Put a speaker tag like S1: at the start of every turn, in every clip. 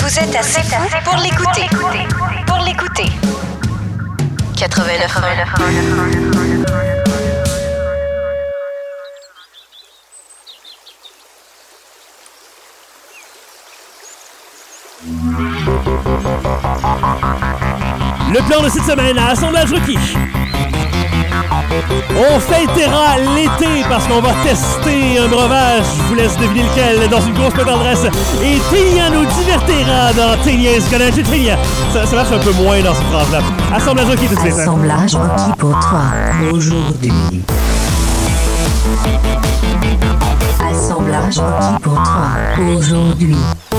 S1: Vous êtes assez fou pour l'écouter. Pour l'écouter. 89.1.
S2: Le plan de cette semaine à Assemblage Requis. On fêtera l'été parce qu'on va tester un breuvage, je vous laisse deviner lequel, dans une grosse pointe d'adresse. Et Ténia nous divertira dans Ténia's Gonna chez Ténia. Ça marche un peu moins dans cette phrase-là. Assemblage Requis tout de suite.
S3: Assemblage Requis pour toi, aujourd'hui. Assemblage Requis pour toi, aujourd'hui.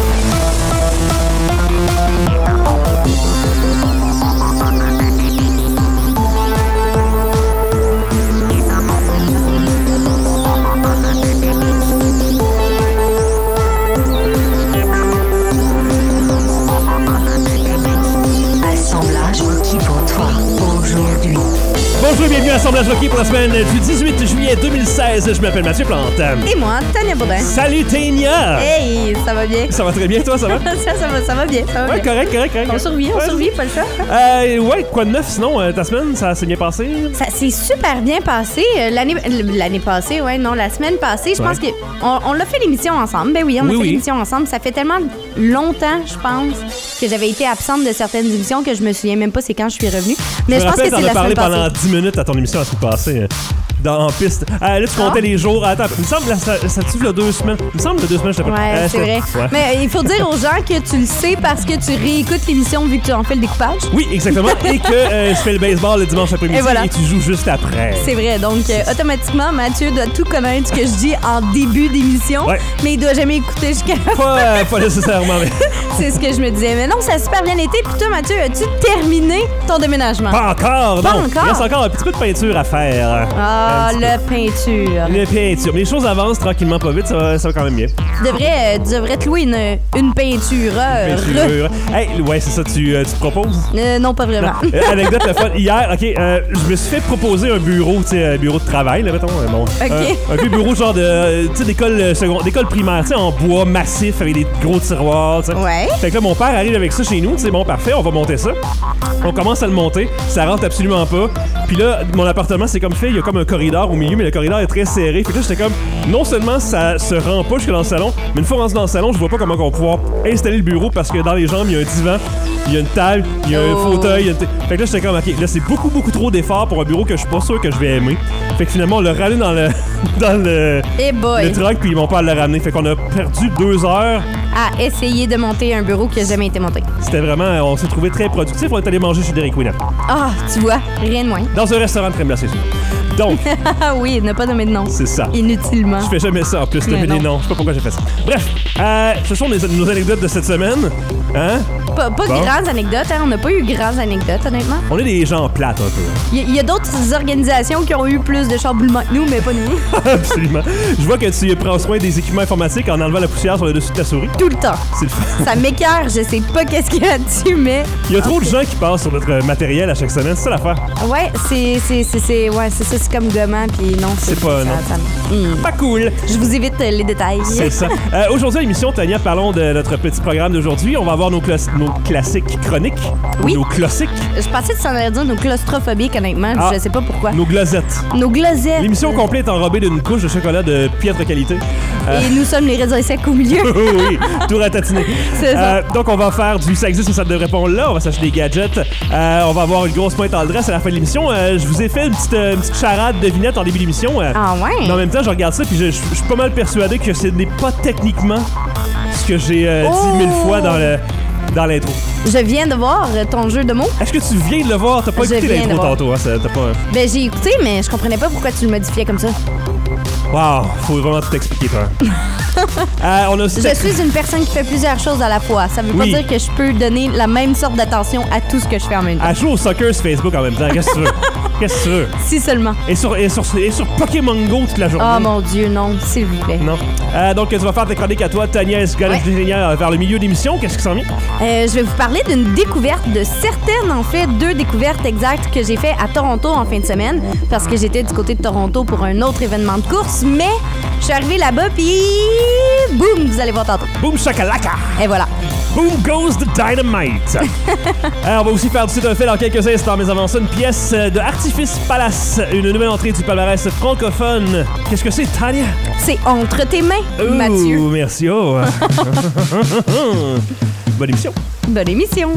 S2: Bonjour et bienvenue à Assemblage Requis pour la semaine du 18 juillet 2016. Je m'appelle Mathieu Plante.
S4: Et moi, Tania Bourdin.
S2: Salut Ténia!
S4: Hey, ça va bien?
S2: Ça va très bien, toi, ça va?
S4: ça va bien, ça va
S2: ouais,
S4: bien.
S2: Correct.
S4: On survit, pas le choix.
S2: Ouais, quoi de neuf sinon? Ta semaine, ça s'est bien passé?
S4: Ça s'est super bien passé. L'année passée, la semaine passée, je pense qu'on l'a fait l'émission ensemble. Ben oui, on a fait l'émission ensemble. Ça fait tellement longtemps, je pense, que j'avais été absente de certaines émissions que je me souviens même pas c'est quand je suis revenue. Mais je pense que c'est la semaine passée.
S2: Tu as parlé pendant 10 minutes à ton émission la semaine passée. En piste. Là, tu comptais les jours. Attends, il me semble que ça tue là 2 semaines. Il me semble que 2 semaines, je sais pas.
S4: Ouais, c'est vrai.
S2: Ouais.
S4: Mais il faut dire aux gens que tu le sais parce que tu réécoutes l'émission vu que tu en fais le découpage.
S2: Oui, exactement. Et que je fais le baseball le dimanche après-midi et tu joues juste après.
S4: C'est vrai. Donc, automatiquement, Mathieu doit tout connaître ce que je dis en début d'émission. Ouais. Mais il doit jamais écouter jusqu'à la fin.
S2: Pas nécessairement. Mais...
S4: c'est ce que je me disais. Mais non, ça a super bien été. Puis toi, Mathieu, as-tu terminé ton déménagement?
S2: Pas encore, non. Il reste encore un petit peu de peinture à faire.
S4: Ah, le peinture.
S2: Le peinture. Mais les choses avancent tranquillement, pas vite. Ça va quand même bien.
S4: Devrais te louer une peinture.
S2: Hey, ouais, c'est ça, tu te proposes?
S4: Non, pas vraiment.
S2: Anecdote le fun. Hier, je me suis fait proposer un bureau, tu sais, un bureau de travail, là, mettons. Bon, un vieux bureau genre de, tu sais, d'école primaire, tu sais, en bois massif avec des gros tiroirs, tu sais.
S4: Ouais.
S2: Fait que là, mon père arrive avec ça chez nous, tu sais, bon, parfait, on va monter ça. On commence à le monter, ça rentre absolument pas. Puis là, mon appartement, c'est comme fait, il y a comme un corridor au milieu, mais le corridor est très serré. Fait que là, j'étais comme, non seulement ça se rend pas jusque dans le salon, mais une fois rendu dans le salon, je vois pas comment on va pouvoir installer le bureau parce que dans les jambes, il y a un divan, il y a une table, il y a un fauteuil. Fait que là, j'étais comme, OK, là, c'est beaucoup trop d'efforts pour un bureau que je suis pas sûr que je vais aimer. Fait que finalement, on l'a ramené dans le truck, puis mon père l'a ramené. Fait qu'on a perdu 2 heures
S4: à essayer de monter un bureau qui a jamais été monté.
S2: C'était vraiment, on s'est trouvé très productif. On est allé manger chez Dairy Queen.
S4: Ah, tu vois, rien de moins.
S2: Dans un restaurant de crème glacée. Donc.
S4: oui, ne pas nommer de nom.
S2: C'est ça.
S4: Inutilement.
S2: Je fais jamais ça en plus, nommer des noms. Je sais pas pourquoi j'ai fait ça. Bref, ce sont nos anecdotes de cette semaine. Hein?
S4: Pas grandes anecdotes, hein? On n'a pas eu grandes anecdotes, honnêtement.
S2: On est des gens plates un peu.
S4: Il y a d'autres organisations qui ont eu plus de chamboulements que nous, mais pas nous.
S2: Absolument. Je vois que tu prends soin des équipements informatiques en enlevant la poussière sur le dessus de ta souris.
S4: Tout le temps.
S2: C'est le fun.
S4: Ça m'écœure, je sais pas qu'est-ce qu'il y a dessus, mais...
S2: Il y a trop de gens qui passent sur notre matériel à chaque semaine, c'est ça l'affaire?
S4: Ouais, c'est ça, c'est comme gommant, puis non,
S2: c'est pas, pas cool.
S4: Je vous évite les détails.
S2: C'est ça. Aujourd'hui à l'émission, Tania, parlons de notre petit programme d'aujourd'hui. On va avoir nos classiques chroniques.
S4: Oui.
S2: Nos classiques.
S4: Je pensais que ça allait dire nos claustrophobiques, honnêtement. Je sais pas pourquoi.
S2: Nos glosettes.
S4: Nos glosettes.
S2: L'émission complète est enrobée d'une couche de chocolat de piètre qualité.
S4: Et nous sommes les raisins secs au milieu.
S2: Oui, tout ratatiné.
S4: C'est ça.
S2: Donc, on va faire du ça existe ou ça devrait répondre là. On va s'acheter des gadgets. On va avoir une grosse pointe en adresse à la fin de l'émission. Je vous ai fait une petite charade devinette en début d'émission.
S4: Ah ouais?
S2: Mais en même temps, je regarde ça puis je suis pas mal persuadé que ce n'est pas techniquement ce que j'ai dit 1000 fois dans l'intro.
S4: Je viens de voir ton jeu de mots.
S2: Est-ce que tu viens de le voir? T'as pas écouté l'intro tantôt, hein? T'as pas...
S4: Ben, j'ai écouté, mais je comprenais pas pourquoi tu le modifiais comme ça.
S2: Wow, faut vraiment tout expliquer, toi.
S4: Je suis une personne qui fait plusieurs choses à la fois. Ça veut pas dire que je peux donner la même sorte d'attention à tout ce que je fais en même temps.
S2: Elle joue au soccer sur Facebook en même temps. Qu'est-ce que tu veux? Qu'est-ce que tu veux?
S4: Si seulement.
S2: Et sur Pokémon Go toute la journée.
S4: Oh mon Dieu, non, s'il vous plaît.
S2: Non. Donc, tu vas faire tes chroniques à toi, Tania Esgana, vers le milieu de l'émission. Qu'est-ce qui s'en vient?
S4: Je vais vous parler d'une découverte, de certaines, en fait, 2 découvertes exactes que j'ai fait à Toronto en fin de semaine, parce que j'étais du côté de Toronto pour un autre événement de course, mais je suis arrivée là-bas, puis boum, vous allez voir tantôt.
S2: Boum, chakalaka!
S4: Et voilà.
S2: Who Goes the Dynamite? On va aussi faire du site un fait dans quelques instants, mais avant ça, une pièce de Artifice Palace, une nouvelle entrée du palmarès francophone. Qu'est-ce que c'est, Tania?
S4: C'est Entre tes mains, Mathieu.
S2: Merci. Bonne émission.
S4: Bonne émission.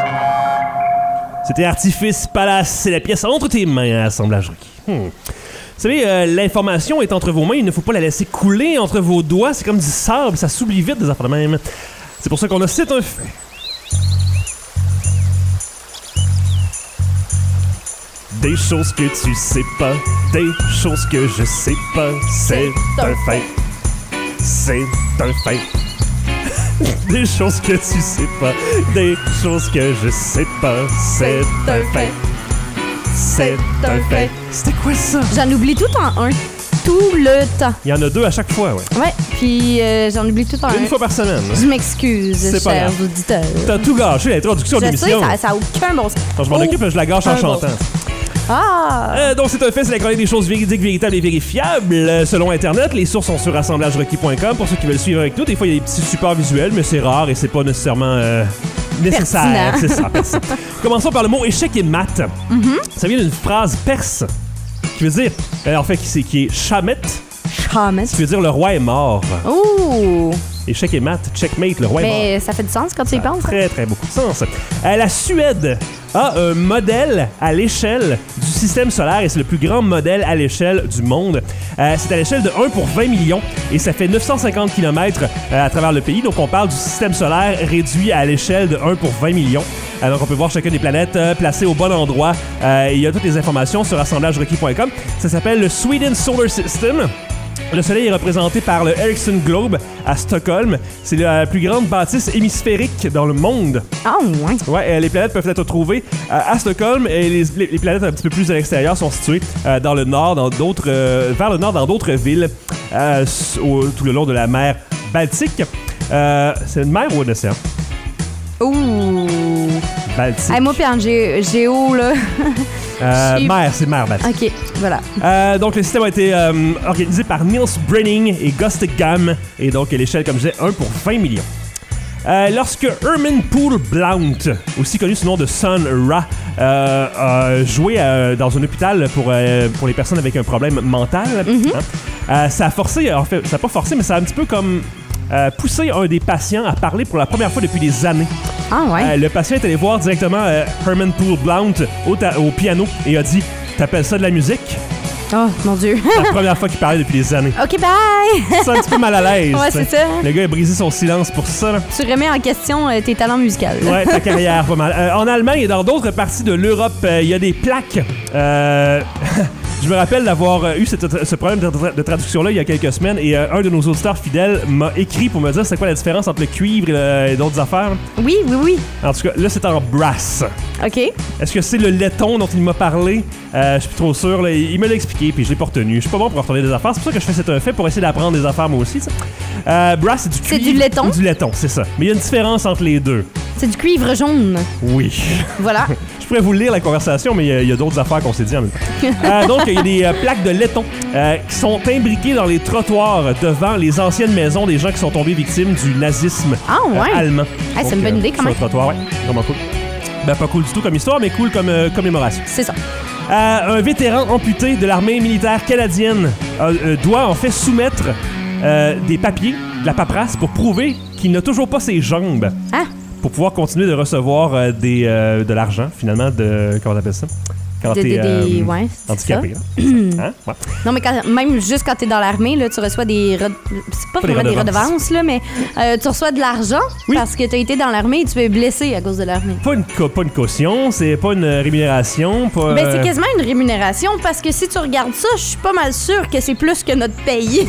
S2: C'était Artifice Palace, c'est la pièce Entre tes mains à Assemblage Rocky. savez, l'information est entre vos mains, il ne faut pas la laisser couler entre vos doigts. C'est comme du sable, ça s'oublie vite des affaires de même. C'est pour ça qu'on a C'est un fait. Des choses que tu sais pas, des choses que je sais pas, c'est un fait. C'est un fait. Des choses que tu sais pas, des choses que je sais pas, c'est un fait. C'est un fait. C'était quoi ça?
S4: J'en oublie tout en un. Tout le temps.
S2: Il y en a 2 à chaque fois, ouais.
S4: Ouais, puis j'en oublie tout en un.
S2: Une fois par semaine.
S4: Je m'excuse,
S2: C'est pas
S4: chers
S2: grave.
S4: auditeurs.
S2: T'as tout gâché, l'introduction de
S4: Je sais,
S2: l'émission.
S4: ça a aucun bon sens.
S2: Quand je m'en occupe, je la gâche en
S4: Aucun bon
S2: chantant.
S4: sens. Ah!
S2: Donc, c'est un fait, c'est la chronique des choses véridiques, véritables et vérifiables. Selon Internet, les sources sont sur assemblagerequis.com pour ceux qui veulent suivre avec nous. Des fois, il y a des petits supports visuels, mais c'est rare et c'est pas nécessairement nécessaire.
S4: Pertinent.
S2: C'est ça, pertinent. Commençons par le mot échec et mat. Ça vient d'une phrase perse qui veut dire, en fait, qui est chamet,
S4: Chamet.
S2: qui veut dire le roi est mort.
S4: Oh!
S2: Échec et mat, checkmate, le roi est mort.
S4: Mais ça fait du sens quand tu y penses.
S2: Très, très beaucoup de sens. La Suède a un modèle à l'échelle du système solaire et c'est le plus grand modèle à l'échelle du monde. C'est à l'échelle de 1 pour 20 millions et ça fait 950 km à travers le pays. Donc, on parle du système solaire réduit à l'échelle de 1 pour 20 millions. Donc, on peut voir chacune des planètes placées au bon endroit. Il y a toutes les informations sur assemblagerequis.com. Ça s'appelle le Sweden Solar System. Le Soleil est représenté par le Ericsson Globe à Stockholm. C'est la plus grande bâtisse hémisphérique dans le monde.
S4: Ah, ouais.
S2: Ouais, les planètes peuvent être trouvées à Stockholm et les planètes un petit peu plus à l'extérieur sont situées dans le nord, vers le nord, dans d'autres villes, tout le long de la mer Baltique. C'est une mer ou un océan?
S4: Ouh!
S2: Baltique.
S4: Hey, moi, puis en géo, là.
S2: Mer, c'est mer Baltique.
S4: OK, voilà.
S2: Donc, le système a été organisé par Niels Brenning et Gam et donc l'échelle, comme je disais, 1 pour 20 millions. Lorsque Herman Poole Blount, aussi connu sous le nom de Sun Ra, a joué dans un hôpital pour les personnes avec un problème mental, ça a forcé, en fait, ça n'a pas forcé, mais ça a un petit peu comme poussé un des patients à parler pour la première fois depuis des années.
S4: Ah, ouais.
S2: Le patient est allé voir directement Herman Poole Blount au piano et a dit « T'appelles ça de la musique? »
S4: Oh, mon Dieu.
S2: C'est la première fois qu'il parlait depuis des années.
S4: OK, bye!
S2: C'est un petit peu mal à l'aise.
S4: Ouais, c'est ça.
S2: Le gars a brisé son silence pour ça. Là.
S4: Tu remets en question tes talents musicaux.
S2: Ouais, ta carrière, pas mal. En Allemagne et dans d'autres parties de l'Europe, il y a des plaques. Je me rappelle d'avoir eu ce problème de traduction-là il y a quelques semaines et un de nos auditeurs fidèles m'a écrit pour me dire c'est quoi la différence entre le cuivre et d'autres affaires.
S4: Oui.
S2: En tout cas, là, c'est en brass.
S4: OK.
S2: Est-ce que c'est le laiton dont il m'a parlé? Je suis plus trop sûr. Là. Il me l'a expliqué, puis je l'ai pas retenu. Je suis pas bon pour retourner des affaires. C'est pour ça que je fais cet fait pour essayer d'apprendre des affaires moi aussi. Brass, c'est du cuivre.
S4: C'est du laiton?
S2: Ou du laiton, c'est ça. Mais il y a une différence entre les deux.
S4: C'est du cuivre jaune.
S2: Oui.
S4: Voilà.
S2: Je pourrais vous lire la conversation, mais il y a d'autres affaires qu'on s'est dit en même temps. Donc, il y a des plaques de laiton qui sont imbriquées dans les trottoirs devant les anciennes maisons des gens qui sont tombés victimes du nazisme allemand.
S4: Hey, c'est une bonne idée quand même.
S2: Sur le trottoir, ouais. Vraiment cool. Ben, pas cool du tout comme histoire, mais cool comme commémoration.
S4: C'est ça.
S2: Un vétéran amputé de l'armée militaire canadienne doit en fait soumettre des papiers, de la paperasse, pour prouver qu'il n'a toujours pas ses jambes.
S4: Ah!
S2: Pour pouvoir continuer de recevoir de l'argent, finalement, comment on appelle ça? Quand t'es
S4: ouais,
S2: handicapé. Hein? Ouais.
S4: Non, mais même juste quand t'es dans l'armée, là, tu reçois des... C'est pas vraiment des redevances, là, mais tu reçois de l'argent parce que t'as été dans l'armée et tu es blessé à cause de l'armée.
S2: Pas une caution, c'est pas une rémunération.
S4: Ben, c'est quasiment une rémunération parce que si tu regardes ça, je suis pas mal sûre que c'est plus que notre paye.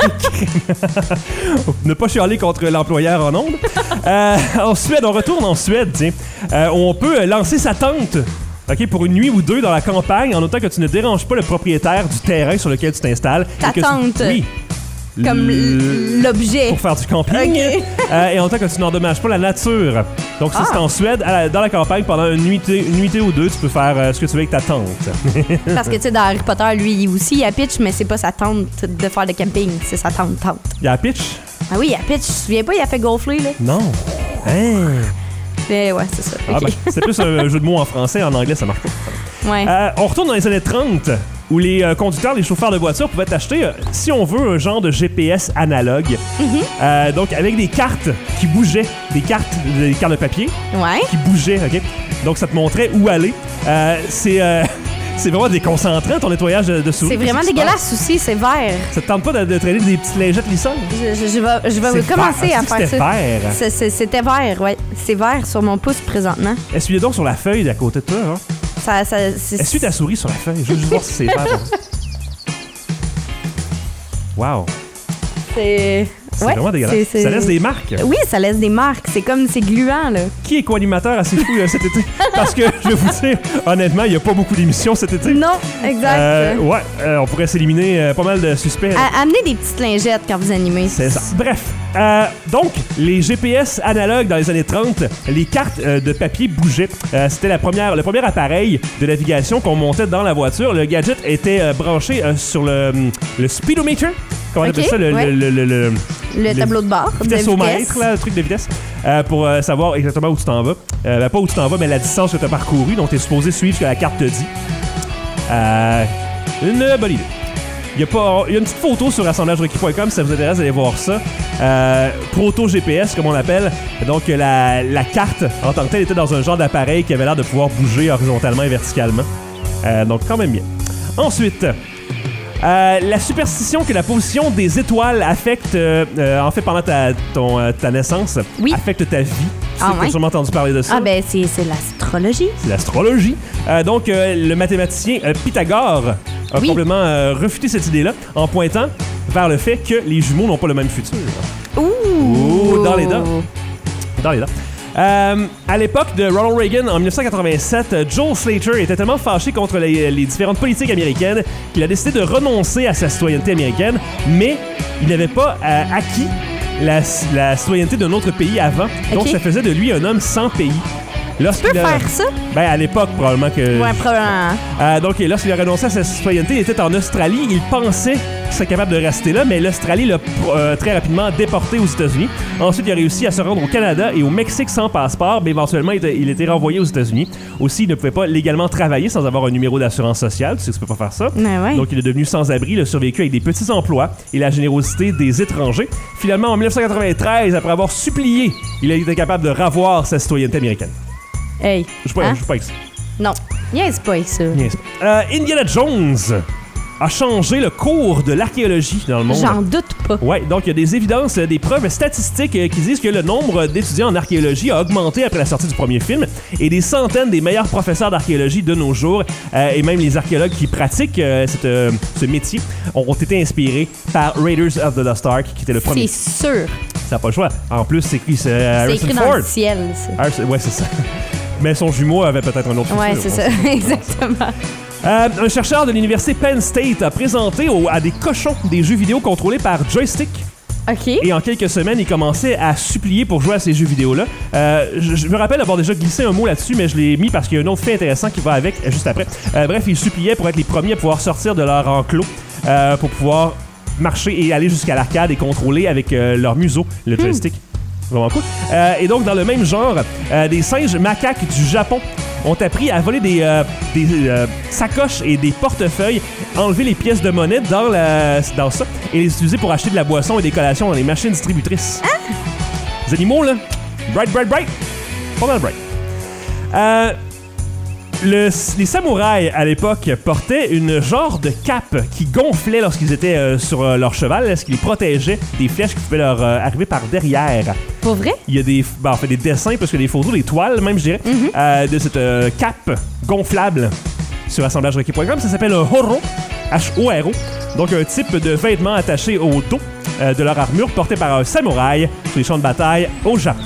S2: Ne pas chialer contre l'employeur en ondes. En Suède, on retourne en Suède, tiens. On peut lancer sa tente. OK, pour une nuit ou deux dans la campagne, en autant que tu ne déranges pas le propriétaire du terrain sur lequel tu t'installes.
S4: Ta tente.
S2: Oui.
S4: Comme l'objet.
S2: Pour faire du camping.
S4: Okay.
S2: Et en autant que tu n'endommages pas la nature. Donc, si c'est en Suède, dans la campagne, pendant une nuitée ou deux, tu peux faire ce que tu veux avec ta tente.
S4: Parce que, tu sais, dans Harry Potter, lui aussi, il a pitch, mais c'est pas sa tente de faire de camping, c'est sa tente.
S2: Il y a pitch?
S4: Ah oui, il a pitch. Tu te souviens pas, il a fait gonfler, là?
S2: Non. Hein?
S4: Mais ouais, c'est ça.
S2: Ah, ben, c'est plus un jeu de mots en français, en anglais, ça marche pas.
S4: Ouais.
S2: On retourne dans les années 30, où les conducteurs, les chauffeurs de voitures pouvaient acheter, si on veut, un genre de GPS analogue. Donc, avec des cartes qui bougeaient, des cartes de papier
S4: Ouais.
S2: qui bougeaient, OK? Donc, ça te montrait où aller. C'est C'est vraiment déconcentrant ton nettoyage de souris.
S4: C'est vraiment dégueulasse aussi, c'est vert.
S2: Ça te tente pas de traîner des petites lingettes lissantes?
S4: Je vais commencer à faire ça.
S2: Vert.
S4: C'était vert, ouais. C'est vert sur mon pouce présentement.
S2: Essuie donc sur la feuille d'à côté de toi. Hein? Essuie ta souris sur la feuille. Je veux juste voir si c'est vert. Wow.
S4: C'est
S2: vraiment dégueulasse. Ça laisse des marques.
S4: Oui, ça laisse des marques. C'est gluant, là.
S2: Qui est co-animateur assez fou cet été? Parce que, je vais vous dire, honnêtement, il n'y a pas beaucoup d'émissions cet été.
S4: Non, exact.
S2: On pourrait s'éliminer pas mal de suspects.
S4: Amenez des petites lingettes quand vous animez.
S2: C'est ça. Bref, donc, les GPS analogues dans les années 30, les cartes de papier bougeaient. C'était le premier appareil de navigation qu'on montait dans la voiture. Le gadget était branché sur le speedometer. Comment on appelle ça?
S4: Le tableau de bord.
S2: Vitesse-au-mètre, le truc de vitesse. Pour savoir exactement où tu t'en vas. Pas où tu t'en vas, mais la distance que tu as parcourue. Donc, tu es supposé suivre ce que la carte te dit. Une bonne idée. Il y a une petite photo sur assemblagerequis.com si ça vous intéresse d'aller voir ça. Proto GPS, comme on l'appelle. Donc, la carte, en tant que telle, était dans un genre d'appareil qui avait l'air de pouvoir bouger horizontalement et verticalement. Donc, quand même bien. Ensuite... la superstition que la position des étoiles affecte, en fait, pendant ta naissance, affecte ta vie. Tu as sûrement entendu parler de ça.
S4: Ah, ben, c'est l'astrologie.
S2: C'est l'astrologie. Donc, le mathématicien Pythagore a complètement refuté cette idée-là en pointant vers le fait que les jumeaux n'ont pas le même futur.
S4: Ouh!
S2: Dans les dents. Dans les dents. À l'époque de Ronald Reagan, en 1987, Joel Slater était tellement fâché contre les différentes politiques américaines qu'il a décidé de renoncer à sa citoyenneté américaine, mais il n'avait pas acquis la citoyenneté d'un autre pays avant. Donc, ça faisait de lui un homme sans pays.
S4: Tu peux faire ça?
S2: Ben, à l'époque, probablement que...
S4: Ouais, probablement.
S2: Donc, lorsqu'il a renoncé à sa citoyenneté, il était en Australie. Il pensait qu'il serait capable de rester là, mais l'Australie l'a très rapidement déporté aux États-Unis. Ensuite, il a réussi à se rendre au Canada et au Mexique sans passeport, mais éventuellement, il était renvoyé aux États-Unis. Aussi, il ne pouvait pas légalement travailler sans avoir un numéro d'assurance sociale. Tu sais que tu peux pas faire ça. Donc, il est devenu sans-abri. Il a survécu avec des petits emplois et la générosité des étrangers. Finalement, en 1993, après avoir supplié, il a été capable de revoir sa citoyenneté américaine.
S4: Hey.
S2: Je joue pas avec ça.
S4: Non. Yes, pas avec ça.
S2: Indiana Jones a changé le cours de l'archéologie dans le monde.
S4: J'en doute pas.
S2: Ouais, donc il y a des évidences, des preuves statistiques qui disent que le nombre d'étudiants en archéologie a augmenté après la sortie du premier film et des centaines des meilleurs professeurs d'archéologie de nos jours et même les archéologues qui pratiquent ce métier ont été inspirés par Raiders of the Lost Ark qui était le premier.
S4: C'est sûr.
S2: Ça n'a pas le choix. En plus, c'est écrit
S4: Harrison Ford. Dans le ciel, ça.
S2: Ouais, c'est ça. Mais son jumeau avait peut-être un autre futur.
S4: Ouais, c'est ça. Exactement.
S2: Un chercheur de l'université Penn State a présenté à des cochons des jeux vidéo contrôlés par joystick.
S4: OK.
S2: Et en quelques semaines, il commençait à supplier pour jouer à ces jeux vidéo-là. Je me rappelle avoir déjà glissé un mot là-dessus, mais je l'ai mis parce qu'il y a un autre fait intéressant qui va avec juste après. Bref, ils suppliaient pour être les premiers à pouvoir sortir de leur enclos pour pouvoir marcher et aller jusqu'à l'arcade et contrôler avec leur museau le joystick. Vraiment cool. Et donc, dans le même genre, des singes macaques du Japon ont appris à voler des sacoches et des portefeuilles, enlever les pièces de monnaie dans ça et les utiliser pour acheter de la boisson et des collations dans les machines distributrices. Les animaux, là, bright. Pas mal bright. Les samouraïs, à l'époque, portaient une genre de cape qui gonflait lorsqu'ils étaient sur leur cheval, ce qui les protégeait des flèches qui pouvaient leur arriver par derrière.
S4: Pour vrai? Il
S2: y a des dessins, parce que des photos, des toiles même, je dirais, de cette cape gonflable sur assemblagerequis.com. Ça s'appelle un horo, H-O-R-O. Donc, un type de vêtement attaché au dos de leur armure porté par un samouraï sur les champs de bataille au Japon.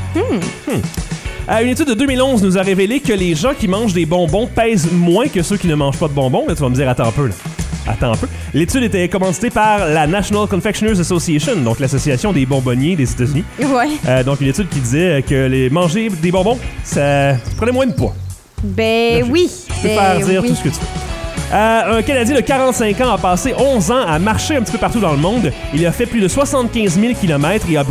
S2: Une étude de 2011 nous a révélé que les gens qui mangent des bonbons pèsent moins que ceux qui ne mangent pas de bonbons. Là, tu vas me dire, attends un peu. L'étude était commanditée par la National Confectioners Association, donc l'association des bonbonniers des États-Unis.
S4: Ouais.
S2: Donc une étude qui disait que manger des bonbons, ça prenait moins de poids.
S4: Ben oui.
S2: Tu peux faire dire tout ce que tu veux. Un Canadien de 45 ans a passé 11 ans à marcher un petit peu partout dans le monde. Il a fait plus de 75 000 km et a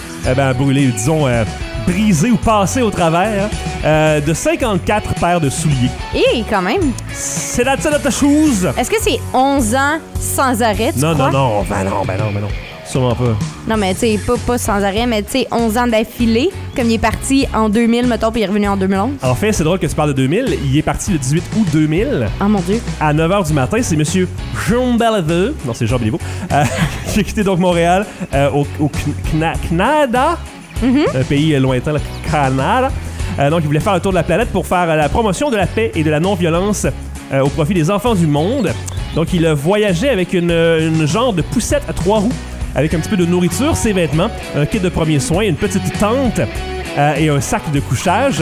S2: brisé ou passé au travers de 54 paires de souliers.
S4: Et quand même.
S2: C'est la chose.
S4: Est-ce que c'est 11 ans sans arrêt, tu crois?
S2: Non. Ben non. Sûrement pas.
S4: Non, mais tu sais, pas sans arrêt, mais tu sais, 11 ans d'affilée, comme il est parti en 2000, mettons, puis il est revenu en 2011.
S2: En fait, c'est drôle que tu parles de 2000. Il est parti le 18 août 2000.
S4: Oh mon Dieu.
S2: À 9h du matin, c'est monsieur Jean Bellevue, non, c'est Jean Béliveau, qui a quitté donc Montréal au Canada, un pays lointain, le Canada. Donc, il voulait faire le tour de la planète pour faire la promotion de la paix et de la non-violence au profit des enfants du monde. Donc, il voyageait avec une genre de poussette à 3 roues, avec un petit peu de nourriture, ses vêtements, un kit de premiers soins, une petite tente et un sac de couchage.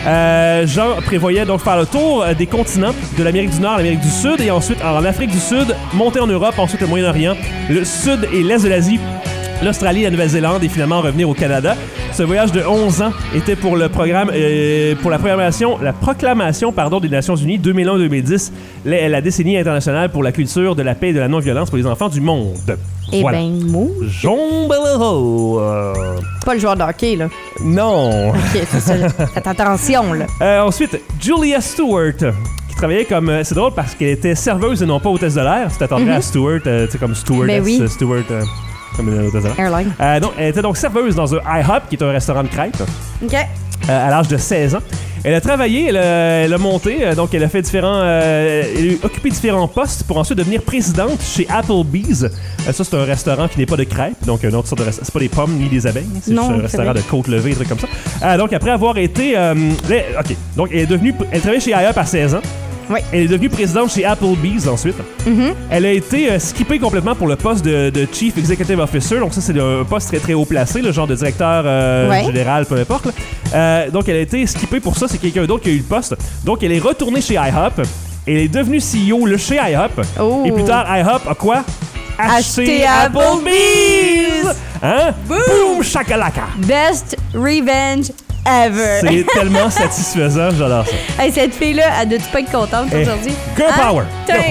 S2: Jean prévoyait donc faire le tour des continents, de l'Amérique du Nord à l'Amérique du Sud, et ensuite en Afrique du Sud, monter en Europe, ensuite le Moyen-Orient, le Sud et l'Est de l'Asie, l'Australie, la Nouvelle-Zélande et finalement revenir au Canada. Ce voyage de 11 ans était pour le programme, pour la proclamation des Nations Unies 2001-2010, la décennie internationale pour la culture de la paix et de la non-violence pour les enfants du monde.
S4: Eh
S2: voilà.
S4: ben, mou.
S2: Jean Bellevue.
S4: Pas le joueur de hockey, là.
S2: Non.
S4: OK, c'est ça. Faites attention, là.
S2: Ensuite, Julia Stewart, qui travaillait comme... c'est drôle parce qu'elle était serveuse et non pas hôtesse de l'air. Tu t'attendrais à Stewart, tu sais, comme Stewart,
S4: Ben oui.
S2: Stewart... comme une hôtesse de l'air.
S4: Airline.
S2: Donc, elle était donc serveuse dans un IHOP, qui est un restaurant de crêpes,
S4: OK.
S2: à l'âge de 16 ans. Elle a travaillé, elle a monté, donc elle a fait elle a occupé différents postes pour ensuite devenir présidente chez Applebee's. Ça, c'est un restaurant qui n'est pas de crêpes, donc une autre sorte de restaurant. C'est pas des pommes ni des abeilles, c'est juste un restaurant de côte levée, des trucs comme ça. Donc, après avoir été... OK. Donc, elle travaillait chez IHOP à 16 ans.
S4: Oui.
S2: Elle est devenue présidente chez Applebee's ensuite. Elle a été skippée complètement pour le poste de Chief Executive Officer. Donc ça, c'est un poste très très haut placé, le genre de directeur général, peu importe. Donc elle a été skippée pour ça. C'est quelqu'un d'autre qui a eu le poste. Donc elle est retournée chez IHOP. Elle est devenue CEO chez IHOP.
S4: Oh.
S2: Et plus tard, IHOP a quoi?
S4: Acheté
S2: Applebee's! Hein? Boom! Shakalaka!
S4: Best revenge ever.
S2: C'est tellement satisfaisant, j'adore ça.
S4: Hey, cette fille-là, elle doit pas être contente aujourd'hui.
S2: Girl power!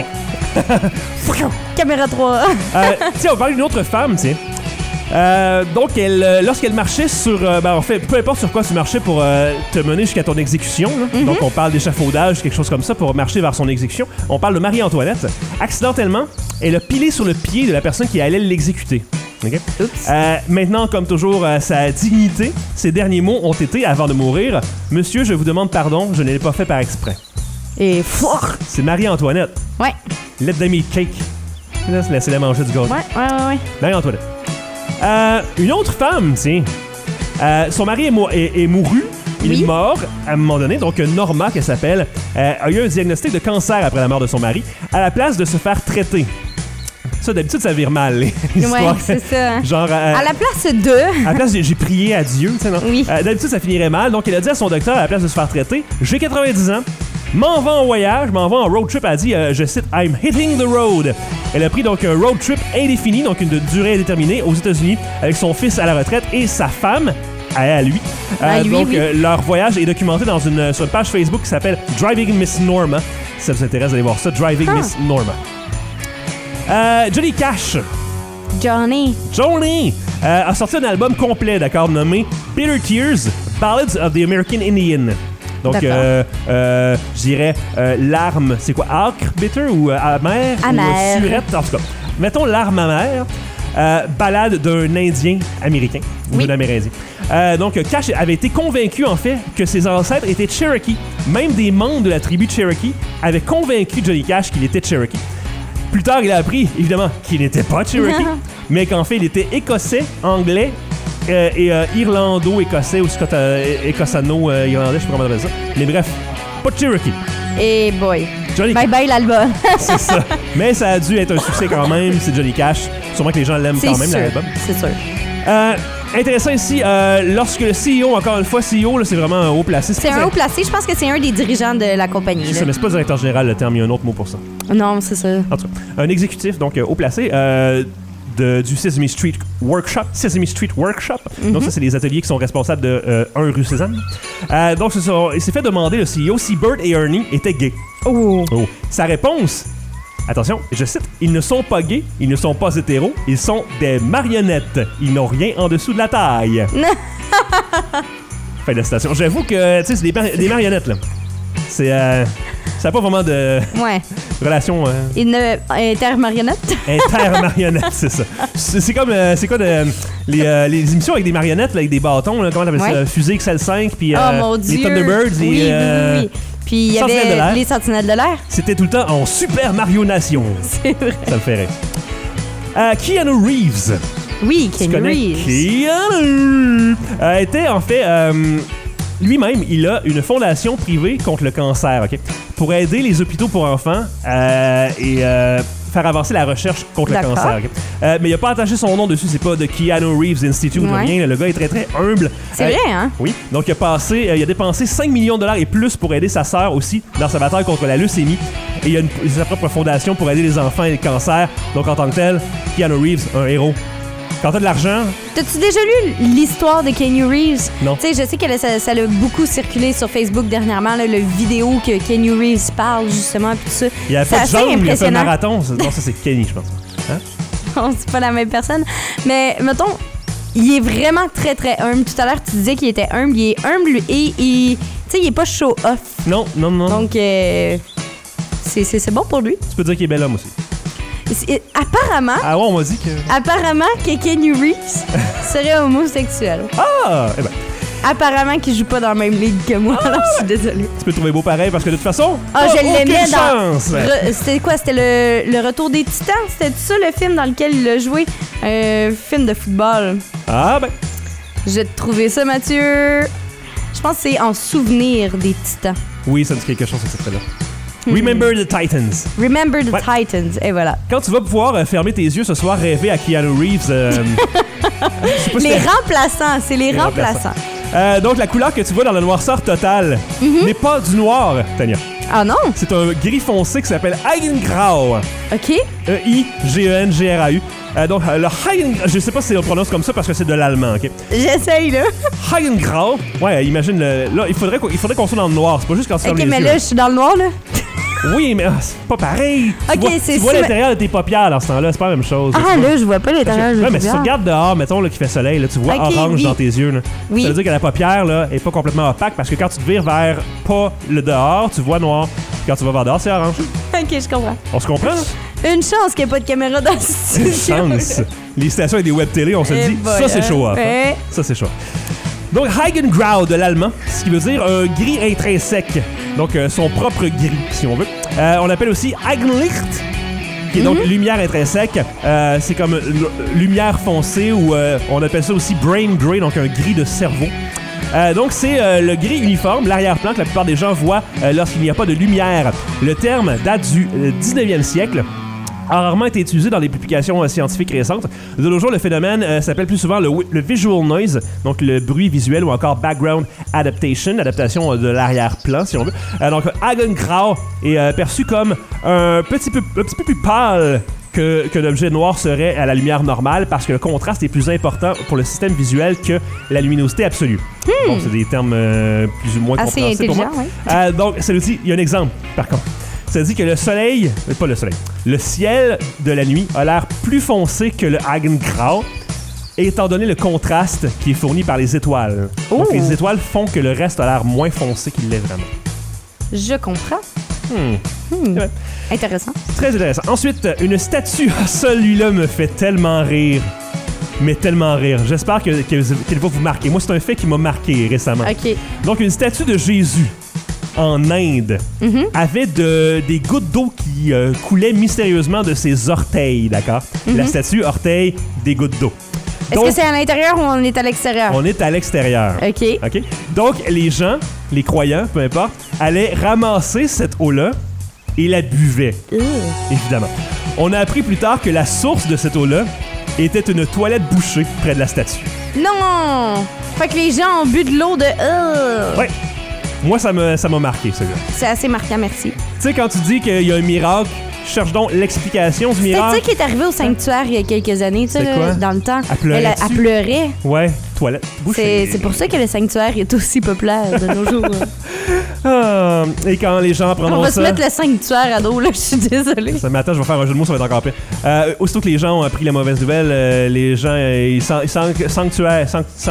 S4: Tiens. Caméra 3.
S2: Tiens, on va parler d'une autre femme, tiens. Donc, lorsqu'elle marchait sur... en fait, peu importe sur quoi tu marchais pour te mener jusqu'à ton exécution. Là. Donc, on parle d'échafaudage, quelque chose comme ça, pour marcher vers son exécution. On parle de Marie-Antoinette. Accidentellement, elle a pilé sur le pied de la personne qui allait l'exécuter. Okay? Maintenant, comme toujours, sa dignité, ses derniers mots ont été, avant de mourir, « Monsieur, je vous demande pardon, je ne l'ai pas fait par exprès. »
S4: Et fort.
S2: C'est Marie-Antoinette.
S4: Ouais.
S2: Let them eat cake. Là, c'est la manger du gâteau.
S4: Ouais.
S2: Marie-Antoinette. Une autre femme, tiens. Son mari est mouru. Il est mort à un moment donné. Donc, Norma, qu'elle s'appelle, a eu un diagnostic de cancer après la mort de son mari, à la place de se faire traiter. Ça, d'habitude, ça vire mal, les histoires.
S4: Ouais, c'est ça.
S2: Genre...
S4: à la place de...
S2: À la place de j'ai prié à Dieu, tu sais, non?
S4: Oui.
S2: D'habitude, ça finirait mal. Donc, elle a dit à son docteur, à la place de se faire traiter, j'ai 90 ans, m'en vais en voyage, m'en vais en road trip. Elle a dit, je cite, I'm hitting the road. Elle a pris donc un road trip indéfini, donc une durée indéterminée, aux États-Unis, avec son fils à la retraite et sa femme, à lui. Donc, leur voyage est documenté sur une page Facebook qui s'appelle Driving Miss Norma. Si ça vous intéresse d'aller voir ça, Driving Miss Norma. Johnny Cash. Johnny a sorti un album complet, d'accord, nommé Bitter Tears, Ballads of the American Indian. Donc, je dirais larme, c'est quoi? Acre, bitter ou amer?
S4: Amer.
S2: Ou surette, en tout cas. Mettons larme amère. Ballade d'un Indien américain, ou d'un Amérindien. Donc, Cash avait été convaincu, en fait, que ses ancêtres étaient Cherokee. Même des membres de la tribu Cherokee avaient convaincu Johnny Cash qu'il était Cherokee. Plus tard, il a appris, évidemment, qu'il n'était pas Cherokee, mais qu'en fait, il était écossais, anglais et irlando-écossais ou écossano-irlandais, je sais pas comment on appelle ça. Mais bref, pas Cherokee.
S4: Et boy.
S2: Johnny
S4: bye bye l'album.
S2: C'est ça. Mais ça a dû être un succès quand même, c'est Johnny Cash. Sûrement que les gens l'aiment quand même, l'album.
S4: C'est sûr.
S2: Intéressant ici, lorsque le CEO, encore une fois, CEO, là, c'est vraiment un haut placé.
S4: C'est un haut placé, je pense que c'est un des dirigeants de la compagnie.
S2: C'est ça, mais c'est pas le directeur général le terme, il y a un autre mot pour ça.
S4: Non, c'est ça.
S2: En tout cas, un exécutif, donc haut placé, du Sesame Street Workshop. Donc ça, c'est les ateliers qui sont responsables de 1 rue Cézanne. Donc, il s'est fait demander, le CEO, si Bert et Ernie étaient gays.
S4: Oh.
S2: Sa réponse... Attention, je cite, ils ne sont pas gays, ils ne sont pas hétéros, ils sont des marionnettes. Ils n'ont rien en dessous de la taille. Fin de la citation. J'avoue que, tu sais, c'est des marionnettes, là. C'est Ça n'a pas vraiment de
S4: Ouais.
S2: relation...
S4: Intermarionnette?
S2: Intermarionnette, c'est ça. C'est comme... c'est quoi les émissions avec des marionnettes, là, avec des bâtons, là, comment t'appelles ça? Fusée XL5, puis
S4: Oh mon
S2: les
S4: Dieu!
S2: Thunderbirds
S4: Oui.
S2: et...
S4: Puis il y
S2: Sentinelles de
S4: avait
S2: l'air.
S4: les Sentinelles de l'air.
S2: C'était tout le temps en Super Mario Nation.
S4: C'est vrai.
S2: Ça me fait rire. Keanu Reeves.
S4: Oui,
S2: Tu
S4: Keanu
S2: connais
S4: Reeves.
S2: Keanu était en fait lui-même, il a une fondation privée contre le cancer, ok, pour aider les hôpitaux pour enfants et faire avancer la recherche contre le
S4: D'accord.
S2: cancer. Ok. Mais il a pas attaché son nom dessus, c'est pas de Keanu Reeves Institute ou
S4: Ouais.
S2: rien. Le gars est très très humble.
S4: C'est vrai, hein?
S2: Oui. Donc il a dépensé 5 millions de dollars et plus pour aider sa sœur aussi dans sa bataille contre la leucémie. Et il a sa propre fondation pour aider les enfants et le cancer. Donc en tant que tel, Keanu Reeves, un héros. Quand t'as de l'argent...
S4: T'as-tu déjà lu l'histoire de Keanu Reeves?
S2: Non.
S4: Tu sais, je sais que ça a beaucoup circulé sur Facebook dernièrement, là, le vidéo que Keanu Reeves parle, justement, puis tout ça.
S2: Il a
S4: C'est
S2: pas de
S4: assez
S2: jambe, il a fait le
S4: impressionnant.
S2: marathon. Non, ça c'est Kenny, je pense. Hein?
S4: Non, c'est pas la même personne. Mais, mettons, il est vraiment très, très humble. Tout à l'heure, tu disais qu'il était humble. Il est humble et tu sais, il est pas show-off.
S2: Non.
S4: Donc, c'est bon pour lui.
S2: Tu peux dire qu'il est bel homme aussi.
S4: Apparemment,
S2: Ah ouais, on m'a dit que...
S4: que Keanu Reeves serait homosexuel.
S2: Ah! Eh ben,
S4: Apparemment qu'il joue pas dans la même ligue que moi, alors je suis désolée.
S2: tu peux le trouver beau pareil parce que de toute façon...
S4: Ah, je l'aimais
S2: aucune chance!
S4: C'était quoi? C'était le Retour des Titans? C'était ça le film dans lequel il a joué? Un film de football.
S2: Ah ben...
S4: Je vais te trouver ça, Mathieu. Je pense que c'est En souvenir des Titans.
S2: Oui, ça dit quelque chose, ce titre-là. Remember the Titans.
S4: Remember the
S2: Ouais.
S4: Titans. Et voilà.
S2: Quand tu vas pouvoir fermer tes yeux ce soir, rêver à Keanu Reeves... je sais pas si
S4: Les
S2: t'as-
S4: remplaçants, c'est les
S2: Les
S4: remplaçants.
S2: donc, la couleur que tu vois dans la noirceur totale n'est pas du noir, Tania.
S4: Ah non?
S2: C'est un gris foncé qui s'appelle Eigengrau.
S4: OK.
S2: E-I-G-E-N-G-R-A-U. Donc, le Heigen... Je sais pas si on prononce comme ça parce que c'est de l'allemand, OK?
S4: J'essaye, là.
S2: Heigengrau. Ouais, imagine le... Là, il faudrait qu'on soit dans le noir. C'est pas juste quand tu fermes
S4: OK,
S2: les
S4: mais
S2: yeux.
S4: là, je suis dans le noir, là.
S2: Oui, mais c'est pas pareil.
S4: Ok,
S2: tu vois
S4: si-
S2: l'intérieur de tes paupières dans ce temps-là. C'est pas la même chose.
S4: Ah, là, je vois pas l'intérieur de
S2: Ouais, mais si tu
S4: paupières.
S2: regardes dehors, mettons, là, qu'il fait soleil, là, tu vois
S4: Ok,
S2: orange
S4: oui.
S2: dans tes yeux. Là.
S4: Oui.
S2: Ça veut dire que la paupière, là, est pas complètement opaque parce que quand tu te vires vers pas le dehors, tu vois noir. Puis quand tu vas vers dehors, c'est orange.
S4: OK, je comprends.
S2: On se comprend?
S4: Une chance qu'il n'y ait pas de caméra dans ce
S2: Une
S4: studio.
S2: chance. Les stations avec des web télé, on se
S4: Eh
S2: dit,
S4: boy,
S2: ça c'est
S4: hein.
S2: show-off. hein.
S4: Ouais.
S2: Ça c'est show. Donc, Heigengrau de l'allemand, ce qui veut dire un gris intrinsèque. Donc, son propre gris, si on veut. On l'appelle aussi Eigenlicht, qui est donc lumière intrinsèque. C'est comme lumière foncée ou on appelle ça aussi brain gray, donc un gris de cerveau. Donc, c'est le gris uniforme, l'arrière-plan que la plupart des gens voient lorsqu'il n'y a pas de lumière. Le terme date du 19e siècle. A rarement été utilisé dans des publications scientifiques récentes. De nos jours, le phénomène s'appelle plus souvent le visual noise, donc le bruit visuel ou encore background adaptation de l'arrière-plan, si on veut. Donc, Eigengrau est perçu comme un petit peu plus pâle qu'un objet noir serait à la lumière normale parce que le contraste est plus important pour le système visuel que la luminosité absolue. Bon, c'est des termes plus ou moins
S4: Assez
S2: compréhensibles pour moi.
S4: intelligent, oui.
S2: Donc, celui-ci, il y a un exemple, par contre. Ça dit que le soleil, pas le soleil, le ciel de la nuit a l'air plus foncé que le Eigengrau, étant donné le contraste qui est fourni par les étoiles. Donc,
S4: Oh.
S2: les étoiles font que le reste a l'air moins foncé qu'il l'est vraiment.
S4: Je comprends.
S2: Ouais.
S4: Intéressant.
S2: Très intéressant. Ensuite, une statue. Celui-là me fait tellement rire. Mais tellement rire. J'espère qu'elle va vous marquer. Moi, c'est un fait qui m'a marqué récemment.
S4: OK.
S2: Donc, une statue de Jésus en Inde avait des gouttes d'eau qui coulaient mystérieusement de ses orteils, d'accord? La statue, orteil, des gouttes d'eau.
S4: Est-ce
S2: Donc,
S4: que c'est à l'intérieur ou on est à l'extérieur?
S2: on est à l'extérieur.
S4: OK.
S2: OK? Donc, les gens, les croyants, peu importe, allaient ramasser cette eau-là et la buvaient, évidemment. On a appris plus tard que la source de cette eau-là était une toilette bouchée près de la statue.
S4: Non! Fait que les gens ont bu de l'eau de...
S2: Ouais. Moi, ça m'a marqué, celui-là.
S4: C'est assez marquant, merci.
S2: Tu sais, quand tu dis qu'il y a un miracle, cherche donc l'explication du
S4: C'est
S2: miracle.
S4: ça qui est arrivé au sanctuaire il y a quelques années, tu sais,
S2: C'est
S4: là,
S2: quoi?
S4: dans le temps.
S2: Elle pleurait
S4: Elle
S2: dessus?
S4: pleurait.
S2: Ouais, toilette bouchée.
S4: C'est pour ça que le sanctuaire est aussi populaire de nos jours.
S2: Ah, et quand les gens
S4: On
S2: prendront
S4: va se
S2: ça...
S4: mettre le sanctuaire à dos, là, je suis désolée.
S2: Ça m'attend, je vais faire un jeu de mots, ça va être encore pire. Aussitôt que les gens ont appris la mauvaise nouvelle, les gens, ils s'entretuèrent.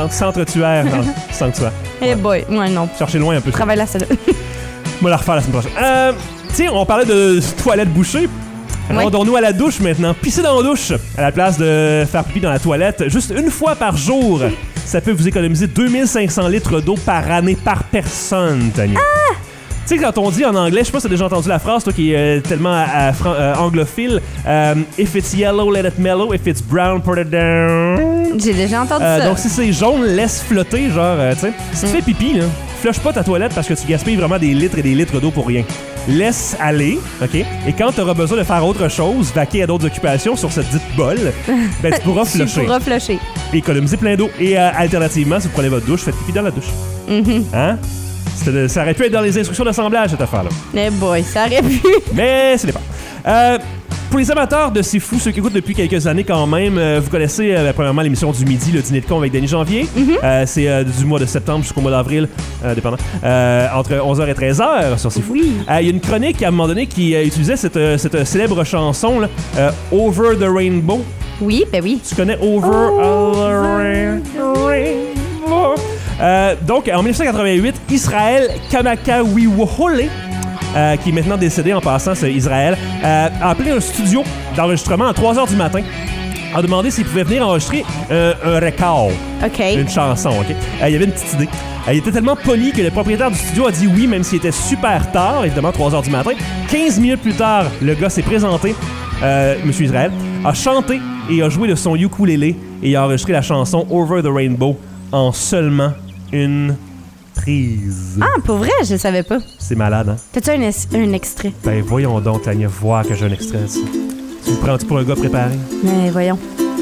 S2: Non, sanctuaire.
S4: Eh boy, ouais, non.
S2: Cherchez loin un peu.
S4: Travaille là, celle-là.
S2: On va la refaire la semaine prochaine. Tiens, on parlait de toilettes bouchées. Rendons-nous à la douche maintenant. Pisser dans la douche à la place de faire pipi dans la toilette juste une fois par jour. Ça peut vous économiser 2500 litres d'eau par année par personne, Tania. Ah! Tu sais, quand on dit en anglais, je sais pas si t'as déjà entendu la phrase, toi qui est tellement anglophile, if it's yellow, let it mellow. If it's brown, put it down.
S4: J'ai déjà entendu ça.
S2: Donc, si c'est jaune, laisse flotter, genre, tu sais. Si tu fais pipi, là, flush pas ta toilette parce que tu gaspilles vraiment des litres et des litres d'eau pour rien. Laisse aller, OK? Et quand tu auras besoin de faire autre chose, vaquer à d'autres occupations sur cette dite bol, ben tu pourras flusher.
S4: Tu pourras flusher.
S2: Et économiser plein d'eau. Et alternativement, si vous prenez votre douche, faites pipi dans la douche. Hein? Ça aurait pu être dans les instructions d'assemblage, cette affaire-là.
S4: Eh boy, ça aurait pu.
S2: Mais ce n'est pas. Pour les amateurs de C'est Fou, ceux qui écoutent depuis quelques années quand même, vous connaissez premièrement l'émission du midi, le dîner de con avec Denis Janvier. C'est du mois de septembre jusqu'au mois d'avril, dépendant, entre 11h et 13h sur C'est Fou. Il y a une chronique à un moment donné qui utilisait cette célèbre chanson, là, Over the Rainbow.
S4: Oui, ben oui.
S2: Tu connais Over the Rainbow? Donc, en 1988, Israël Kamakawiwohole, qui est maintenant décédé en passant, c'est Israël, a appelé un studio d'enregistrement à 3h du matin, a demandé s'il pouvait venir enregistrer un record, une chanson. OK? Il y avait une petite idée. Il était tellement poli que le propriétaire du studio a dit oui, même s'il était super tard, évidemment 3h du matin. 15 minutes plus tard, le gars s'est présenté, Monsieur Israël, a chanté et a joué de son ukulélé et a enregistré la chanson Over the Rainbow en seulement une prise.
S4: Ah, pour vrai, je le savais pas.
S2: C'est malade, hein?
S4: T'as-tu un extrait?
S2: Ben voyons donc, Tania, voir que j'ai un extrait de ça. Tu me prends-tu pour un gars préparé?
S4: Mais voyons.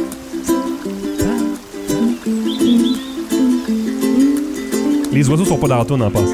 S2: Les oiseaux sont pas dans la toune en passant.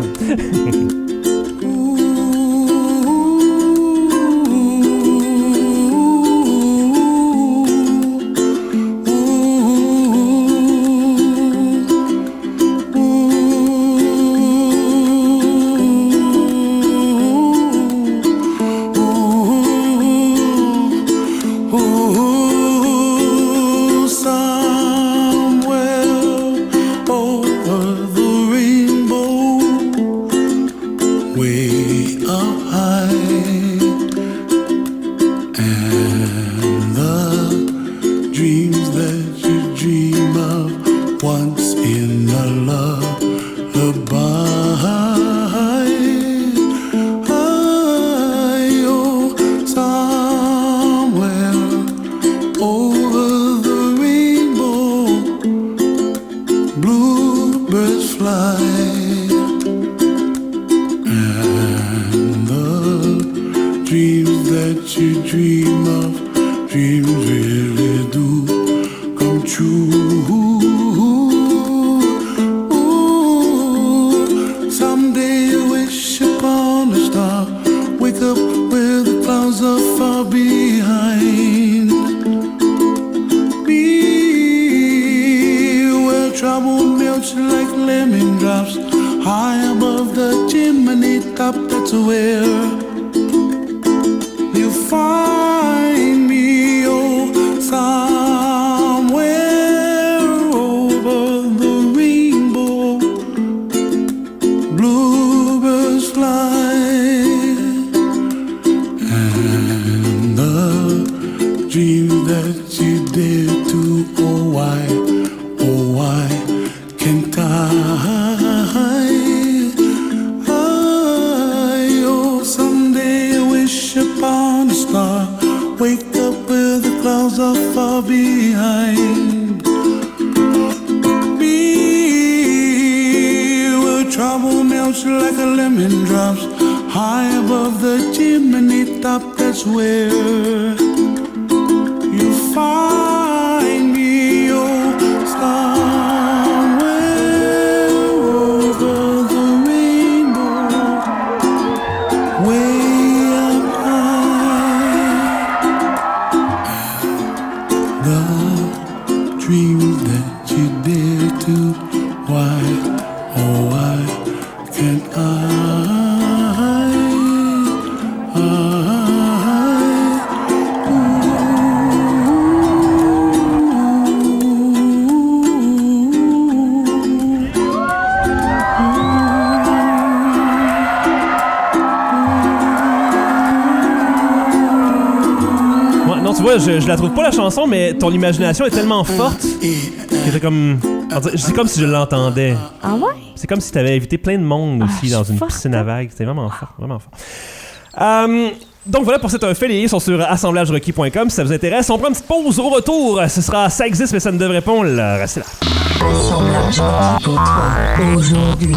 S2: ça, je la trouve pas la chanson, mais ton imagination est tellement forte que t'es comme... C'est comme si je l'entendais.
S4: Ah ouais?
S2: C'est comme si t'avais invité plein de monde aussi dans une piscine à vagues. C'était vraiment fort, vraiment fort. Donc voilà pour cette fait. Les liens sont sur assemblagerequis.com si ça vous intéresse. On prend une petite pause au retour. Ce sera Ça existe, mais ça ne devrait pas. On l'a restez là.
S3: Assemblage requis pour toi aujourd'hui.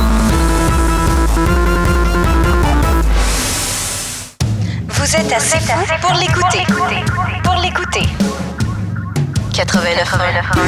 S1: Vous êtes assez fou pour l'écouter. Pour l'écouter. 89.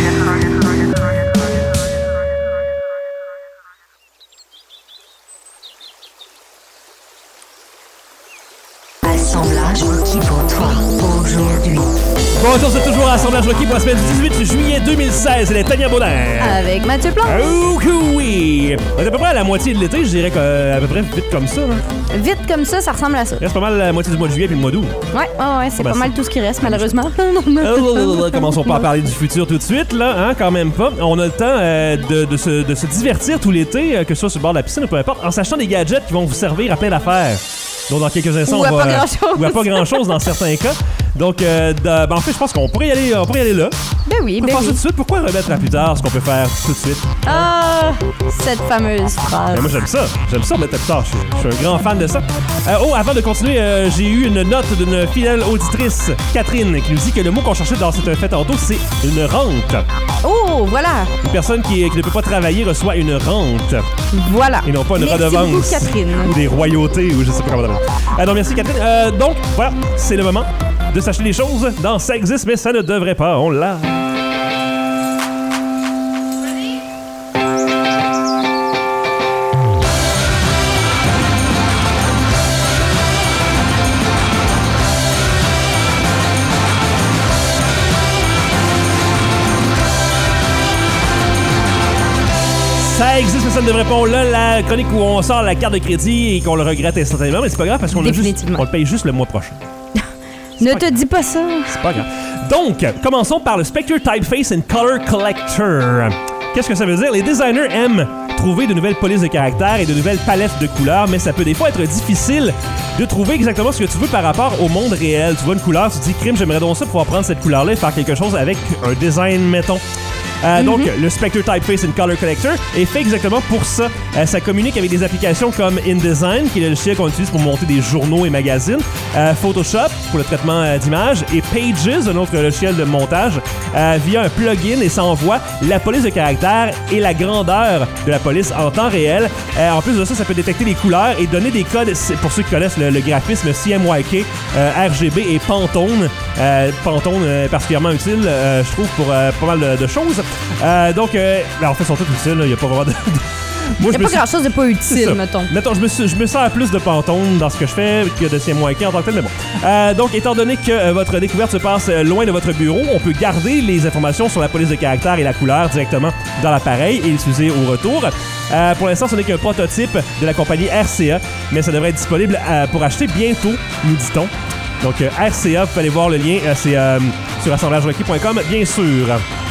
S3: Assemblage requis pour toi aujourd'hui.
S2: Bonjour, c'est toujours Assemblage requis pour la semaine du 18 juillet 2016. Elle est Tania Baudin.
S4: Avec Mathieu Plante.
S2: Oh que oui! On est à peu près à la moitié de l'été, je dirais qu'à peu près vite comme ça. Hein.
S4: Vite comme ça ressemble à ça.
S2: Il reste pas mal la moitié du mois de juillet puis le mois d'août.
S4: Ouais, c'est pas mal tout ce qui reste, malheureusement.
S2: Commençons pas à parler du futur tout de suite, là, hein, quand même pas. On a le temps de se divertir tout l'été, que ce soit sur le bord de la piscine ou peu importe, en s'achetant des gadgets qui vont vous servir à plein d'affaires. Donc, dans quelques instants,
S4: ou à pas grand-chose.
S2: Ou à pas grand-chose dans certains cas. Donc, en fait, je pense qu'on pourrait y aller là.
S4: Ben oui,
S2: On peut
S4: ben
S2: faire ça
S4: oui.
S2: tout de suite. Pourquoi remettre à plus tard ce qu'on peut faire tout de suite?
S4: Ah, cette fameuse phrase.
S2: Ben, moi, j'aime ça. J'aime ça remettre à plus tard. Je suis un grand fan de ça. Avant de continuer, j'ai eu une note d'une fidèle auditrice, Catherine, qui nous dit que le mot qu'on cherchait dans cette fête tantôt, c'est une rente.
S4: Oh, voilà.
S2: Une personne qui ne peut pas travailler reçoit une rente.
S4: Voilà.
S2: Et non pas une
S4: Merci
S2: redevance.
S4: beaucoup, Catherine.
S2: Ou des royautés, ou je sais pas comment dire. Donc, merci, Catherine. Donc, voilà, c'est le moment de s'acheter des choses dans Ça existe, mais ça ne devrait pas. On l'a. Ça existe, mais ça ne devrait pas. On l'a, la chronique où on sort la carte de crédit et qu'on le regrette instantanément, mais c'est pas grave parce qu'on on le paye juste le mois prochain.
S4: Ne te dis pas ça.
S2: C'est pas grave. Donc, commençons par le Spectre Typeface and Color Collector. Qu'est-ce que ça veut dire? Les designers aiment trouver de nouvelles polices de caractère et de nouvelles palettes de couleurs, mais ça peut des fois être difficile de trouver exactement ce que tu veux par rapport au monde réel. Tu vois une couleur, tu te dis, crime, j'aimerais donc ça pouvoir prendre cette couleur-là et faire quelque chose avec un design, mettons. Donc, le Spectre Typeface and Color Collector est fait exactement pour ça. Ça communique avec des applications comme InDesign, qui est le logiciel qu'on utilise pour monter des journaux et magazines, Photoshop pour le traitement d'images, et Pages, un autre logiciel de montage, via un plugin, et ça envoie la police de caractère et la grandeur de la police en temps réel. En plus de ça, ça peut détecter les couleurs et donner des codes, pour ceux qui connaissent le graphisme CMYK, RGB et Pantone. Pantone particulièrement utile, je trouve, pour pas mal de choses. En fait, ils sont tous utiles. Il n'y a pas vraiment de...
S4: Il n'y a pas grand-chose de pas utile, mettons.
S2: Je me sers plus de Pantone dans ce que je fais que de CMYK en tant que tel, mais bon. Donc, étant donné que votre découverte se passe loin de votre bureau, on peut garder les informations sur la police de caractère et la couleur directement dans l'appareil et l'utiliser au retour. Pour l'instant, ce n'est qu'un prototype de la compagnie RCA, mais ça devrait être disponible pour acheter bientôt, nous dit-on. Donc, RCA, vous pouvez aller voir le lien, c'est sur assemblagerequis.com, bien sûr.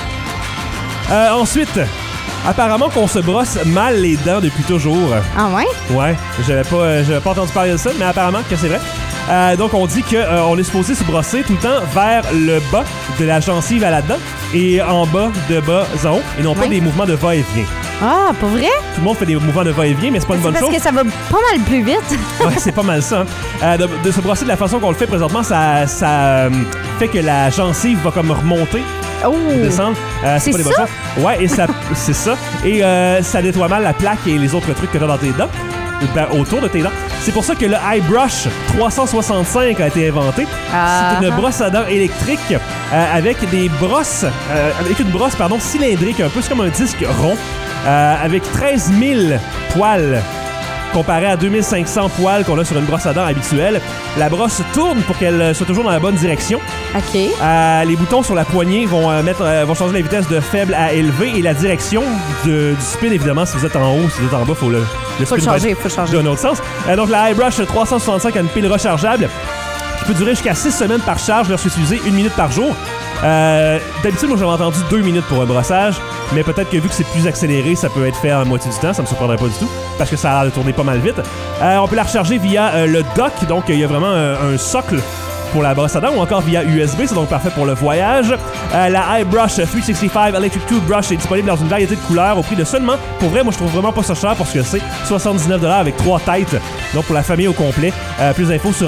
S2: Ensuite, apparemment qu'on se brosse mal les dents depuis toujours.
S4: Ah ouais?
S2: Ouais, j'avais pas entendu parler de ça, mais apparemment que c'est vrai. Donc on dit qu'on est supposé se brosser tout le temps vers le bas de la gencive à la dent et en bas de bas en haut, et non pas des mouvements de va-et-vient.
S4: Ah, pas vrai?
S2: Tout le monde fait des mouvements de va-et-vient, mais c'est pas une bonne chose.
S4: Parce que ça va pas mal plus vite.
S2: Ouais, c'est pas mal ça. Hein. De se brosser de la façon qu'on le fait présentement, ça fait que la gencive va comme remonter.
S4: Oh!
S2: Descendre.
S4: C'est
S2: pas des bonnes
S4: ça?
S2: choses. Ouais, et ça, c'est ça. Et ça nettoie mal la plaque et les autres trucs que t'as dans tes dents. Autour de tes dents. C'est pour ça que le iBrush 365 a été inventé. C'est une brosse à dents électrique avec des brosses, avec une brosse cylindrique, un peu c'est comme un disque rond, avec 13 000 poils comparé à 2500 poils qu'on a sur une brosse à dents habituelle. La brosse tourne pour qu'elle soit toujours dans la bonne direction.
S4: OK.
S2: Les boutons sur la poignée vont changer la vitesse de faible à élevé et la direction du spin, évidemment. Si vous êtes en haut, si vous êtes en bas, faut le
S4: faut changer.
S2: D'un autre sens. Donc, la iBrush 365 a une pile rechargeable qui peut durer jusqu'à 6 semaines par charge lorsque c'est utilisé 1 minute par jour. D'habitude, moi, j'avais entendu 2 minutes pour un brossage, mais peut-être que vu que c'est plus accéléré, ça peut être fait en moitié du temps. Ça me surprendrait pas du tout, parce que ça a l'air de tourner pas mal vite. On peut la recharger via le dock, donc il y a vraiment un socle pour la brosse à dents ou encore via USB, c'est donc parfait pour le voyage. La iBrush 365 Electric Toothbrush est disponible dans une variété de couleurs au prix de seulement, pour vrai, moi je trouve vraiment pas ça cher parce que c'est 79$ avec 3 têtes, donc pour la famille au complet. Plus d'infos sur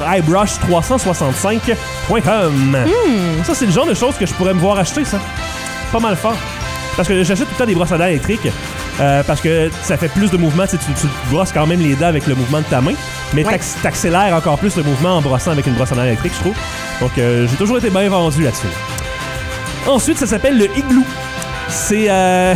S2: iBrush365.com. Ça, c'est le genre de choses que je pourrais me voir acheter, ça. Pas mal fort. Parce que j'achète tout le temps des brosses à dents électriques. Parce que ça fait plus de mouvement. Tu brosses quand même les dents avec le mouvement de ta main, mais t'accélères encore plus le mouvement en brossant avec une brosse à dents électrique, je trouve. Donc, j'ai toujours été bien vendu là-dessus. Ensuite, ça s'appelle le Igloo. C'est...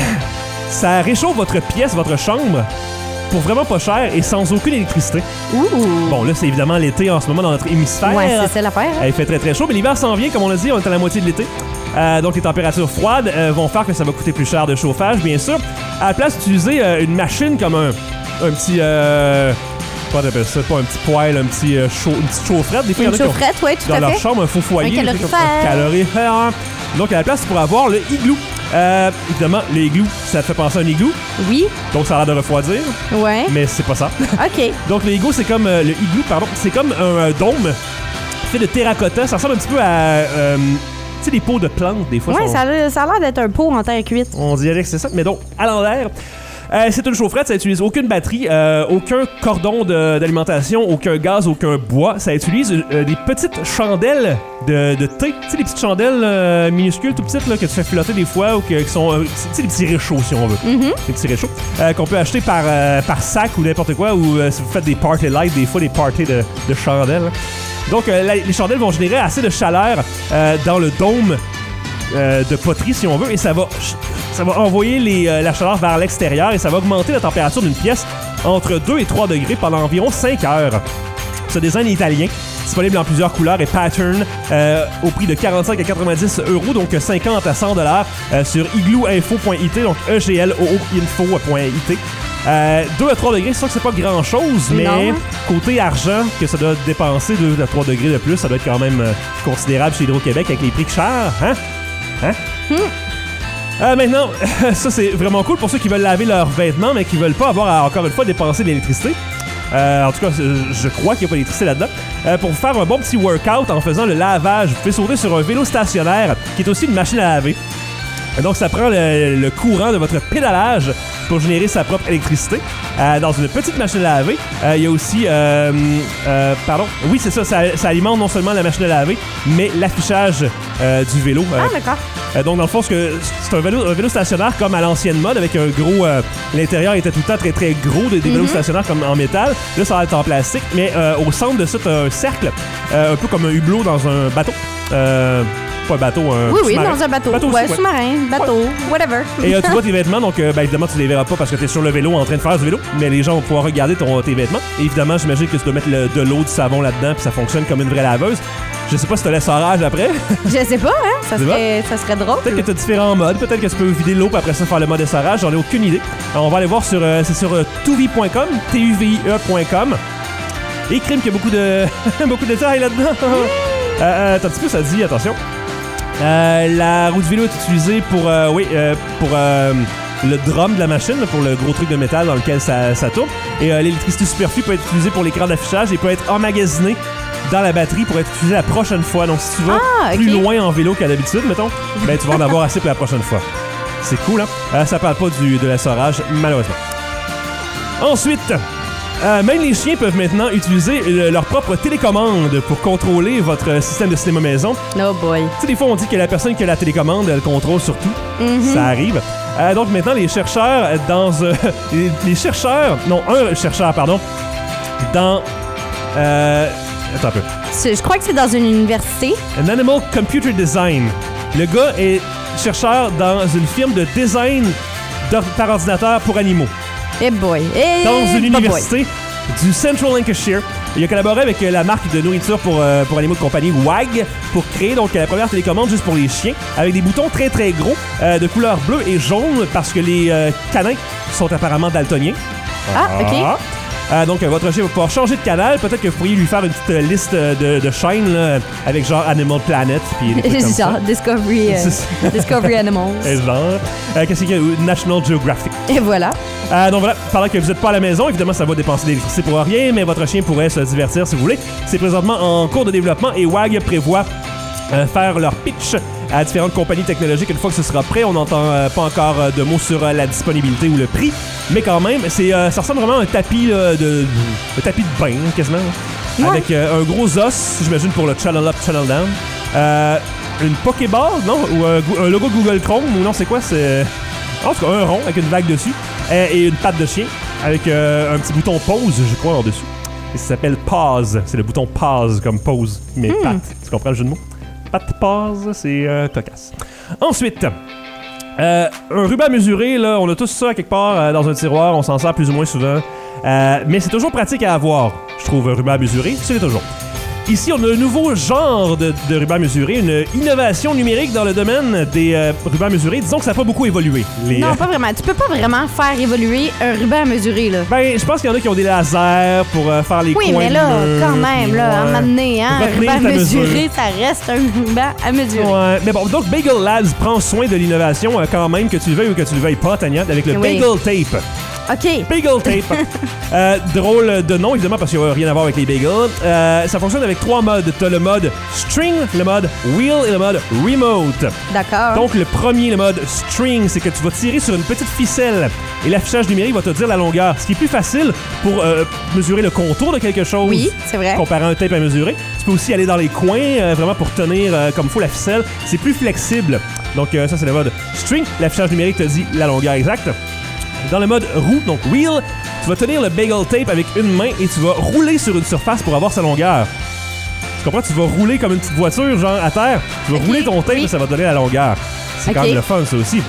S2: ça réchauffe votre pièce, votre chambre, pour vraiment pas cher et sans aucune électricité. Bon, là, c'est évidemment l'été en ce moment dans notre hémisphère.
S4: Ouais, c'est ça l'affaire.
S2: Il fait très très chaud, mais l'hiver s'en vient, comme on l'a dit, on est à la moitié de l'été. Donc, les températures froides vont faire que ça va coûter plus cher de chauffage, bien sûr. À la place d'utiliser une machine comme un petit... Comment t'appelles ça? Pas un petit poêle, une petite chaufferette. Des fois,
S4: une chaufferette, oui, tout à fait.
S2: Dans leur chambre, un faux foyer.
S4: Un calorifère.
S2: Donc, à la place, tu pourras avoir le Igloo. Évidemment, le Igloo, ça te fait penser à un igloo.
S4: Oui.
S2: Donc, ça a l'air de refroidir.
S4: Ouais.
S2: Mais c'est pas ça.
S4: OK.
S2: Donc, le Igloo, c'est comme... le Igloo, pardon, c'est comme un dôme fait de terracotta. Ça ressemble un petit peu à... tu sais, des pots de plantes, des fois.
S4: Oui, ça a l'air d'être un pot en terre cuite.
S2: On dirait que c'est ça, mais donc, à l'envers. C'est une chaufferette, ça utilise aucune batterie, aucun cordon d'alimentation, aucun gaz, aucun bois. Ça utilise des petites chandelles de thé. Tu sais, des petites chandelles minuscules, tout petites, là, que tu fais flotter des fois, ou qui sont, tu sais, des petits réchauds, si on veut. Des petits réchauds qu'on peut acheter par sac ou n'importe quoi, ou si vous faites des party lights, des fois des parties de chandelles. Hein. Donc, les chandelles vont générer assez de chaleur dans le dôme de poterie, si on veut, et ça va envoyer la chaleur vers l'extérieur et ça va augmenter la température d'une pièce entre 2 et 3 degrés pendant environ 5 heures. Ce design est italien, disponible en plusieurs couleurs et patterns au prix de 45 à 90 €, donc 50 à 100$ sur iglooinfo.it, donc eglooinfo.it. 2 à 3 degrés, c'est sûr que c'est pas grand-chose, mais côté argent que ça doit dépenser 2 à 3 degrés de plus, ça doit être quand même considérable chez Hydro-Québec avec les prix que cher, hein? Maintenant, ça c'est vraiment cool pour ceux qui veulent laver leurs vêtements mais qui veulent pas avoir encore une fois dépensé de l'électricité. En tout cas, je crois qu'il n'y a pas d'électricité là-dedans. Pour faire un bon petit workout en faisant le lavage, vous pouvez sauter sur un vélo stationnaire qui est aussi une machine à laver. Donc, ça prend le courant de votre pédalage pour générer sa propre électricité. Dans une petite machine à laver, il y a aussi... oui, c'est ça, ça alimente non seulement la machine à laver, mais l'affichage du vélo.
S4: D'accord.
S2: Donc, dans le fond, c'est un vélo stationnaire comme à l'ancienne mode, avec un gros... l'intérieur était tout le temps très, très gros, des vélos stationnaires comme en métal. Là, ça va être en plastique, mais au centre de ça, tu as un cercle, un peu comme un hublot dans un bateau. Pas un bateau, un sous-marin.
S4: Dans un bateau. Sous-marin, bateau, whatever.
S2: Et tu vois tes vêtements, donc évidemment, tu les verras pas parce que tu es sur le vélo en train de faire du vélo, mais les gens vont pouvoir regarder tes vêtements. Et évidemment, j'imagine que tu dois mettre de l'eau, du savon là-dedans, puis ça fonctionne comme une vraie laveuse. Je sais pas si tu laisses orage après.
S4: Je sais pas, hein? Ça serait drôle.
S2: Peut-être que tu as différents modes. Peut-être que tu peux vider l'eau, puis après ça, faire le mode essorage. J'en ai aucune idée. Alors, on va aller voir c'est sur tuvi.com, tuvie.com. Et crime qu'il y a beaucoup de détails là-dedans. T'as un petit peu, ça dit, attention. La roue du vélo est utilisée pour le drum de la machine, pour le gros truc de métal dans lequel ça tourne. Et l'électricité superflue peut être utilisée pour l'écran d'affichage et peut être emmagasinée dans la batterie pour être utilisée la prochaine fois. Donc, si tu vas plus loin en vélo qu'à d'habitude, mettons, ben, tu vas en avoir assez pour la prochaine fois. C'est cool, hein? Ça parle pas de l'essorage, malheureusement. Ensuite... même les chiens peuvent maintenant utiliser leur propre télécommande pour contrôler votre système de cinéma maison.
S4: Oh boy.
S2: Tu sais, des fois, on dit que la personne qui a la télécommande, elle contrôle sur tout. Ça arrive. Donc maintenant, les chercheurs un chercheur, dans... attends un peu.
S4: Je crois que c'est dans une université.
S2: An Animal Computer Design. Le gars est chercheur dans une firme de design par ordinateur pour animaux.
S4: Eh boy.
S2: Dans une université du Central Lancashire. Il a collaboré avec la marque de nourriture pour animaux de compagnie WAG pour créer donc la première télécommande juste pour les chiens avec des boutons très très gros de couleur bleue et jaune parce que les canins sont apparemment daltoniens.
S4: OK.
S2: Donc, votre chien va pouvoir changer de canal. Peut-être que vous pourriez lui faire une petite liste de chaînes là, avec genre Animal Planet. Puis des trucs comme ça.
S4: Discovery Animals.
S2: Et genre, qu'est-ce qu'il y a? National Geographic.
S4: Et voilà.
S2: Donc voilà, pendant que vous n'êtes pas à la maison, évidemment, ça va dépenser d'électricité pour rien, mais votre chien pourrait se divertir si vous voulez. C'est présentement en cours de développement et WAG prévoit faire leur pitch à différentes compagnies technologiques. Une fois que ce sera prêt, on n'entend pas encore de mots sur la disponibilité ou le prix, mais quand même, ça ressemble vraiment à un tapis un tapis de bain, quasiment, avec un gros os, j'imagine, pour le channel up, channel down. Une Pokéball, non? Ou un logo de Google Chrome, ou non, c'est quoi? C'est en tout cas un rond avec une vague dessus et une patte de chien avec un petit bouton pause, je crois, en dessous. Et ça s'appelle pause. C'est le bouton pause comme pause, mais patte. Tu comprends le jeu de mots? Patte pause, c'est cocasse. Ensuite, un ruban mesuré, là, on a tous ça quelque part dans un tiroir, on s'en sert plus ou moins souvent. Mais c'est toujours pratique à avoir, je trouve, un ruban mesuré, c'est toujours. Ici, on a un nouveau genre de ruban mesuré, une innovation numérique dans le domaine des rubans mesurés. Disons que ça n'a pas beaucoup évolué.
S4: Non, pas vraiment. Tu peux pas vraiment faire évoluer un ruban mesuré, là.
S2: Ben, je pense qu'il y en a qui ont des lasers pour faire les coins.
S4: Oui, mais là, quand même, là, à m'amener, hein, un ruban mesuré, ça reste un ruban à mesurer. Ouais,
S2: mais bon, donc Bagel Labs prend soin de l'innovation quand même, que tu le veuilles ou que tu le veuilles pas, Tania, avec le Bagel Tape.
S4: OK.
S2: Bagel Tape. Drôle de nom, évidemment, parce qu'il n'y a rien à voir avec les bagels. Ça fonctionne avec 3 modes. Tu as le mode String, le mode Wheel et le mode Remote.
S4: D'accord.
S2: Donc, le premier, le mode String, c'est que tu vas tirer sur une petite ficelle et l'affichage numérique va te dire la longueur. Ce qui est plus facile pour mesurer le contour de quelque chose.
S4: Oui, c'est vrai.
S2: Comparé à un tape à mesurer. Tu peux aussi aller dans les coins, vraiment pour tenir comme il faut la ficelle. C'est plus flexible. Donc, ça, c'est le mode String. L'affichage numérique te dit la longueur exacte. Dans le mode roue, donc wheel, tu vas tenir le bagel tape avec une main et tu vas rouler sur une surface pour avoir sa longueur. Tu comprends? Tu vas rouler comme une petite voiture, genre à terre. Tu vas rouler ton tape et ça va te donner la longueur. C'est quand même le fun, ça aussi.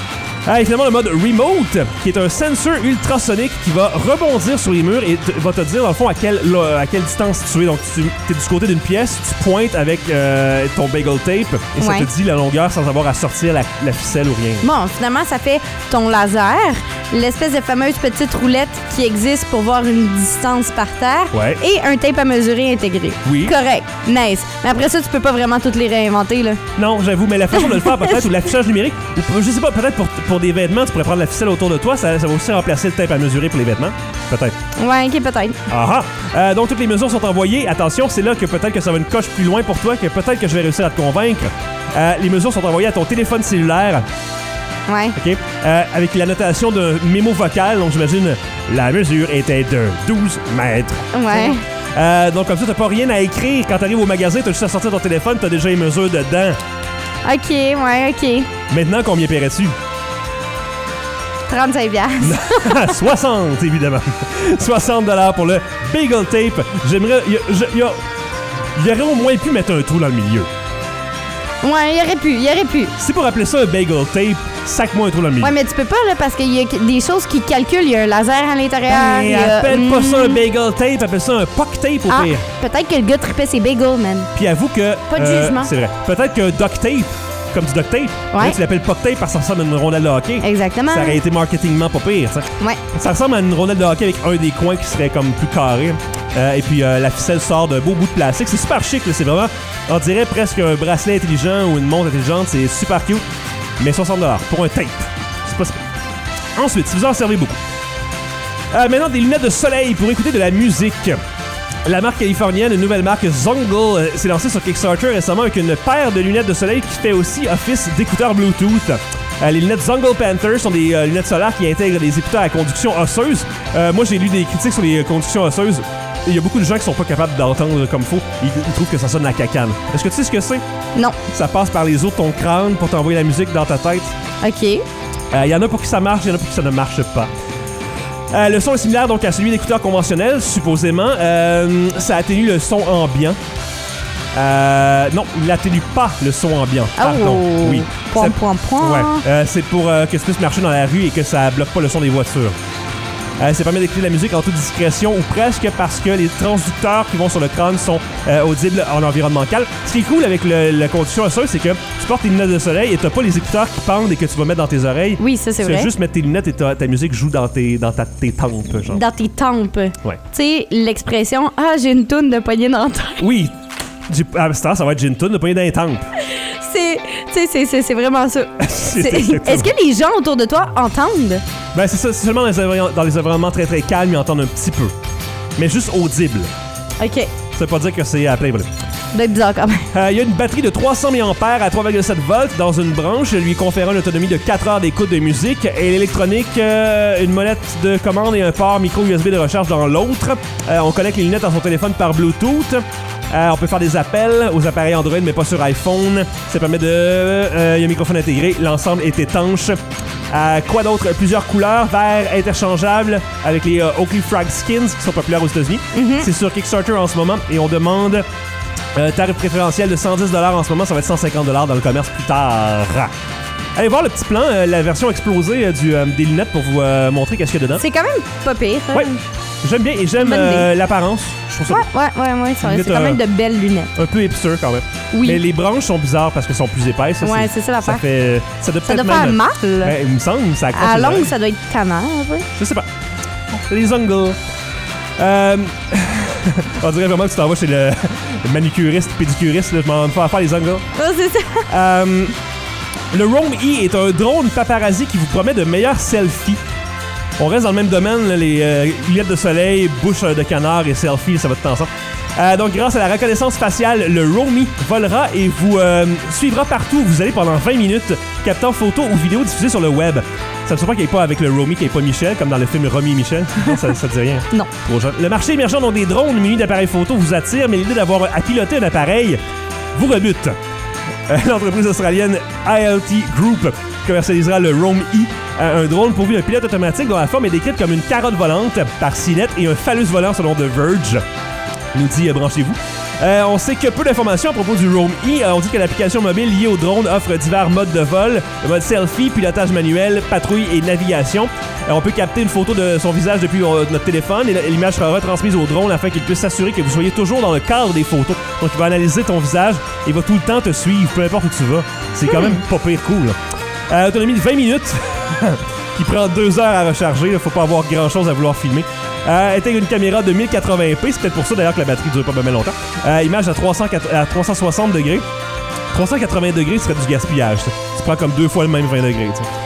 S2: Et finalement, le mode Remote, qui est un sensor ultrasonique qui va rebondir sur les murs et va te dire, dans le fond, à quelle distance tu es. Donc, tu es du côté d'une pièce, tu pointes avec ton bagel tape et ça te dit la longueur sans avoir à sortir la ficelle ou rien.
S4: Bon, finalement, ça fait ton laser, l'espèce de fameuse petite roulette qui existe pour voir une distance par terre et un tape à mesurer intégré.
S2: Oui.
S4: Correct. Nice. Mais après ça, tu peux pas vraiment toutes les réinventer, là.
S2: Non, j'avoue, mais la façon de le faire, peut-être, ou l'affichage numérique, ou je sais pas, peut-être pour des vêtements, tu pourrais prendre la ficelle autour de toi, ça va aussi remplacer le tape à mesurer pour les vêtements. Peut-être.
S4: Ouais, ok, peut-être.
S2: Ah! Donc, toutes les mesures sont envoyées. Attention, c'est là que peut-être que ça va une coche plus loin pour toi, que peut-être que je vais réussir à te convaincre. Les mesures sont envoyées à ton téléphone cellulaire.
S4: Ouais.
S2: OK. Avec la notation d'un mémo vocal, donc j'imagine la mesure était de 12 mètres.
S4: Ouais.
S2: Donc, comme ça, t'as pas rien à écrire. Quand t'arrives au magasin, t'as juste à sortir ton téléphone, t'as déjà les mesures dedans.
S4: OK, ouais, OK.
S2: Maintenant, combien paierais-tu?
S4: 35 $.
S2: 60, évidemment. 60 $ pour le Bagel Tape. J'aimerais... Il aurait au moins pu mettre un trou dans le milieu.
S4: Ouais, il aurait pu.
S2: C'est pour appeler ça un Bagel Tape, sac-moi un trou dans le milieu.
S4: Ouais, mais tu peux pas, là, parce qu'il y a des choses qui calculent. Il y a un laser à l'intérieur.
S2: Mais appelle pas ça un Bagel Tape, appelle ça un Puck Tape au pire.
S4: Peut-être que le gars tripait ses bagels, man.
S2: Puis avoue que...
S4: Pas de jugement.
S2: C'est vrai. Peut-être qu'un Duct Tape, comme du Duct Tape, là, tu l'appelles Puck Tape parce que ça ressemble à une rondelle de hockey.
S4: Exactement.
S2: Ça aurait été marketingement pas pire, ça.
S4: Ouais.
S2: Ça ressemble à une rondelle de hockey avec un des coins qui serait comme plus carré. Et puis la ficelle sort d'un beau bout de plastique. C'est super chic, là. C'est vraiment, on dirait presque un bracelet intelligent ou une montre intelligente. C'est super cute. Mais 60 $ pour un tape. C'est pas super. Ensuite, si vous en servez beaucoup. Maintenant, des lunettes de soleil pour écouter de la musique. La marque californienne, une nouvelle marque Zongle, s'est lancée sur Kickstarter récemment avec une paire de lunettes de soleil qui fait aussi office d'écouteurs Bluetooth. Les lunettes Zongle Panther sont des lunettes solaires qui intègrent des écouteurs à conduction osseuse. Moi, j'ai lu des critiques sur les conductions osseuses. Il y a beaucoup de gens qui sont pas capables d'entendre comme faut. Ils trouvent que ça sonne la cacane. Est-ce que tu sais ce que c'est?
S4: Non.
S2: Ça passe par les os de ton crâne pour t'envoyer la musique dans ta tête.
S4: OK.
S2: Il y en a pour qui ça marche, il y en a pour qui ça ne marche pas. Le son est similaire donc à celui d'écouteurs conventionnels, supposément. Ça atténue le son ambiant. Non, il n'atténue pas le son ambiant. Pardon. Oui.
S4: Point.
S2: Ouais. C'est pour que ça puisse marcher dans la rue et que ça bloque pas le son des voitures. Ça permet d'écouter la musique en toute discrétion ou presque parce que les transducteurs qui vont sur le crâne sont audibles en environnement calme. Ce qui est cool avec la condition osseuse, c'est que tu portes tes lunettes de soleil et t'as pas les écouteurs qui pendent et que tu vas mettre dans tes oreilles.
S4: Oui, ça c'est vrai.
S2: Tu vas juste mettre tes lunettes et ta musique joue dans tes tempes. Genre.
S4: Dans tes tempes.
S2: Ouais.
S4: Tu sais, l'expression « Ah, j'ai une toune de poignée dentaire ».
S2: Oui. Ça va être j'ai une toune de poignée dans les tempes.
S4: C'est vraiment ça. Est-ce que les gens autour de toi entendent?
S2: Ben c'est ça, c'est seulement dans les environnements très très calmes, ils entendent un petit peu. Mais juste audible.
S4: OK.
S2: Ça veut pas dire que c'est à plein bruit.
S4: Doit être bizarre quand même.
S2: Il y a une batterie de 300 mAh à 3,7 volts dans une branche, lui conférant une autonomie de 4 heures d'écoute de musique. Et l'électronique, une molette de commande et un port micro USB de recharge dans l'autre. On connecte les lunettes à son téléphone par Bluetooth. On peut faire des appels aux appareils Android, mais pas sur iPhone. Ça permet de... Il y a un microphone intégré. L'ensemble est étanche. Quoi d'autre? Plusieurs couleurs. Vert interchangeable avec les Oakley Frag Skins qui sont populaires aux États-Unis. C'est sur Kickstarter en ce moment. Et on demande... tarif préférentiel de 110$ en ce moment. Ça va être 150$ dans le commerce plus tard. Allez voir le petit plan, la version explosée des lunettes pour vous montrer qu'est-ce qu'il y a dedans.
S4: C'est quand même pas pire.
S2: Ouais. J'aime bien et j'aime l'apparence. Je trouve ça
S4: Ouais, c'est quand même de belles lunettes.
S2: un peu hipster quand même.
S4: Oui.
S2: Mais les branches sont bizarres parce qu'elles sont plus épaisses.
S4: Ouais, c'est ça l'affaire.
S2: Ça doit
S4: faire
S2: même...
S4: mal.
S2: Ouais, il me semble, ça accroche.
S4: À
S2: les
S4: longue,
S2: oreilles.
S4: ça doit être tannant. Ouais.
S2: Je sais pas. Les ongles. On dirait vraiment que tu t'en vas chez le manicuriste, pédicuriste. Là, je m'en vais faire les ongles.
S4: Oh, c'est ça.
S2: Le Roam E est un drone paparazzi qui vous promet de meilleurs selfies. On reste dans le même domaine, là, les lunettes de soleil, bouche de canard et selfie, ça va tout ensemble. Donc, grâce à la reconnaissance faciale, le Roam E volera et vous suivra partout où vous allez pendant 20 minutes, captant photos ou vidéos diffusées sur le web. Ça me surprend qu'il n'y ait pas avec le Roam E, qu'il n'y ait pas Michel, comme dans le film Romy et Michel. ça te dit rien?
S4: Non.
S2: Trop jeune. Le marché émergent dont des drones munis d'appareils photo vous attire, mais l'idée d'avoir à piloter un appareil vous rebute. L'entreprise australienne ILT Group commercialisera le Roam E, un drone pourvu d'un pilote automatique dont la forme est décrite comme une carotte volante par Cinet et un phallus volant selon The Verge. Nous dit branchez-vous. On sait que peu d'informations à propos du Roam E. On dit que l'application mobile liée au drone offre divers modes de vol, le mode selfie, pilotage manuel, patrouille et navigation. On peut capter une photo de son visage depuis notre téléphone et l'image sera retransmise au drone afin qu'il puisse s'assurer que vous soyez toujours dans le cadre des photos. Donc il va analyser ton visage et il va tout le temps te suivre, peu importe où tu vas. C'est quand même pas pire cool. Autonomie de 20 minutes qui prend 2 heures à recharger. Il faut pas avoir grand-chose à vouloir filmer. Intègre une caméra de 1080p, c'est peut-être pour ça d'ailleurs que la batterie dure pas bien longtemps. Image à 360 degrés. 380 degrés serait du gaspillage. Ça. Tu prends comme 2 fois le même 20 degrés.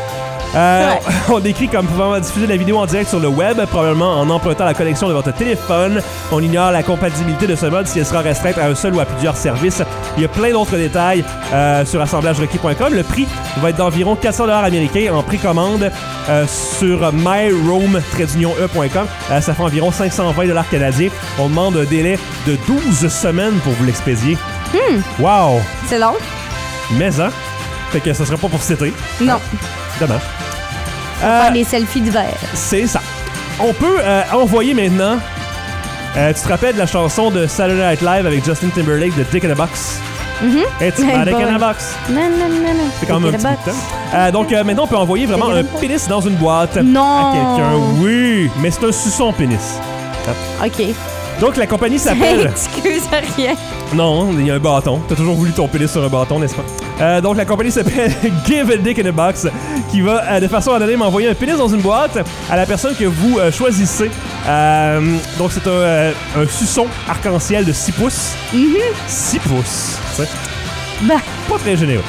S2: On décrit comme pouvant diffuser la vidéo en direct sur le web, probablement en empruntant la connexion de votre téléphone. On ignore la compatibilité de ce mode si elle sera restreinte à un seul ou à plusieurs services. Il y a plein d'autres détails sur assemblagerequis.com. Le prix va être d'environ 400$ américains en précommande sur myroam-e.com. Ça fait environ 520$ canadiens. On demande un délai de 12 semaines pour vous l'expédier. Wow!
S4: C'est long?
S2: Mais hein? Fait que ça sera pas pour cet été.
S4: Non.
S2: Dommage.
S4: Faire des selfies d'hiver.
S2: C'est ça. On peut envoyer maintenant... tu te rappelles de la chanson de Saturday Night Live avec Justin Timberlake de Dick in a Box? It's my Dick in a Box.
S4: Non.
S2: C'est quand même un petit bout de temps. Donc maintenant, on peut envoyer vraiment un pénis dans une boîte
S4: Non.
S2: à quelqu'un. Oui, mais c'est un suçon pénis.
S4: OK.
S2: Donc la compagnie s'appelle...
S4: Excuse rien.
S2: Non, il y a un bâton. T'as toujours voulu ton pénis sur un bâton, n'est-ce pas? Donc la compagnie s'appelle Give a Dick in a Box, qui va de façon anonyme envoyer un pénis dans une boîte à la personne que vous choisissez. Donc c'est un suçon arc-en-ciel de 6 pouces. 6 pouces. T'sais.
S4: Ben.
S2: Pas très généreux.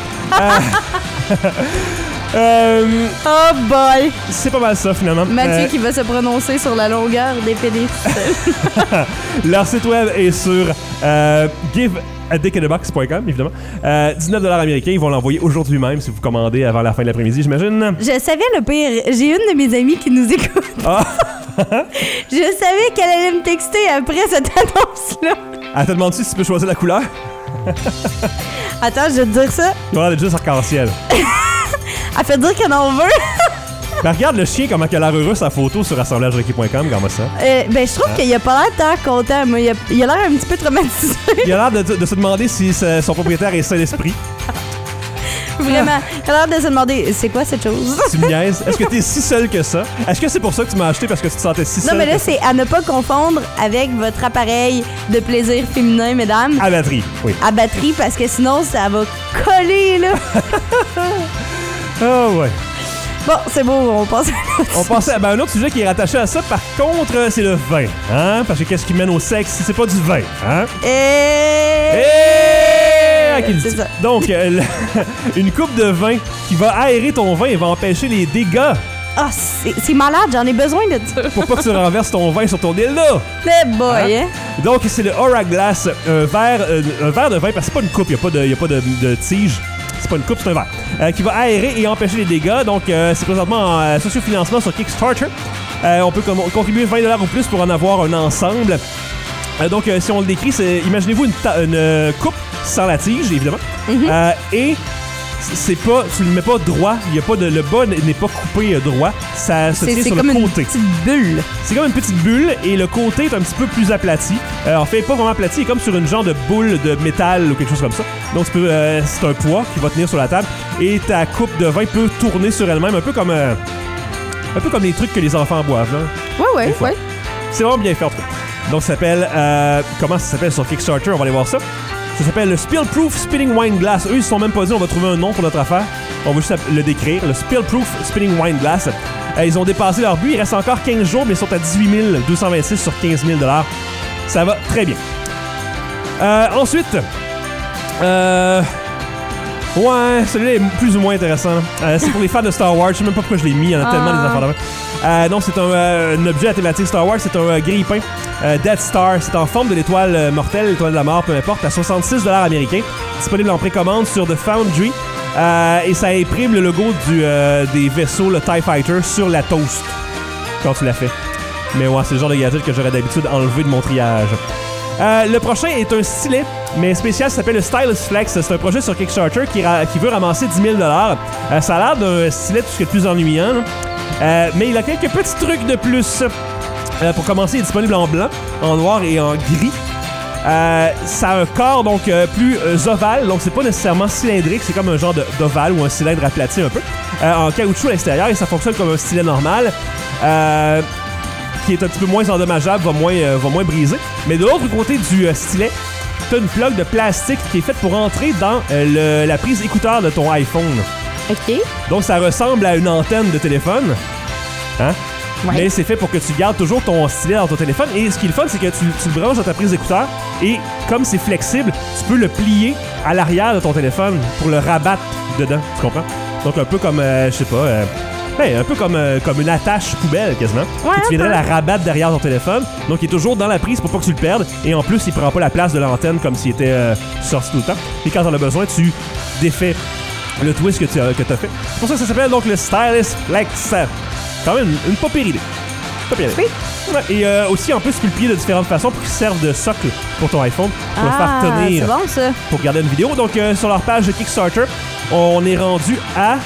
S4: Oh boy!
S2: C'est pas mal ça finalement.
S4: Mathieu qui va se prononcer sur la longueur des pénis.
S2: Leur site web est sur giveadickinabox.com, évidemment. 19$ américains, ils vont l'envoyer aujourd'hui même si vous commandez avant la fin de l'après-midi, j'imagine.
S4: Je savais le pire. J'ai une de mes amies qui nous écoute.
S2: Ah.
S4: Je savais qu'elle allait me texter après cette annonce-là.
S2: Elle te demande si tu peux choisir la couleur.
S4: Attends, je vais te dire ça.
S2: Il va juste arc-en-ciel.
S4: Elle fait dire qu'elle en veut.
S2: Ben regarde le chien, comment il a l'air heureux sa photo sur assemblagerequis.com, regarde-moi ça.
S4: Ben je trouve qu'il a pas l'air tant content. Moi, il a l'air un petit peu traumatisé.
S2: Il a l'air de se demander si son propriétaire est sain d'esprit.
S4: Vraiment. J'ai l'air de se demander, c'est quoi cette chose?
S2: Tu me niaises? Est-ce que t'es si seul que ça? Est-ce que c'est pour ça que tu m'as acheté parce que tu te sentais si seul?
S4: Non, mais là, c'est à ne pas confondre avec votre appareil de plaisir féminin, mesdames.
S2: À batterie, oui.
S4: À batterie, parce que sinon, ça va coller, là.
S2: Ah ouais.
S4: Bon, c'est beau, on passe à l'autre.
S2: On passait à un autre sujet qui est rattaché à ça. Par contre, c'est le vin. Hein? Parce que qu'est-ce qui mène au sexe si c'est pas du vin? Hein?
S4: C'est ça.
S2: Donc, une coupe de vin qui va aérer ton vin et va empêcher les dégâts.
S4: Ah, c'est malade, j'en ai besoin de ça.
S2: Pour pas que tu renverses ton vin sur ton dildo.
S4: C'est boy, hein?
S2: Donc, c'est le Aura Glass, un verre de vin, parce que c'est pas une coupe, il n'y a pas de tige. C'est pas une coupe, c'est un verre. Qui va aérer et empêcher les dégâts. Donc, c'est présentement en sociofinancement sur Kickstarter. On peut contribuer 20$ ou plus pour en avoir un ensemble. Donc, si on le décrit, imaginez-vous une coupe sans la tige, évidemment. Mm-hmm. Et c'est pas, tu le mets pas droit, il y a pas le bas n'est pas coupé droit, ça se tient sur le côté. C'est comme une
S4: petite bulle.
S2: C'est comme une petite bulle et le côté est un petit peu plus aplati. En fait, pas vraiment aplati, il est comme sur une genre de boule de métal ou quelque chose comme ça. Donc c'est un poids qui va tenir sur la table et ta coupe de vin peut tourner sur elle-même, un peu comme les trucs que les enfants boivent. Là,
S4: ouais.
S2: C'est vraiment bien fait en tout cas. Donc ça s'appelle comment ça s'appelle sur Kickstarter, on va aller voir ça. Ça s'appelle le Spill-Proof Spinning Wine Glass. Eux, ils se sont même pas dit on va trouver un nom pour notre affaire. On va juste le décrire. Le Spill-Proof Spinning Wine Glass. Ils ont dépassé leur but. Il reste encore 15 jours, mais ils sont à 18 226 sur 15 000 $. Ça va très bien. Ensuite, ouais, celui-là est plus ou moins intéressant. C'est pour les fans de Star Wars. Je sais même pas pourquoi je l'ai mis. Il y en a tellement des affaires là-bas. Non, c'est un objet à thématique Star Wars. C'est un grille-pain Death Star. C'est en forme de l'étoile mortelle, l'étoile de la mort, peu importe, à 66$ américains. Disponible en précommande sur The Foundry. Et ça imprime le logo des vaisseaux, le TIE Fighter, sur la toast quand tu l'as fait. Mais ouais, c'est le genre de gadget que j'aurais d'habitude enlevé de mon triage. Le prochain est un stylet, mais spécial, ça s'appelle le Stylus Flex. C'est un projet sur Kickstarter qui veut ramasser 10 000$. Ça a l'air d'un stylet tout ce qui est le plus ennuyant, mais il a quelques petits trucs de plus. Pour commencer, il est disponible en blanc, en noir et en gris. Ça a un corps donc plus ovale, donc c'est pas nécessairement cylindrique, c'est comme un genre d'ovale ou un cylindre aplati un peu, en caoutchouc à l'extérieur, et ça fonctionne comme un stylet normal. Qui est un petit peu moins endommageable, va moins briser. Mais de l'autre côté du stylet, t'as une plug de plastique qui est faite pour entrer dans la prise écouteur de ton iPhone.
S4: OK.
S2: Donc ça ressemble à une antenne de téléphone. Hein? Ouais. Mais c'est fait pour que tu gardes toujours ton stylet dans ton téléphone. Et ce qui est le fun, c'est que tu le branches dans ta prise d'écouteur et comme c'est flexible, tu peux le plier à l'arrière de ton téléphone pour le rabattre dedans. Tu comprends? Donc un peu comme, je sais pas... un peu comme une attache poubelle, quasiment. Ouais, tu viendrais la rabattre derrière ton téléphone. Donc, il est toujours dans la prise pour pas que tu le perdes. Et en plus, il prend pas la place de l'antenne comme s'il était sorti tout le temps. Et quand t'en as besoin, tu défais le twist que t'as fait. C'est pour ça que ça s'appelle donc le Stylus Flex. Quand même une pas pire idée. Pas pire idée. Oui. Ouais, et aussi, en plus, tu peux le plier de différentes façons pour qu'il serve de socle pour ton iPhone. Pour le faire tenir.
S4: C'est bon, ça.
S2: Pour regarder une vidéo. Donc, sur leur page de Kickstarter, on est rendu à...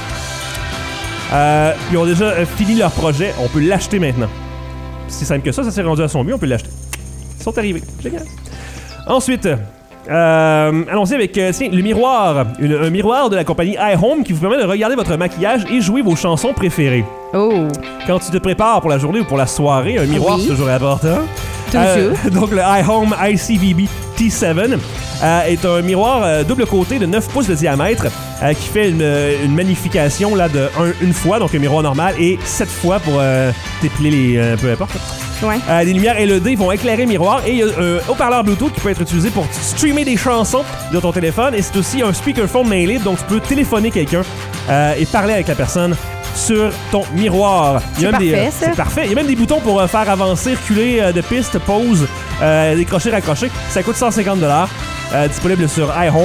S2: ils ont déjà fini leur projet. On peut l'acheter maintenant. C'est simple que ça s'est rendu à son but, on peut l'acheter. Ils sont arrivés. Génial. Ensuite, allons-y avec le miroir. Un miroir de la compagnie iHome qui vous permet de regarder votre maquillage et jouer vos chansons préférées.
S4: Oh.
S2: Quand tu te prépares pour la journée ou pour la soirée, un miroir, c'est toujours important. Donc, le iHome ICVB T7 est un miroir double côté de 9 pouces de diamètre qui fait une magnification là, une fois, donc un miroir normal, et 7 fois pour dépiler les... peu importe.
S4: Ouais.
S2: Les lumières LED vont éclairer le miroir et il y a un haut-parleur Bluetooth qui peut être utilisé pour streamer des chansons de ton téléphone, et c'est aussi un speakerphone main libre, donc tu peux téléphoner quelqu'un et parler avec la personne sur ton miroir.
S4: C'est parfait, ça.
S2: C'est parfait. Il y a même des boutons pour faire avancer, reculer de piste, pause, décrocher, raccrocher. Ça coûte 150$. Disponible sur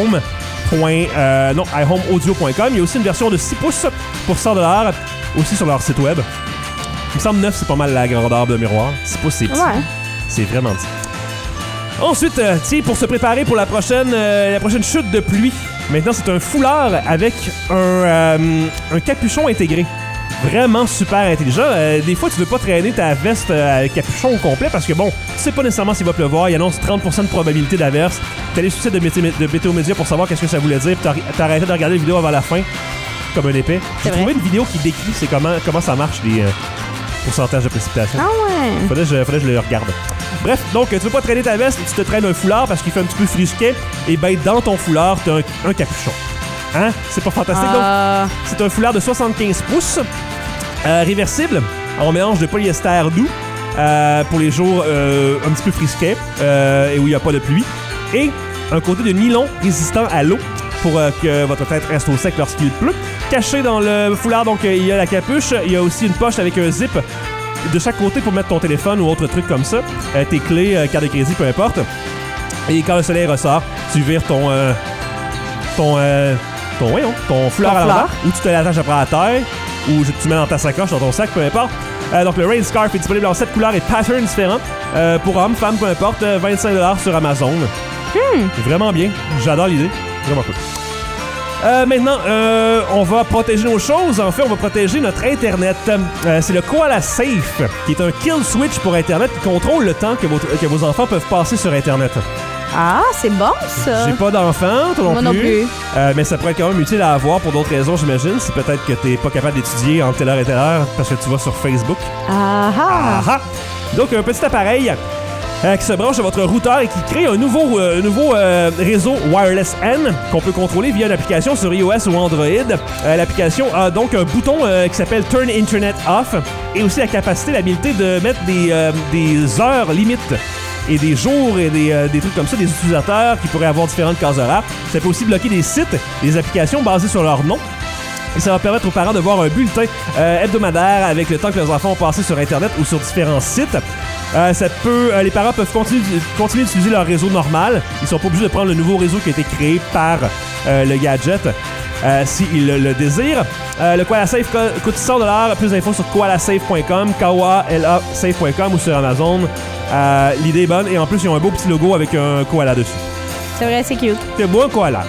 S2: iHomeaudio.com. Il y a aussi une version de 6 pouces pour 100$, aussi sur leur site web. Il me semble 9, c'est pas mal la grandeur de miroir. 6 pouces, c'est petit.
S4: Ouais.
S2: C'est vraiment petit. Ensuite, tiens, pour se préparer pour la prochaine chute de pluie, maintenant c'est un foulard avec un capuchon intégré. Vraiment super intelligent. Des fois, tu veux pas traîner ta veste à capuchon au complet parce que, bon, tu sais pas nécessairement s'il va pleuvoir. Il annonce 30% de probabilité d'averse. T'as les succès de Météo Média pour savoir qu'est-ce que ça voulait dire. Puis t'as arrêté de regarder la vidéo avant la fin, comme un épais. J'ai trouvé une vidéo qui décrit comment ça marche, les pourcentages de précipitation.
S4: Ah ouais?
S2: Faudrait que je le regarde. Bref, donc, tu veux pas traîner ta veste, tu te traînes un foulard parce qu'il fait un petit peu frisquet. Et ben, dans ton foulard, t'as un capuchon. Hein? C'est pas fantastique? Donc, c'est un foulard de 75 pouces, réversible, en mélange de polyester doux pour les jours un petit peu frisquets et où il n'y a pas de pluie. Et un côté de nylon résistant à l'eau pour que votre tête reste au sec lorsqu'il pleut. Caché dans le foulard, donc, il y a la capuche. Il y a aussi une poche avec un zip de chaque côté pour mettre ton téléphone ou autre truc comme ça. Tes clés, carte de crédit, peu importe. Et quand le soleil ressort, tu vires ton foulard à l'envers, ou tu te l'attaches après à terre, ou tu mets dans ta sacoche, dans ton sac, peu importe. Donc le Rain Scarf est disponible en 7 couleurs et patterns différents. Pour hommes, femmes, peu importe, 25$ sur Amazon. Vraiment bien. J'adore l'idée. Vraiment cool. Maintenant, on va protéger nos choses. En fait, on va protéger notre Internet. C'est le Koala Safe, qui est un kill switch pour Internet qui contrôle le temps que vos enfants peuvent passer sur Internet.
S4: Ah, c'est bon, ça!
S2: J'ai pas d'enfant, toi
S4: non plus.
S2: Mais ça pourrait être quand même utile à avoir pour d'autres raisons, j'imagine. C'est peut-être que t'es pas capable d'étudier entre telle heure et telle heure parce que tu vas sur Facebook.
S4: Ah!
S2: Donc, un petit appareil qui se branche à votre routeur et qui crée un nouveau réseau Wireless N qu'on peut contrôler via une application sur iOS ou Android. L'application a donc un bouton qui s'appelle Turn Internet Off et aussi la capacité, l'habilité de mettre des heures limites et des jours et des trucs comme ça, des utilisateurs qui pourraient avoir différentes cases horaires. Ça peut aussi bloquer des sites, des applications basées sur leur nom. Et ça va permettre aux parents de voir un bulletin hebdomadaire avec le temps que leurs enfants ont passé sur Internet ou sur différents sites. Les parents peuvent continuer d'utiliser leur réseau normal. Ils sont pas obligés de prendre le nouveau réseau qui a été créé par le gadget s'ils le désirent. Le Koala Safe coûte 100$. Plus d'infos sur koalasafe.com, koalasafe.com ou sur Amazon. L'idée est bonne et en plus, ils ont un beau petit logo avec un koala dessus.
S4: C'est vrai, c'est cute.
S2: C'est beau, un koala.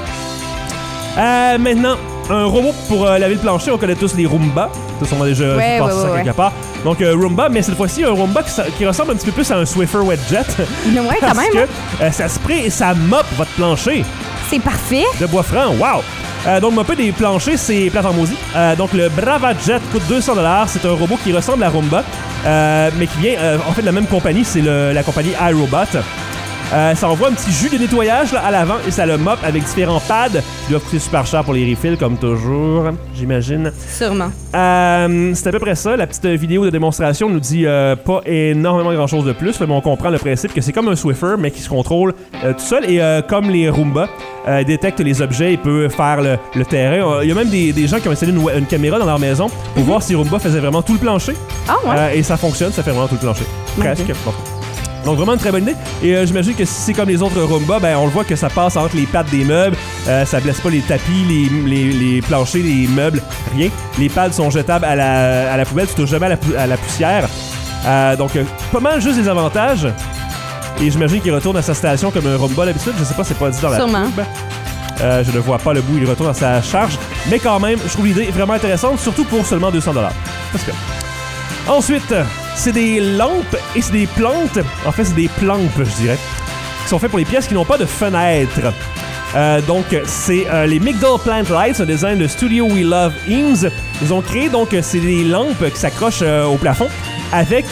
S2: Maintenant, un robot pour laver le plancher. On connaît tous les Roomba. Tous on a déjà pensé ça quelque part. Donc, Roomba, mais cette fois-ci, un Roomba qui ressemble un petit peu plus à un Swiffer Wetjet.
S4: Ouais, quand même.
S2: Parce que ça spray et ça moppe votre plancher.
S4: C'est parfait.
S2: De bois franc, wow! Donc, mopper des planchers, c'est plate en maudit. Donc, le Brava Jet coûte 200$. C'est un robot qui ressemble à Roomba, mais qui vient en fait de la même compagnie. C'est la compagnie iRobot. Ça envoie un petit jus de nettoyage là, à l'avant et ça le mop avec différents pads qui doivent coûter super cher pour les refills, comme toujours, j'imagine.
S4: Sûrement.
S2: C'est à peu près ça. La petite vidéo de démonstration nous dit pas énormément grand-chose de plus, mais on comprend le principe que c'est comme un Swiffer, mais qui se contrôle tout seul. Et comme les Roomba, détecte les objets et peut faire le terrain. Il y a même des gens qui ont installé une caméra dans leur maison pour voir si Roomba faisait vraiment tout le plancher.
S4: Ah ouais?
S2: Et ça fonctionne, ça fait vraiment tout le plancher. Presque.
S4: Okay.
S2: Bon. Donc vraiment une très bonne idée. Et j'imagine que si c'est comme les autres Roomba, ben on le voit que ça passe entre les pattes des meubles. Ça blesse pas les tapis, les planchers, les meubles, rien. Les pads sont jetables à la poubelle, tu touches jamais à la poussière. Donc pas mal juste des avantages. Et j'imagine qu'il retourne à sa station comme un Roomba d'habitude. Je sais pas, c'est pas dit dans la pub. Je ne vois pas le bout, il retourne à sa charge. Mais quand même, je trouve l'idée vraiment intéressante, surtout pour seulement 200$. Parce que... Ensuite, c'est des lampes et c'est des plantes. En fait, c'est des plantes, je dirais, qui sont faites pour les pièces qui n'ont pas de fenêtres. Donc, c'est les Migdal Plant Lights, un design de Studio We Love Eames. Ils ont créé, donc, c'est des lampes qui s'accrochent au plafond avec,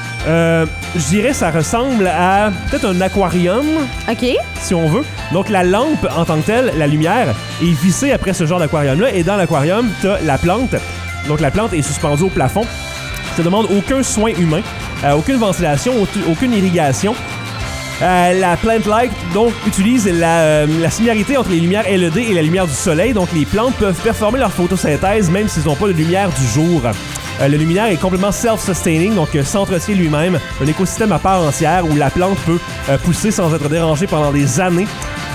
S2: je dirais, ça ressemble à peut-être un aquarium.
S4: OK.
S2: Si on veut. Donc, la lampe, en tant que telle, la lumière, est vissée après ce genre d'aquarium-là. Et dans l'aquarium, t'as la plante. Donc, la plante est suspendue au plafond. Ça demande aucun soin humain, aucune ventilation, aucune irrigation. La Plant Light donc utilise la similarité entre les lumières LED et la lumière du soleil. Donc les plantes peuvent performer leur photosynthèse même s'ils n'ont pas de lumière du jour. Le luminaire est complètement self-sustaining, donc s'entretient lui-même, un écosystème à part entière où la plante peut pousser sans être dérangée pendant des années.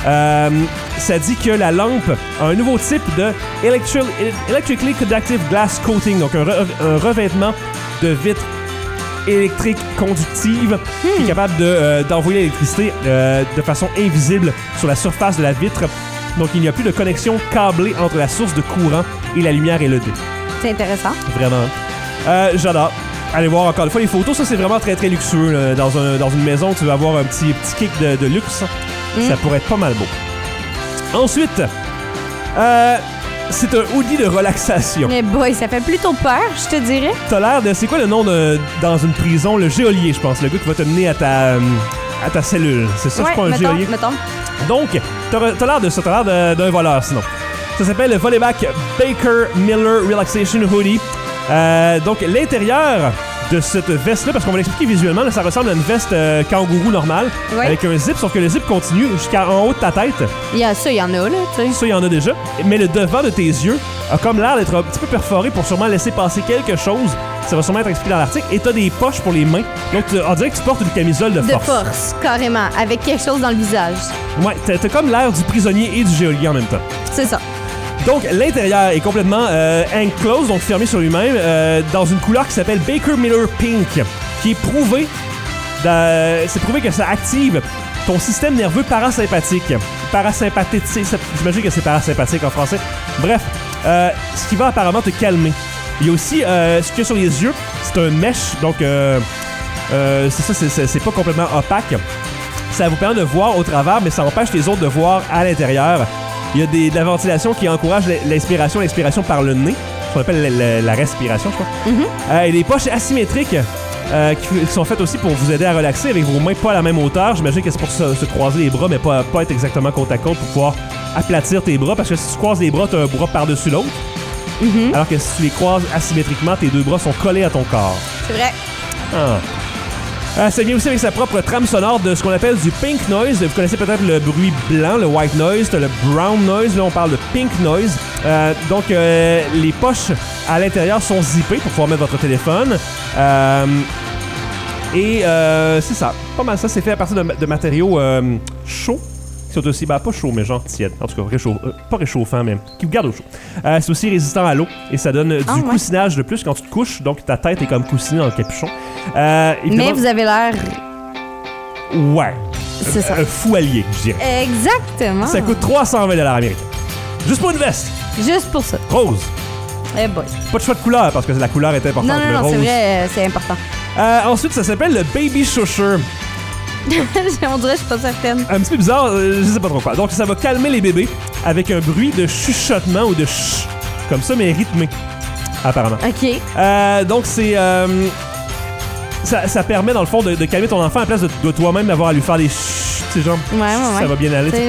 S2: Ça dit que la lampe a un nouveau type de Electrically Conductive Glass Coating, donc un revêtement de vitre électrique conductive qui est capable d'envoyer l'électricité de façon invisible sur la surface de la vitre. Donc il n'y a plus de connexion câblée entre la source de courant et la lumière LED.
S4: C'est intéressant.
S2: Vraiment. J'adore. Allez voir encore une fois les photos. Ça, c'est vraiment très, très luxueux. Là. Dans une maison, tu veux avoir un petit kick de luxe. Ça pourrait être pas mal beau. Ensuite, c'est un hoodie de relaxation.
S4: Mais boy, ça fait plutôt peur, je te dirais.
S2: T'as l'air de... C'est quoi le nom dans une prison? Le geôlier, je pense. Le gars qui va te mener à ta cellule. C'est ça, je crois, un geôlier. Donc, t'as l'air de ça. T'as l'air d'un voleur, sinon. Ça s'appelle le Volleyback Baker Miller Relaxation Hoodie. Donc, l'intérieur de cette veste-là, parce qu'on va l'expliquer visuellement, là, ça ressemble à une veste kangourou normale, avec un zip, sauf que le zip continue jusqu'en haut de ta tête.
S4: Il y en a, là, tu sais.
S2: Ça, il y en a déjà. Mais le devant de tes yeux a comme l'air d'être un petit peu perforé pour sûrement laisser passer quelque chose. Ça va sûrement être expliqué dans l'article. Et t'as des poches pour les mains. Donc, on dirait que tu portes une camisole de force.
S4: De force, carrément, avec quelque chose dans le visage.
S2: Ouais, t'as comme l'air du prisonnier et du geôlier en même temps.
S4: C'est ça.
S2: Donc, l'intérieur est complètement enclosed, donc fermé sur lui-même, dans une couleur qui s'appelle Baker Miller Pink, qui est prouvé. C'est prouvé que ça active ton système nerveux parasympathique. Parasympathique, j'imagine que c'est parasympathique en français. Bref, ce qui va apparemment te calmer. Il y a aussi ce qu'il y a sur les yeux, c'est un mesh, donc c'est pas complètement opaque. Ça vous permet de voir au travers, mais ça empêche les autres de voir à l'intérieur. Il y a de la ventilation qui encourage l'expiration par le nez, ce qu'on appelle la respiration, je crois. Et des poches asymétriques qui sont faites aussi pour vous aider à relaxer avec vos mains pas à la même hauteur. J'imagine que c'est pour se croiser les bras, mais pas être exactement côte à côte pour pouvoir aplatir tes bras, parce que si tu croises les bras, tu as un bras par-dessus l'autre. Alors que si tu les croises asymétriquement, tes deux bras sont collés à ton corps.
S4: C'est vrai.
S2: Ça vient aussi avec sa propre trame sonore de ce qu'on appelle du pink noise. Vous connaissez peut-être le bruit blanc, le white noise, le brown noise. Là, on parle de pink noise. Donc, les poches à l'intérieur sont zippées pour pouvoir mettre votre téléphone. C'est ça. Pas mal ça. C'est fait à partir de matériaux chauds. Qui sont aussi, pas chauds, mais genre tièdes. En tout cas, pas réchauffants, mais qui vous gardent au chaud. C'est aussi résistant à l'eau et ça donne du coussinage de plus quand tu te couches. Donc, ta tête est comme coussinée dans le capuchon.
S4: Mais vous avez l'air...
S2: Ouais.
S4: C'est ça.
S2: Un fou allié, je dirais.
S4: Exactement.
S2: Ça coûte 320 $ américains. Juste pour une veste.
S4: Juste pour ça.
S2: Rose.
S4: Eh boy.
S2: Pas de choix de couleur, parce que la couleur est importante.
S4: Non, c'est vrai, c'est important.
S2: Ensuite, ça s'appelle le Baby Shusher.
S4: On dirait, je suis pas certaine.
S2: Un petit peu bizarre, je sais pas trop quoi. Donc, ça va calmer les bébés avec un bruit de chuchotement ou de chut. Comme ça, mais rythmé. Apparemment.
S4: OK.
S2: Donc, c'est... Ça permet, dans le fond, de calmer ton enfant à la place de toi-même d'avoir à lui faire des chut. Tu sais, genre, ça va bien aller.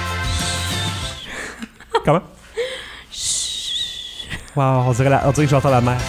S2: Comment? Wow, on dirait que j'entends la mer.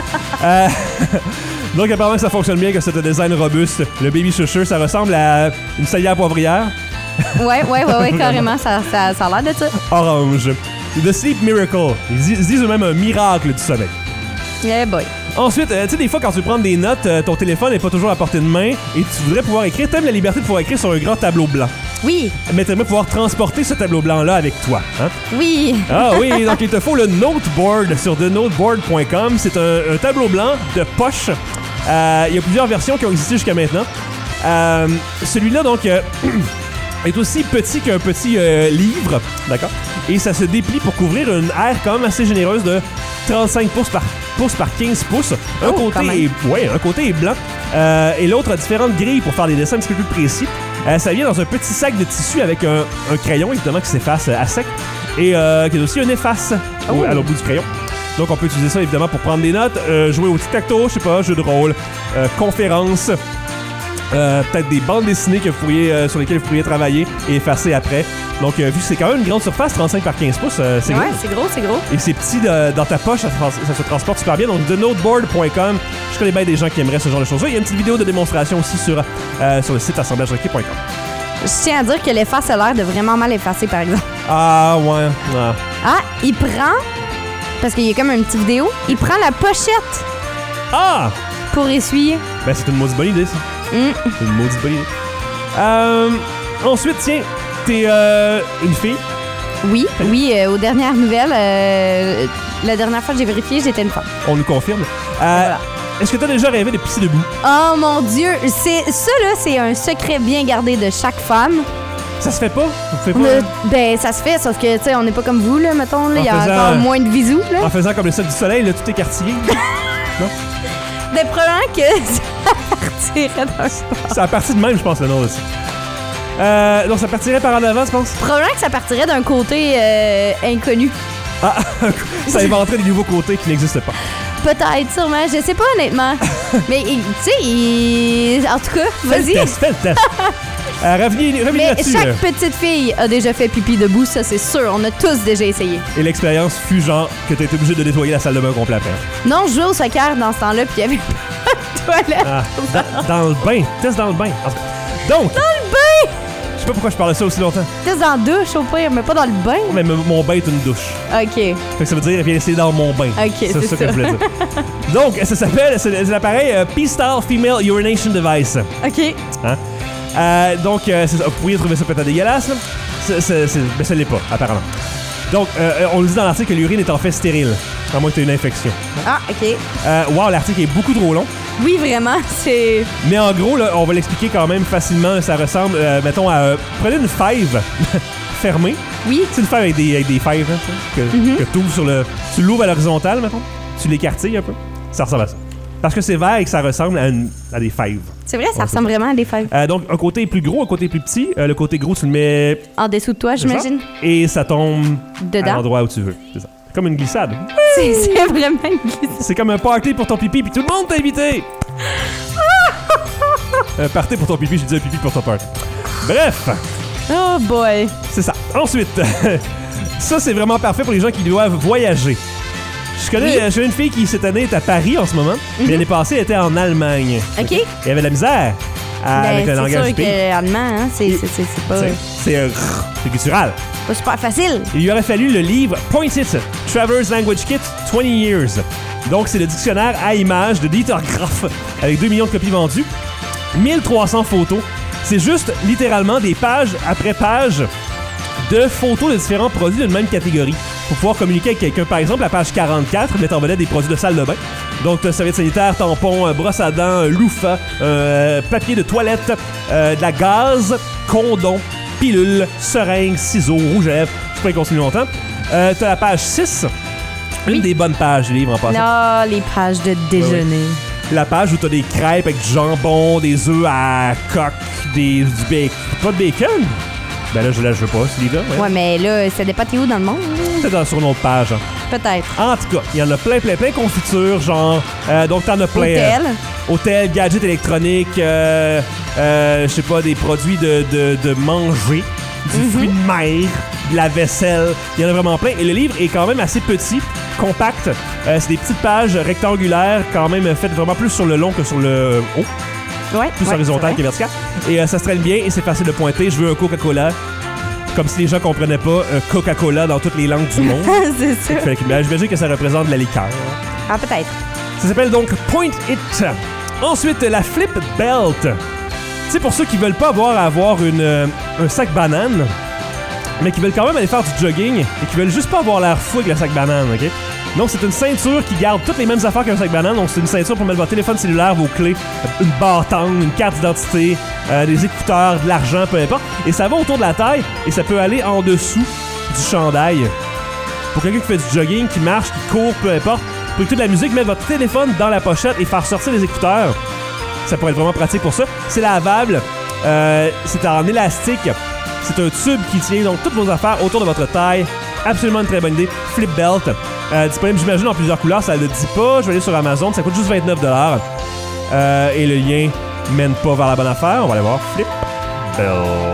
S2: Donc, apparemment que ça fonctionne bien, que c'est un design robuste. Le Baby Shusher, ça ressemble à une salière poivrière. Ouais,
S4: carrément. Ça a l'air de ça.
S2: Orange. The Sleep Miracle. Ils disent eux-mêmes un miracle du sommeil.
S4: Yeah boy.
S2: Ensuite, tu sais, des fois, quand tu veux prendre des notes, ton téléphone n'est pas toujours à portée de main et tu voudrais pouvoir écrire. T'aimes la liberté de pouvoir écrire sur un grand tableau blanc.
S4: Oui.
S2: Mais t'aimerais pouvoir transporter ce tableau blanc-là avec toi. Hein?
S4: Oui.
S2: Ah oui, donc il te faut le Noteboard sur thenoteboard.com. C'est un tableau blanc de poche. Il y a plusieurs versions qui ont existé jusqu'à maintenant. Celui-là, donc... est aussi petit qu'un petit livre, d'accord? Et ça se déplie pour couvrir une aire quand même assez généreuse de 35 pouces par 15 pouces. Un côté est blanc et l'autre a différentes grilles pour faire des dessins un petit peu plus précis. Ça vient dans un petit sac de tissu avec un crayon, évidemment, qui s'efface à sec et qui a aussi un efface à l'autre bout du crayon. Donc, on peut utiliser ça, évidemment, pour prendre des notes, jouer au tic-tac-toe, je sais pas, jeu de rôle, conférences... peut-être des bandes dessinées que vous pourriez, sur lesquelles vous pourriez travailler et effacer après. Donc, vu que c'est quand même une grande surface, 35 par 15 pouces, c'est gros.
S4: Ouais, c'est gros.
S2: Et c'est petit dans ta poche, ça se transporte super bien. Donc, thenoteboard.com. Je connais bien des gens qui aimeraient ce genre de choses-là. Il y a une petite vidéo de démonstration aussi sur le site assemblagerequis.com.
S4: Je tiens à dire que l'efface a l'air de vraiment mal effacer, par exemple.
S2: Ah, ouais.
S4: Ah, il prend... Parce qu'il y a comme une petite vidéo. Il prend la pochette.
S2: Ah!
S4: Pour essuyer.
S2: Ben, c'est une maudite bonne idée, ça. C'est une maudite bonne idée. Ensuite, tiens, t'es une fille?
S4: Oui, aux dernières nouvelles, la dernière fois que j'ai vérifié, j'étais une femme.
S2: On nous confirme.
S4: Voilà.
S2: Est-ce que t'as déjà rêvé de pisser debout?
S4: Oh mon Dieu! Ça, là, c'est un secret bien gardé de chaque femme.
S2: Ça se fait pas? Vous pouvez pas?
S4: Ben, ça se fait, sauf que, tu sais, on n'est pas comme vous, là, mettons. Il y a
S2: faisant-
S4: encore moins de bisous, là.
S2: En faisant comme le sol du soleil, là, tout est quartier. Non?
S4: Ben, probablement que ça partirait d'un sport.
S2: C'est à partir de même, je pense, le nom aussi. Donc, ça partirait par en avant, tu penses?
S4: Probablement que ça partirait d'un côté inconnu.
S2: Ah, ça inventerait des nouveaux côtés qui n'existent pas.
S4: Peut-être, sûrement. Je sais pas, honnêtement. Mais, tu sais, en tout cas, vas-y.
S2: Fais le test. Revenez
S4: Mais
S2: là-dessus.
S4: chaque petite fille a déjà fait pipi debout, ça, c'est sûr. On a tous déjà essayé.
S2: Et l'expérience fut genre que t'étais obligé de nettoyer la salle de bain complète après.
S4: Non, je jouais au soccer dans ce temps-là, puis il y avait pas de toilette.
S2: Ah, dans le bain. Test dans le bain. Donc,
S4: Dans le bain!
S2: je sais pas pourquoi je parlais de ça aussi longtemps.
S4: Test dans la douche, au pire, mais pas dans le bain.
S2: Mais mon bain est une douche.
S4: OK.
S2: Fait que ça veut dire, viens essayer dans mon bain.
S4: Ok, c'est
S2: ça que
S4: ça.
S2: je voulais dire. Donc, ça s'appelle, c'est l'appareil P-Style Female Urination Device.
S4: OK.
S2: Hein? Donc, c'est ça. Vous pourriez trouver ça peut-être dégueulasse, là. Mais ça l'est pas, apparemment. Donc, on nous dit dans l'article que l'urine est en fait stérile, à moins que tu aies une infection.
S4: Ah, OK.
S2: Wow, l'article est beaucoup trop long.
S4: Oui, vraiment, c'est...
S2: Mais en gros, là, on va l'expliquer quand même facilement. Ça ressemble, mettons, à... prenez une fève fermée.
S4: Oui.
S2: C'est une fève avec des fèves, hein, que tu ouvres sur le... Tu l'ouvres à l'horizontale, mettons. Tu l'écartilles un peu. Ça ressemble à ça. Parce que c'est vert et que ça ressemble à des fèves.
S4: C'est vrai, ça ressemble vraiment à des fèves.
S2: Donc, un côté est plus gros, un côté est plus petit. Le côté gros, tu le mets...
S4: En dessous de toi, j'imagine.
S2: Et ça tombe
S4: Dedans.
S2: à l'endroit où tu veux. C'est ça. Comme une glissade.
S4: C'est vraiment une glissade.
S2: C'est comme un party pour ton pipi, puis tout le monde t'a invité. Un party pour ton pipi, je disais pipi pour ton party. Bref,
S4: Oh boy.
S2: c'est ça. Ensuite, ça, c'est vraiment parfait pour les gens qui doivent voyager. Je connais une fille qui, cette année, est à Paris en ce moment, mais l'année passée, elle était en Allemagne.
S4: OK.
S2: Et elle avait de la misère avec le langage du
S4: c'est sûr
S2: pays.
S4: que allemand, hein, c'est pas,
S2: C'est guttural.
S4: pas super facile.
S2: Il lui aurait fallu le livre Point It, Traverse Language Kit 20 Years. Donc, c'est le dictionnaire à images de Dieter Graff avec 2 millions de copies vendues, 1300 photos. C'est juste littéralement des pages après pages de photos de différents produits d'une même catégorie pour pouvoir communiquer avec quelqu'un. Par exemple, la page 44 met en vedette des produits de salle de bain. Donc, tu as serviette sanitaire, tampon, brosse à dents, loofah, papier de toilette, de la gaz, condom, pilule, seringue, ciseaux, rouge à lèvres. Je pourrais continuer longtemps. Tu as la page 6. Une des bonnes pages du livre en passant.
S4: Là, les pages de déjeuner.
S2: La page où t'as des crêpes avec du jambon, des œufs à coque, du bacon. Pas de bacon? Ben là, je veux pas, ce livre-là.
S4: Ouais, mais là, ça dépend t'es où dans le monde.
S2: C'est sur une autre page. Hein.
S4: Peut-être.
S2: En tout cas, il y en a plein confitures, genre... donc, t'en as plein.
S4: Hôtel.
S2: Hôtel, gadgets électroniques, je sais pas, des produits de manger, du fruit de mer, de la vaisselle. Il y en a vraiment plein. Et le livre est quand même assez petit, compact. C'est des petites pages rectangulaires, quand même faites vraiment plus sur le long que sur le haut.
S4: Ouais.
S2: Plus horizontal que vertical. Et ça se traîne bien et c'est facile de pointer. Je veux un Coca-Cola. Comme si les gens comprenaient pas Coca-Cola dans toutes les langues du monde.
S4: C'est ça.
S2: Fait que, ben, j'imagine que ça représente de la liqueur.
S4: Ah, peut-être.
S2: Ça s'appelle donc Point It. Ensuite, la Flip Belt. Tu sais, pour ceux qui veulent pas avoir un sac banane, mais qui veulent quand même aller faire du jogging et qui veulent juste pas avoir l'air fou avec le sac banane, OK? Donc, c'est une ceinture qui garde toutes les mêmes affaires qu'un sac banane. Donc, c'est une ceinture pour mettre votre téléphone cellulaire, vos clés, une barre-tang, une carte d'identité, des écouteurs, de l'argent, peu importe. Et ça va autour de la taille et ça peut aller en dessous du chandail. Pour quelqu'un qui fait du jogging, qui marche, qui court, peu importe, pour écouter de la musique, mettre votre téléphone dans la pochette et faire sortir les écouteurs. Ça pourrait être vraiment pratique pour ça. C'est lavable. C'est en élastique. C'est un tube qui tient donc toutes vos affaires autour de votre taille. Absolument une très bonne idée. Flip Belt. Disponible, j'imagine, en plusieurs couleurs. Ça ne le dit pas. Je vais aller sur Amazon. Ça coûte juste 29$. Et le lien mène pas vers la bonne affaire. On va aller voir. Flip Belt.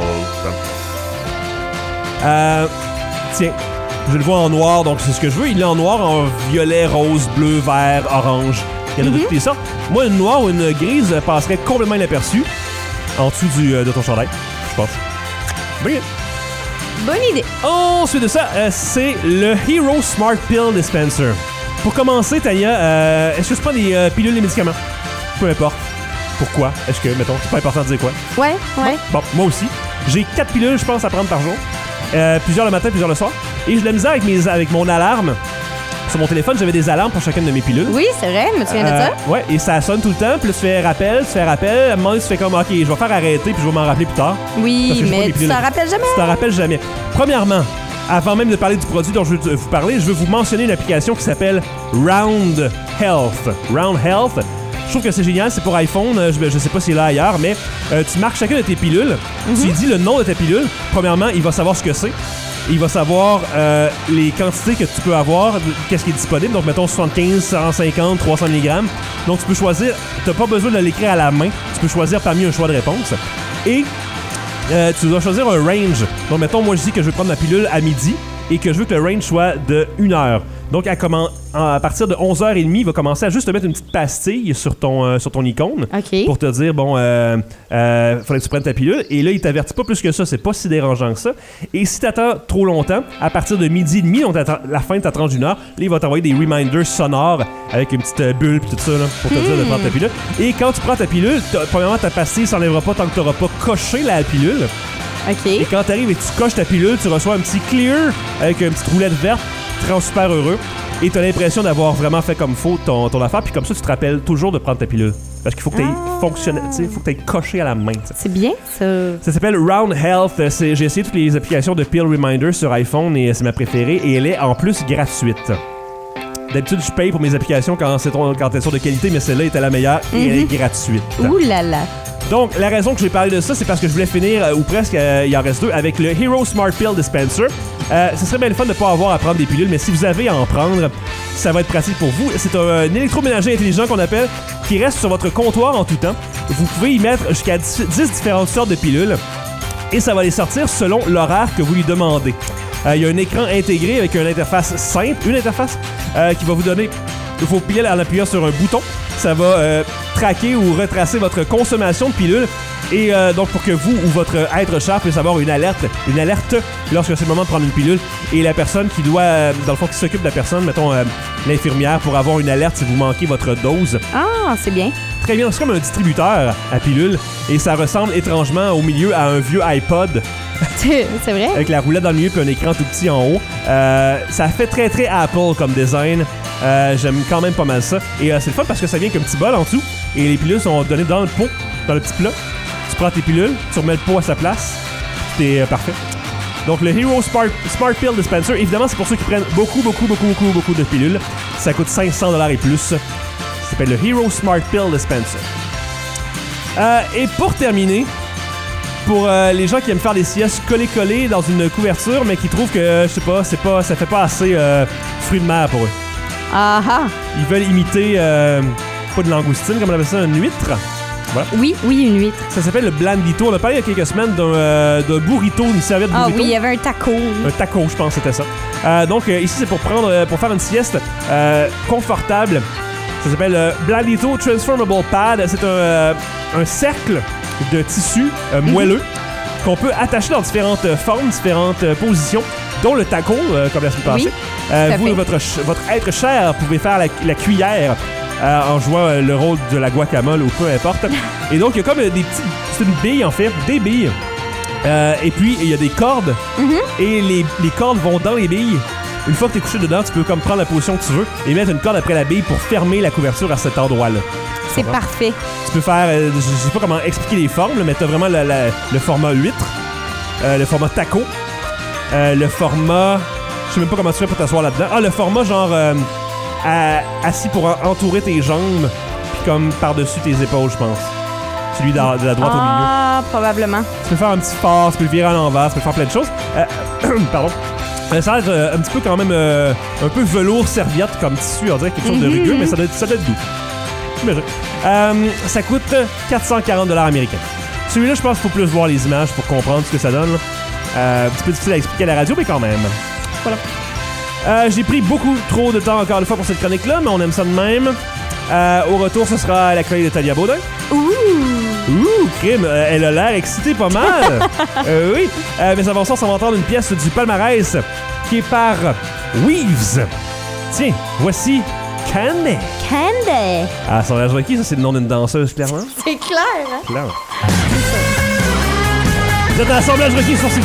S2: Tiens. Je le vois en noir, donc c'est ce que je veux. Il est en noir, en violet, rose, bleu, vert, orange. Il y en a de toutes les sortes. Moi, une noire ou une grise passerait complètement inaperçue en dessous de ton chandail, je pense. Bring it.
S4: Bonne idée.
S2: Ensuite de ça, c'est le Hero Smart Pill Dispenser. Pour commencer, Tania, est-ce que je prends des pilules et médicaments? Peu importe. Pourquoi? Est-ce que, mettons, c'est pas important de dire quoi?
S4: Ouais.
S2: Bon, moi aussi. J'ai 4 pilules, je pense, à prendre par jour. Plusieurs le matin, plusieurs le soir. Et j'ai de la misère avec mon alarme sur mon téléphone, j'avais des alarmes pour chacune de mes pilules.
S4: Oui, c'est vrai, je me souviens de ça.
S2: Ouais, et ça sonne tout le temps, puis là, tu fais rappel. À un moment donné, tu fais comme, OK, je vais faire arrêter, puis je vais m'en rappeler plus tard.
S4: Oui, mais tu t'en rappelles jamais.
S2: Tu t'en rappelles jamais. Premièrement, avant même de parler du produit dont je veux vous parler, je veux vous mentionner une application qui s'appelle Round Health. Round Health. Je trouve que c'est génial, c'est pour iPhone, je sais pas si c'est là ailleurs, mais tu marques chacune de tes pilules, tu lui dis le nom de ta pilule. Premièrement, il va savoir ce que c'est. Il va savoir les quantités que tu peux avoir, qu'est-ce qui est disponible. Donc, mettons 75, 150, 300 mg. Donc, tu peux choisir, tu n'as pas besoin de l'écrire à la main. Tu peux choisir parmi un choix de réponse. Et tu dois choisir un range. Donc, mettons, moi, je dis que je vais prendre ma pilule à midi et que je veux que le range soit de 1 heure. Donc, à partir de 11h30, il va commencer à juste te mettre une petite pastille sur ton icône pour te dire, bon, faudrait que tu prennes ta pilule. Et là, il t'avertit pas plus que ça. C'est pas si dérangeant que ça. Et si t'attends trop longtemps, à partir de midi et demi, donc la fin de ta tranche d'une heure, là, il va t'envoyer des reminders sonores avec une petite bulle et tout ça là, pour te dire de prendre ta pilule. Et quand tu prends ta pilule, premièrement, ta pastille s'enlèvera pas tant que tu n'auras pas coché la pilule. Et quand tu arrives et tu coches ta pilule, tu reçois un petit clear avec une petite roulette verte. Tu te rends super heureux et tu as l'impression d'avoir vraiment fait comme faut ton affaire. Puis comme ça, tu te rappelles toujours de prendre ta pilule. Parce qu'il faut que tu aies fonctionné, il faut que tu aies coché à la main. T'sais.
S4: C'est bien, ça. Ça
S2: s'appelle Round Health. J'ai essayé toutes les applications de Pill Reminder sur iPhone et c'est ma préférée. Et elle est en plus gratuite. D'habitude, je paye pour mes applications quand elles sont de qualité, mais celle-là était la meilleure et elle est gratuite.
S4: Ouh là là.
S2: Donc, la raison que j'ai parlé de ça, c'est parce que je voulais finir, ou presque, il en reste 2, avec le Hero Smart Pill Dispenser. Ce serait bien le fun de ne pas avoir à prendre des pilules, mais si vous avez à en prendre, ça va être pratique pour vous. C'est un électroménager intelligent qu'on appelle, qui reste sur votre comptoir en tout temps. Vous pouvez y mettre jusqu'à 10 différentes sortes de pilules, et ça va les sortir selon l'horaire que vous lui demandez. Il y a un écran intégré avec une interface simple, qui va vous donner vos pilules en appuyant sur un bouton. Ça va traquer ou retracer votre consommation de pilules et donc pour que vous ou votre être cher puisse avoir une alerte lorsque c'est le moment de prendre une pilule et la personne qui doit, dans le fond, qui s'occupe de la personne, mettons l'infirmière, pour avoir une alerte si vous manquez votre dose.
S4: Ah, c'est bien.
S2: Très bien, c'est comme un distributeur à pilules et ça ressemble étrangement au milieu à un vieux iPod.
S4: C'est vrai? Avec
S2: la roulette dans le milieu puis un écran tout petit en haut. Ça fait très très Apple comme design. J'aime quand même pas mal ça. Et c'est le fun parce que ça vient avec un petit bol en dessous et les pilules sont données dans le pot, dans le petit plat. Tu prends tes pilules, tu remets le pot à sa place. T'es parfait. Donc le Hero Smart Pill Dispenser, évidemment c'est pour ceux qui prennent beaucoup de pilules. Ça coûte $500 et plus. Ça s'appelle le Hero Smart Pill Dispenser. Et pour terminer, pour les gens qui aiment faire des siestes collées dans une couverture, mais qui trouvent que, je sais pas, ça fait pas assez fruits de mer pour eux.
S4: Ah ah!
S2: Ils veulent imiter, pas de langoustine, comme on appelle ça, une huître. Voilà.
S4: Oui, une huître.
S2: Ça s'appelle le blandito. On a parlé il y a quelques semaines d'un burrito, une serviette burrito.
S4: Ah oui, il y avait un taco.
S2: Un taco, je pense que c'était ça. Donc ici, c'est pour faire une sieste confortable. Ça s'appelle Blandito Transformable Pad. C'est un cercle de tissu moelleux qu'on peut attacher dans différentes formes, différentes positions, dont le taco, comme la semaine passée. Vous et votre être cher pouvez faire la cuillère en jouant le rôle de la guacamole ou peu importe. Et donc, il y a comme des petits... C'est une bille, en fait, des billes. Et puis, il y a des cordes. Et les cordes vont dans les billes. Une fois que tu es couché dedans, tu peux comme prendre la position que tu veux et mettre une corde après la bille pour fermer la couverture à cet endroit-là.
S4: C'est parfait.
S2: Tu peux faire... je sais pas comment expliquer les formes, mais tu as vraiment le format huître, le format taco, le format... Je sais même pas comment tu fais pour t'asseoir là-dedans. Ah, le format genre assis pour entourer tes jambes puis comme par-dessus tes épaules, je pense. Celui de la droite au milieu.
S4: Ah, probablement.
S2: Tu peux faire un petit phare, tu peux le virer à l'envers, tu peux faire plein de choses. Pardon. Ça a l'air un petit peu quand même un peu velours serviette comme tissu, on dirait quelque chose de rugueux, mais ça doit être doux. J'imagine. Ça coûte $440 américains. Celui-là, je pense qu'il faut plus voir les images pour comprendre ce que ça donne. Un petit peu difficile à expliquer à la radio, mais quand même. Voilà. J'ai pris beaucoup trop de temps encore une fois pour cette chronique-là, mais on aime ça de même. Au retour, ce sera la chronique de Talia Baudin. Ouh, crime, elle a l'air excitée pas mal. Oui, mais avant ça, on va entendre une pièce du palmarès qui est par Weaves. Tiens, voici Candy.
S4: Candy.
S2: Ah, Assemblage requis, ça c'est le nom d'une danseuse, clairement.
S4: C'est clair, hein?
S2: Clairement. Vous êtes à l'Assemblage requis sur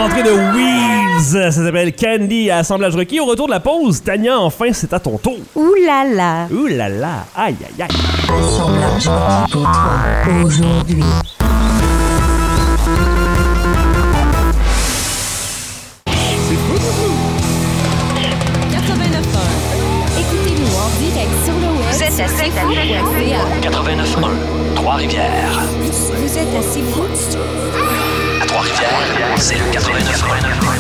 S2: entrée de Weaves. Ça s'appelle Candy à Assemblage requis. Au retour de la pause, Tania, enfin, c'est à ton tour.
S4: Ouh là là.
S2: Ouh là là. Aïe, aïe, aïe.
S3: Assemblage requis pour toi aujourd'hui.
S5: Écoutez-nous en direct sur le web.
S1: Vous êtes assez fou.
S6: 89.1 Trois-Rivières.
S5: Vous êtes assez fou.
S6: À Trois-Rivières, c'est le 89.1.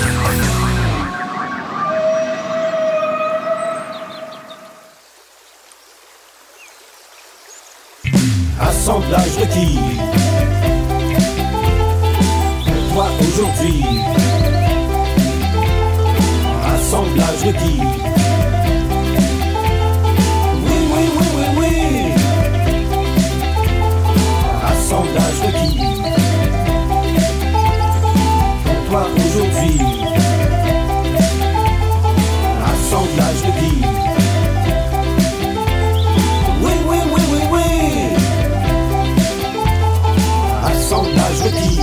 S7: Assemblage requis. Pour toi aujourd'hui. Assemblage requis. Oui, oui, oui, oui, oui. Assemblage requis. Pour toi aujourd'hui. Assemblage requis. Oui, oui, oui, oui, oui. Assemblage requis.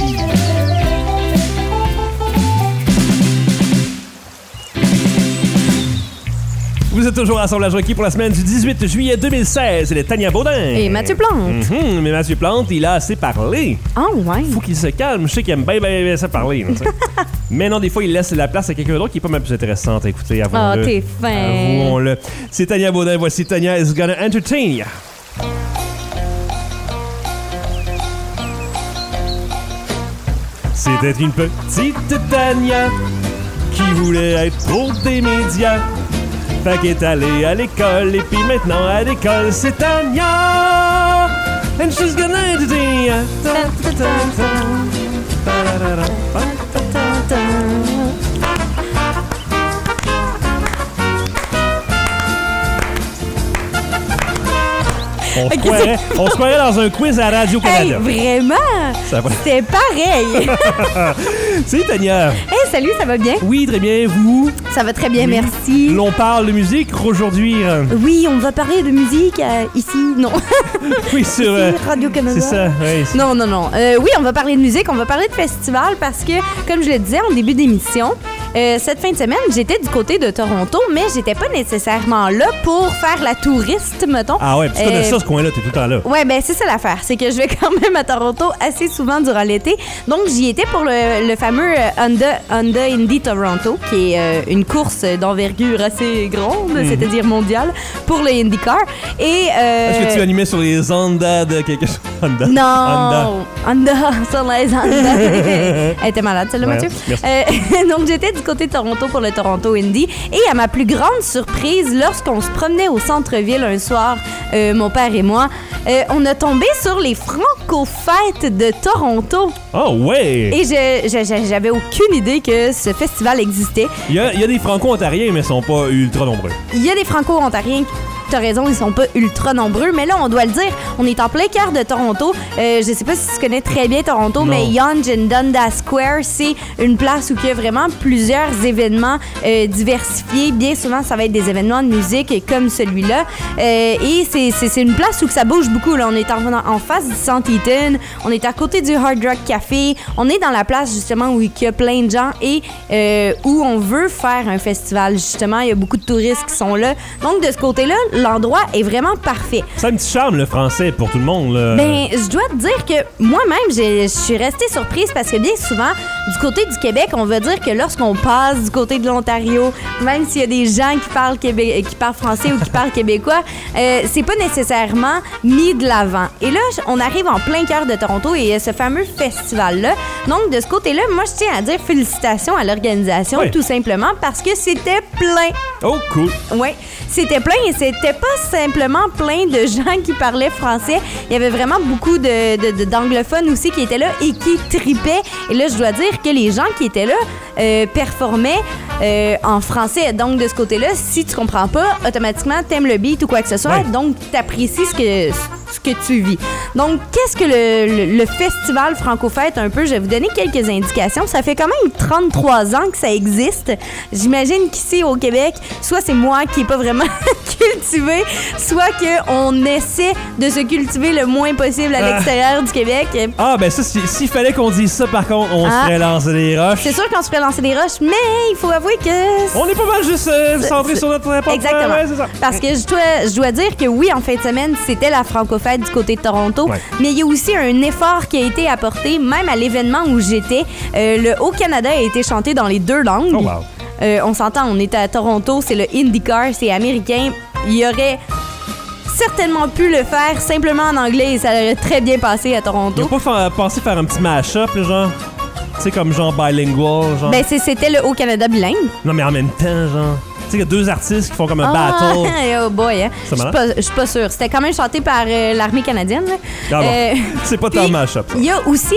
S2: Vous êtes toujours à Assemblage requis pour la semaine du 18 juillet 2016. C'est Tania Baudin.
S4: Et Mathieu Plante.
S2: Mais Mathieu Plante, il a assez parlé.
S4: Oh, ouais.
S2: Faut qu'il se calme. Je sais qu'il aime bien ça parler. Là, mais non, des fois, il laisse la place à quelqu'un d'autre qui est pas mal plus intéressante à écouter. Avouons-le.
S4: Oh, t'es fin.
S2: Avouons-le. C'est Tania Baudin. Voici Tania is gonna entertain ya. C'était une petite Tania qui voulait être pour des médias. Fait qu'elle est allée à l'école et puis maintenant à l'école c'est Tania. And she's gonna entertain ya. On se croirait dans un quiz à Radio-Canada.
S4: Hey, vraiment? C'est pareil.
S2: Salut Tania.
S4: Hey, salut, ça va bien?
S2: Oui, très bien. Vous?
S4: Ça va très bien, merci.
S2: L'on parle de musique aujourd'hui.
S4: Oui, on va parler de musique ici. Non.
S2: Oui, sur
S4: Radio-Canada.
S2: C'est ça, oui.
S4: Non. Oui, on va parler de musique, on va parler de festival parce que, comme je le disais en début d'émission, cette fin de semaine, j'étais du côté de Toronto, mais j'étais pas nécessairement là pour faire la touriste, mettons.
S2: Ah ouais, puis tu connais ça, ce coin-là, t'es tout le temps là.
S4: Ouais, ben c'est ça l'affaire, c'est que je vais quand même à Toronto assez souvent durant l'été. Donc, j'y étais pour le fameux Honda Indy Toronto, qui est une course d'envergure assez grande, c'est-à-dire mondiale, pour le IndyCar. Et
S2: est-ce que tu animais sur les Honda de quelque chose? Honda.
S4: Non, Honda sur les Honda. Elle était malade, celle-là,
S2: Ouais,
S4: Mathieu.
S2: merci.
S4: Donc, j'étais du côté de Toronto pour le Toronto Indy. Et à ma plus grande surprise, lorsqu'on se promenait au centre-ville un soir, mon père et moi, on a tombé sur les Franco-Fêtes de Toronto.
S2: Oh, ouais!
S4: Et j'avais aucune idée que ce festival existait.
S2: Il y a des Franco-Ontariens, mais ils sont pas ultra nombreux.
S4: Il y a des Franco-Ontariens. T'as raison, ils sont pas ultra nombreux, mais là, on doit le dire, on est en plein cœur de Toronto. Je sais pas si tu connais très bien Toronto,
S2: Non.
S4: mais Yonge and Dundas Square, c'est une place où il y a vraiment plusieurs événements diversifiés. Bien souvent, ça va être des événements de musique comme celui-là. Et c'est une place où ça bouge beaucoup. Là. On est en face du Centre Eaton, on est à côté du Hard Rock Café, on est dans la place justement où il y a plein de gens et où on veut faire un festival. Justement, il y a beaucoup de touristes qui sont là. Donc, de ce côté-là, l'endroit est vraiment parfait.
S2: C'est un petit charme, le français, pour tout le monde. Là.
S4: Ben, je dois te dire que moi-même, je suis restée surprise parce que bien souvent, du côté du Québec, on va dire que lorsqu'on passe du côté de l'Ontario, même s'il y a des gens qui parlent français ou qui parlent québécois, c'est pas nécessairement mis de l'avant. Et là, on arrive en plein cœur de Toronto et il y a ce fameux festival-là. Donc, de ce côté-là, moi, je tiens à dire félicitations à l'organisation,
S2: Ouais.
S4: tout simplement, parce que c'était plein.
S2: Oh, cool.
S4: Oui, c'était plein et c'était pas simplement plein de gens qui parlaient français. Il y avait vraiment beaucoup d'anglophones aussi qui étaient là et qui tripaient. Et là, je dois dire que les gens qui étaient là performaient en français. Donc, de ce côté-là, si tu comprends pas, automatiquement, t'aimes le beat ou quoi que ce soit.
S2: Ouais.
S4: Donc, t'apprécies ce que tu vis. Donc, qu'est-ce que le festival Franco-Fête, un peu, je vais vous donner quelques indications. Ça fait quand même 33 ans que ça existe. J'imagine qu'ici, au Québec, soit c'est moi qui n'ai pas vraiment cultivé, soit qu'on essaie de se cultiver le moins possible à l'extérieur du Québec.
S2: Ah, ben ça, s'il fallait qu'on dise ça, par contre, on se ferait lancer des roches.
S4: C'est sûr qu'on se ferait lancer des roches, mais il faut avouer que...
S2: On est pas mal juste centré sur notre réponse.
S4: Exactement.
S2: Ouais, c'est ça.
S4: Parce que je dois dire que oui, en fin de semaine, c'était la Franco-Fête du côté de Toronto, mais il y a aussi un effort qui a été apporté, même à l'événement où j'étais. Le Haut-Canada a été chanté dans les 2 langues.
S2: Oh, wow.
S4: On s'entend, on était à Toronto, c'est le IndyCar, c'est américain. Il y aurait certainement pu le faire simplement en anglais et ça aurait très bien passé à Toronto.
S2: Ils n'ont pas pensé faire un petit mash-up, genre... Tu sais, comme genre bilingual, genre...
S4: Ben, c'était le Haut-Canada bilingue.
S2: Non, mais en même temps, genre... Tu sais, il y a 2 artistes qui font comme un battle.
S4: Oh boy, hein. Je suis pas sûre. C'était quand même chanté par l'armée canadienne. Là.
S2: Ah bon. C'est pas tant mash-up.
S4: Il y a aussi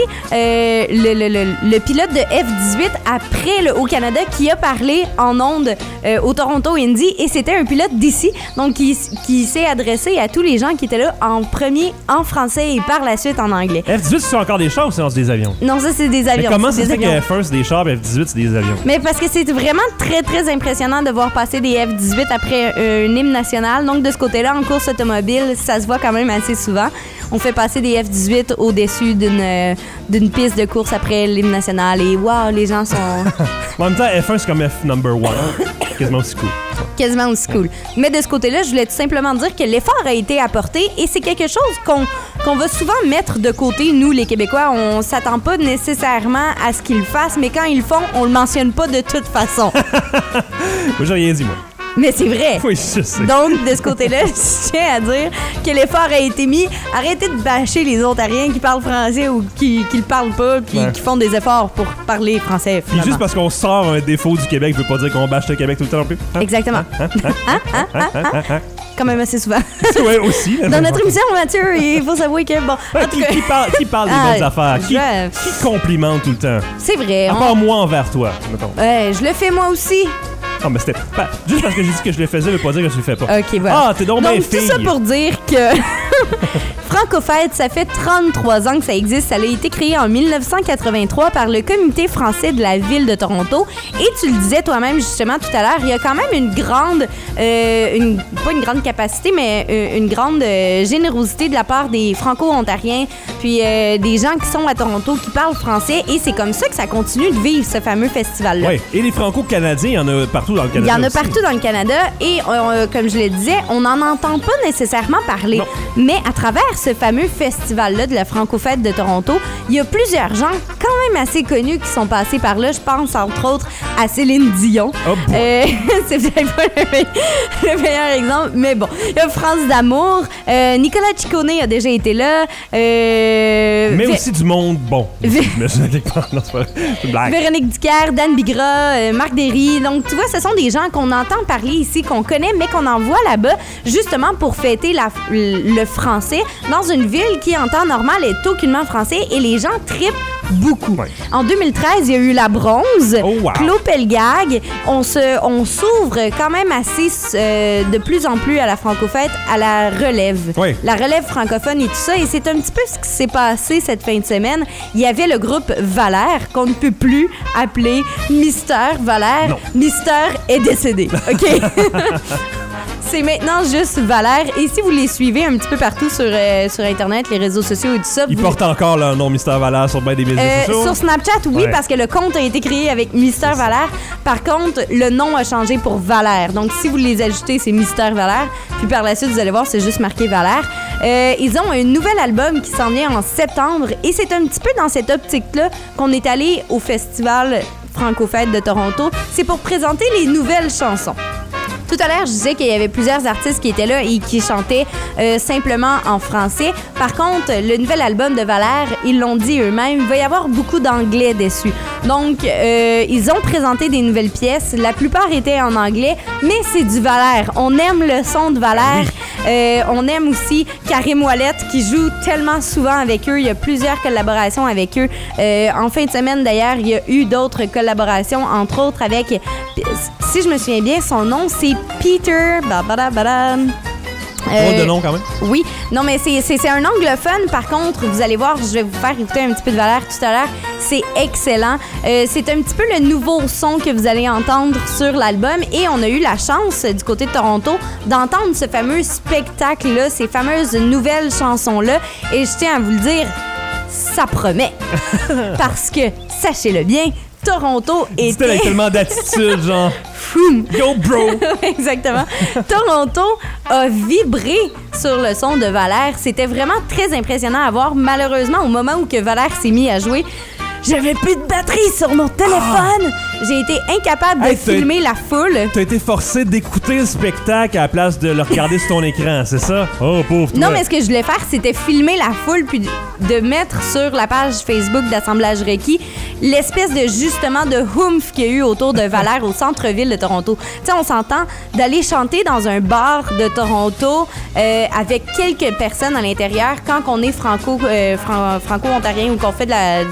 S4: le pilote de F-18 après le Haut-Canada qui a parlé en ondes au Toronto Indy et c'était un pilote d'ici, donc qui s'est adressé à tous les gens qui étaient là en premier en français et par la suite en anglais.
S2: F-18, c'est encore des chars ou c'est des avions?
S4: Non, ça, c'est des avions.
S2: Mais comment ça se fait que
S4: avions.
S2: F1, c'est des chars et F-18, c'est des avions?
S4: Mais parce que c'est vraiment très, très impressionnant de voir passer des F-18 après un hymne national. Donc, de ce côté-là, en course automobile, ça se voit quand même assez souvent. On fait passer des F-18 au-dessus d'une piste de course après l'hymne national et wow, les gens sont...
S2: En même temps, F1, c'est comme F number 1. Quasiment aussi cool.
S4: Quasiment aussi cool. Mais de ce côté-là, je voulais tout simplement dire que l'effort a été apporté et c'est quelque chose qu'on va souvent mettre de côté, nous, les Québécois. On s'attend pas nécessairement à ce qu'ils le fassent, mais quand ils le font, on le mentionne pas de toute façon.
S2: Moi, j'ai rien dit, moi.
S4: Mais c'est vrai.
S2: Oui, je sais.
S4: Donc, de ce côté-là, je tiens à dire que l'effort a été mis. Arrêtez de bâcher les Ontariens qui parlent français ou qui le parlent pas puis qui font des efforts pour parler français, finalement.
S2: Puis juste parce qu'on sort un défaut du Québec, veut pas dire qu'on bâche le Québec tout le temps non plus. Hein?
S4: Exactement. Quand même assez souvent.
S2: Oui, aussi.
S4: Dans notre émission, Mathieu, il faut s'avouer que, bon...
S2: Qui parle des bonnes affaires? Qui complimente tout le temps?
S4: C'est vrai.
S2: À part moi envers toi, mettons.
S4: Ouais, je le fais moi aussi.
S2: Non, mais c'était... juste parce que j'ai dit que je le faisais, veut pas dire que je le fais pas.
S4: OK, voilà.
S2: Ah, t'es donc bien fille.
S4: Tout ça pour dire que... Franco-Fête, ça fait 33 ans que ça existe. Ça a été créé en 1983 par le Comité français de la ville de Toronto. Et tu le disais toi-même justement tout à l'heure, il y a quand même une grande, pas une grande capacité, mais une grande générosité de la part des Franco-Ontariens, puis des gens qui sont à Toronto, qui parlent français. Et c'est comme ça que ça continue de vivre, ce fameux festival-là.
S2: Oui, et les Franco-Canadiens, il y en a partout dans le Canada.
S4: Il y en a
S2: aussi.
S4: partout dans le Canada. Et comme je le disais, on n'en entend pas nécessairement parler.
S2: Non.
S4: Mais à travers ce fameux festival-là de la Franco-Fête de Toronto, il y a plusieurs gens quand même assez connus qui sont passés par là. Je pense entre autres à Céline Dion.
S2: Oh
S4: c'est peut-être pas le meilleur exemple, mais bon. Il y a France d'Amour. Nicolas Ciccone a déjà été là.
S2: Mais aussi du monde bon. Mais c'est une blague.
S4: Véronique Dicker, Dan Bigra, Marc Derry. Donc, tu vois, ce sont des gens qu'on entend parler ici, qu'on connaît, mais qu'on envoie là-bas justement pour fêter le français dans une ville qui, en temps normal, est aucunement français et les gens trippent beaucoup. Ouais. En 2013, il y a eu la bronze, Claude Pelgag. On s'ouvre quand même assez de plus en plus à la Franco-Fête, à la relève. Oui. La relève francophone et tout ça. Et c'est un petit peu ce qui s'est passé cette fin de semaine. Il y avait le groupe Valère, qu'on ne peut plus appeler Mister Valère. Non. Mister est décédé. OK? C'est maintenant juste Valère. Et si vous les suivez un petit peu partout sur Internet, les réseaux sociaux et tout ça...
S2: Ils portent encore leur nom Mister Valère sur bien des réseaux sociaux?
S4: Sur Snapchat, oui, parce que le compte a été créé avec Mister Valère. Par contre, le nom a changé pour Valère. Donc, si vous les ajoutez, c'est Mister Valère. Puis par la suite, vous allez voir, c'est juste marqué Valère. Ils ont un nouvel album qui s'en vient en septembre. Et c'est un petit peu dans cette optique-là qu'on est allé au festival Franco-Fête de Toronto. C'est pour présenter les nouvelles chansons. Tout à l'heure, je disais qu'il y avait plusieurs artistes qui étaient là et qui chantaient simplement en français. Par contre, le nouvel album de Valère, ils l'ont dit eux-mêmes, il va y avoir beaucoup d'anglais dessus. Donc, ils ont présenté des nouvelles pièces. La plupart étaient en anglais, mais c'est du Valère. On aime le son de Valère. On aime aussi Karim Ouellette qui joue tellement souvent avec eux. Il y a plusieurs collaborations avec eux. En fin de semaine, d'ailleurs, il y a eu d'autres collaborations, entre autres avec... Si je me souviens bien, son nom, c'est Peter...
S2: Drôle de nom quand même.
S4: Oui. Non, mais c'est un anglophone. Par contre, vous allez voir, je vais vous faire écouter un petit peu de Valère tout à l'heure. C'est excellent. C'est un petit peu le nouveau son que vous allez entendre sur l'album. Et on a eu la chance, du côté de Toronto, d'entendre ce fameux spectacle-là, ces fameuses nouvelles chansons-là. Et je tiens à vous le dire, ça promet. Parce que, sachez-le bien, Toronto était...
S2: C'était avec tellement d'attitude, genre...
S4: Foum.
S2: Go, bro!
S4: Exactement. Toronto a vibré sur le son de Valère. C'était vraiment très impressionnant à voir. Malheureusement, au moment où que Valère s'est mis à jouer, j'avais plus de batterie sur mon téléphone. J'ai été incapable de filmer la foule.
S2: T'as été forcé d'écouter le spectacle à la place de le regarder sur ton écran, c'est ça? Oh, pauvre toi.
S4: Non, mais ce que je voulais faire, c'était filmer la foule puis de mettre sur la page Facebook d'Assemblage Requis l'espèce de, justement, de humph qu'il y a eu autour de Valère au centre-ville de Toronto. Tu sais, on s'entend d'aller chanter dans un bar de Toronto avec quelques personnes à l'intérieur quand on est franco-ontarien ou qu'on fait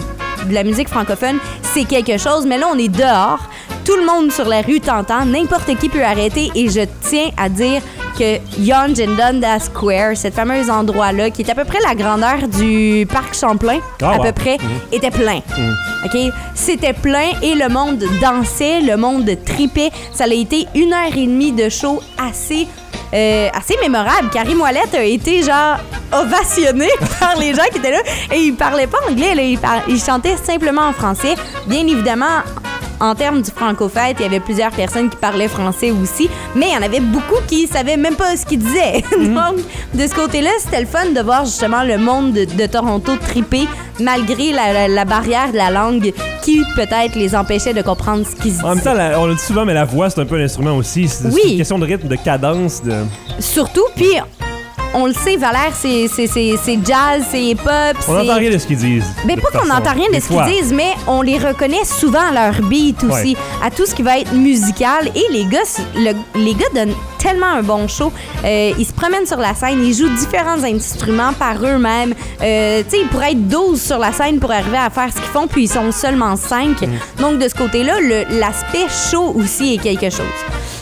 S4: de la musique francophone, c'est quelque chose. Mais là, on est dehors. Tout le monde sur la rue t'entend. N'importe qui peut arrêter. Et je tiens à dire que Yonge and Dundas Square, cet fameux endroit-là, qui est à peu près la grandeur du parc Champlain, peu près, était plein. OK? C'était plein et le monde dansait, le monde tripait. Ça a été 1h30 de show assez mémorable. Karim Ouellet a été genre ovationné par les gens qui étaient là et il parlait pas anglais, là, il chantait simplement en français. Bien évidemment, en termes du franco-fête, il y avait plusieurs personnes qui parlaient français aussi, mais il y en avait beaucoup qui savaient même pas ce qu'ils disaient. Donc, de ce côté-là, c'était le fun de voir justement le monde de Toronto triper malgré la barrière de la langue qui peut-être les empêchait de comprendre ce qu'ils disaient. En
S2: même temps, on le dit souvent, mais la voix, c'est un peu un instrument aussi. C'est une question de rythme, de cadence.
S4: Surtout, puis on le sait, Valère, c'est jazz, c'est hip-hop.
S2: On n'entend rien de ce qu'ils disent.
S4: Ben, pas qu'on n'entend rien de ce qu'ils disent, mais on les reconnaît souvent à leur beat aussi, à tout ce qui va être musical. Et les gars donnent tellement un bon show. Ils se promènent sur la scène, ils jouent différents instruments par eux-mêmes. Tu sais, ils pourraient être 12 sur la scène pour arriver à faire ce qu'ils font, puis ils sont seulement 5. Donc, de ce côté-là, l'aspect show aussi est quelque chose.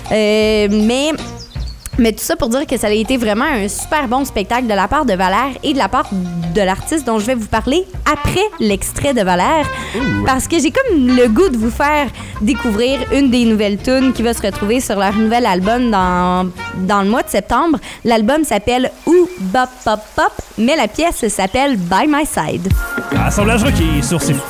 S4: Mais tout ça pour dire que ça a été vraiment un super bon spectacle de la part de Valère et de la part de l'artiste dont je vais vous parler après l'extrait de Valère. Parce que j'ai comme le goût de vous faire découvrir une des nouvelles tunes qui va se retrouver sur leur nouvel album dans le mois de septembre. L'album s'appelle Ooh Bop Pop Pop, mais la pièce s'appelle By My Side.
S2: Assemblage Requis sur ces...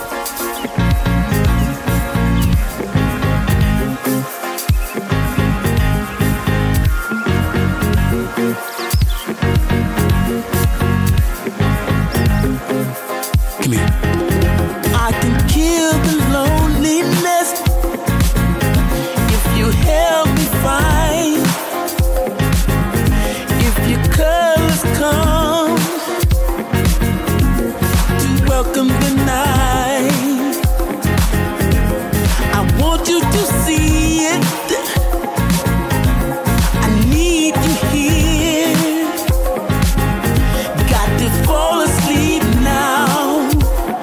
S8: I can kill the loneliness if you help me find. If your colors come to welcome the night, I want you to see it. I need you here. Got to fall asleep now.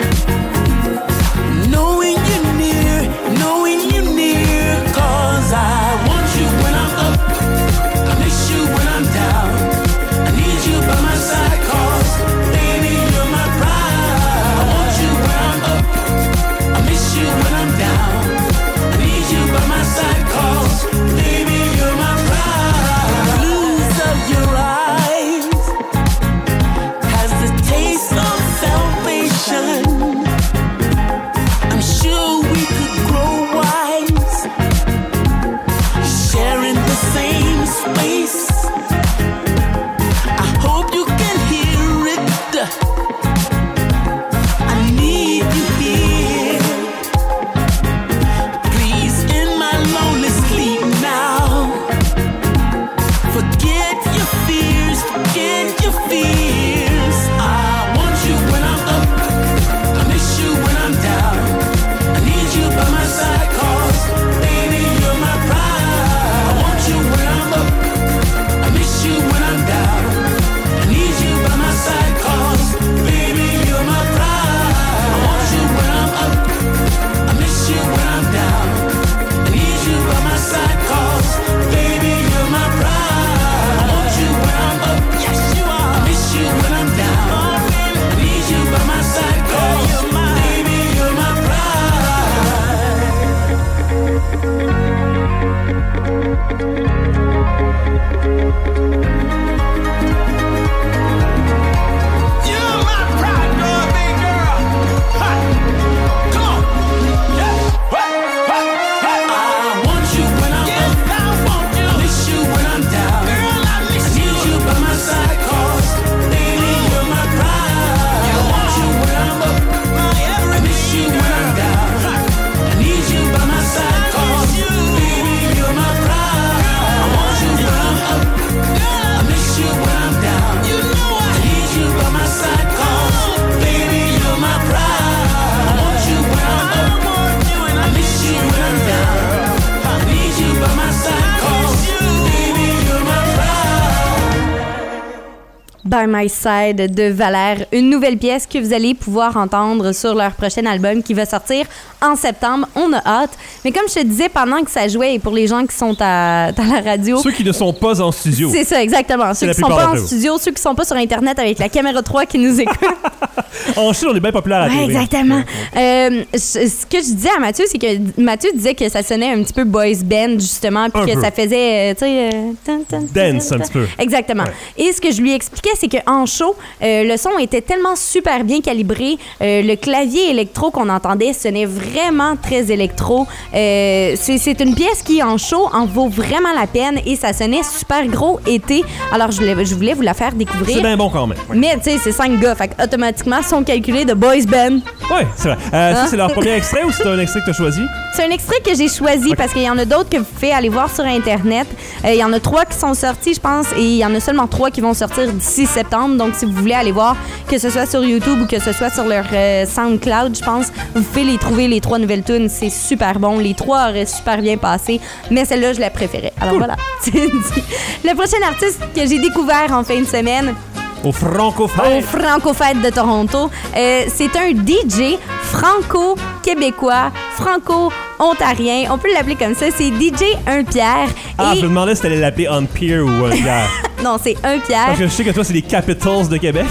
S4: By My Side de Valère, une nouvelle pièce que vous allez pouvoir entendre sur leur prochain album qui va sortir en septembre. On a hâte. Mais comme je te disais, pendant que ça jouait, et pour les gens qui sont à la radio...
S2: Ceux qui ne sont pas en studio.
S4: C'est ça, exactement. Ceux qui ne sont pas en studio, ceux qui ne sont pas sur Internet avec la caméra 3 qui nous écoutent.
S2: En Chine, on est bien populaire à la télé.
S4: Exactement. Ce que je disais à Mathieu, c'est que Mathieu disait que ça sonnait un petit peu boys band, justement, puis que ça faisait, tu sais...
S2: dance, un petit peu.
S4: Exactement. Ouais. Et ce que je lui expliquais, c'est qu'en show, le son était tellement super bien calibré. Le clavier électro qu'on entendait sonnait vraiment très électro. C'est une pièce qui, en show, en vaut vraiment la peine et ça sonnait super gros été. Alors, je voulais vous la faire découvrir.
S2: C'est bien bon quand même. Ouais.
S4: Mais, tu sais, c'est 5 gars. Fait automatiquement, sont calculés de boys band.
S2: Oui, c'est vrai. Ça, c'est leur premier extrait ou c'est un extrait que tu as choisi? C'est
S4: un extrait que j'ai choisi parce qu'il y en a d'autres que vous pouvez aller voir sur Internet. Il y en a 3 qui sont sortis, je pense, et il y en a seulement 3 qui vont sortir d'ici septembre. Donc, si vous voulez aller voir, que ce soit sur YouTube ou que ce soit sur leur SoundCloud, je pense, vous pouvez les trouver, les 3 nouvelles tunes. C'est super bon. Les 3 auraient super bien passé, mais celle-là, je la préférais. Alors voilà. Le prochain artiste que j'ai découvert en fin de semaine...
S2: Au
S4: Franco-Fête de Toronto. C'est un DJ franco-québécois, franco-ontarien. On peut l'appeler comme ça. C'est DJ Un Pierre.
S2: Je me demandais si t'allais l'appeler Un Pierre ou Un Pierre.
S4: Non, c'est Un Pierre.
S2: Parce que je sais que toi, c'est les Capitals de Québec.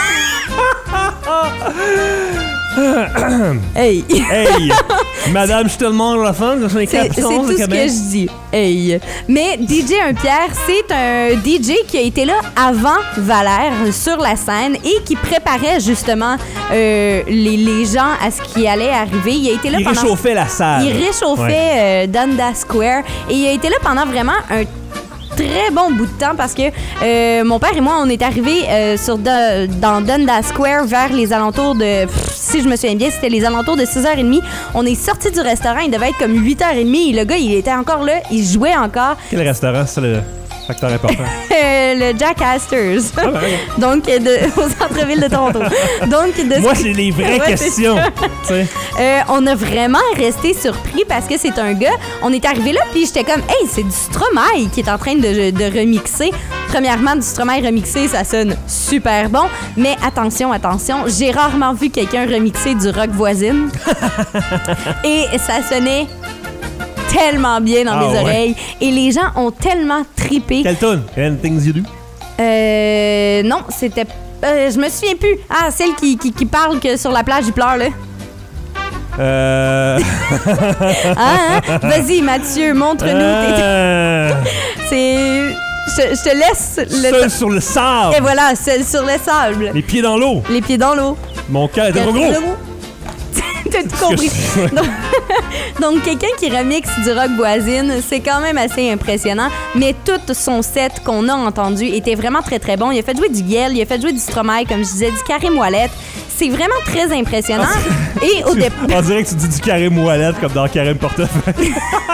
S4: Hey!
S2: Hey! Madame, je te demande la fin, c'est les Capitals de Québec.
S4: C'est tout ce que je dis. Hey! Mais DJ Un Pierre, c'est un DJ qui a été là avant Valère sur la scène et qui préparait justement les gens à ce qui allait arriver. Il a été là pendant...
S2: réchauffait la salle.
S4: Il réchauffait Dundas Square et il a été là pendant vraiment un très bon bout de temps parce que mon père et moi, on est arrivés dans Dundas Square vers les alentours de... si je me souviens bien, c'était les alentours de 6h30. On est sortis du restaurant, il devait être comme 8h30. Et le gars, il était encore là, il jouait encore.
S2: Quel restaurant? C'est le facteur important.
S4: Le Jack Astor's. Donc, au centre-ville de Toronto. Donc,
S2: moi, j'ai les vraies questions.
S4: On a vraiment resté surpris parce que c'est un gars. On est arrivé là, puis j'étais comme, hey, c'est du Stromae qui est en train de remixer. Premièrement, du Stromae remixé, ça sonne super bon. Mais attention, j'ai rarement vu quelqu'un remixer du rock voisine. Et ça sonnait tellement bien dans mes oreilles. Et les gens ont tellement trippé.
S2: Quelle tune? Anything You Do?
S4: Non, c'était... je me souviens plus. Ah, celle qui parle que sur la plage, il pleure, là. Vas-y, Mathieu, montre-nous. C'est... Je te laisse...
S2: Seul sur le sable.
S4: Et voilà, seul sur le sable.
S2: Les pieds dans l'eau.
S4: Les pieds dans l'eau.
S2: Mon cœur est trop gros.
S4: T'as tout compris. Donc, quelqu'un qui remixe du rock voisine, c'est quand même assez impressionnant. Mais tout son set qu'on a entendu était vraiment très, très bon. Il a fait jouer du Yel, il a fait jouer du Stromae, comme je disais, du Karim Ouellet. C'est vraiment très impressionnant. Et au départ...
S2: On dirait que tu dis du Karim Ouellet comme dans Karim Portefeuille.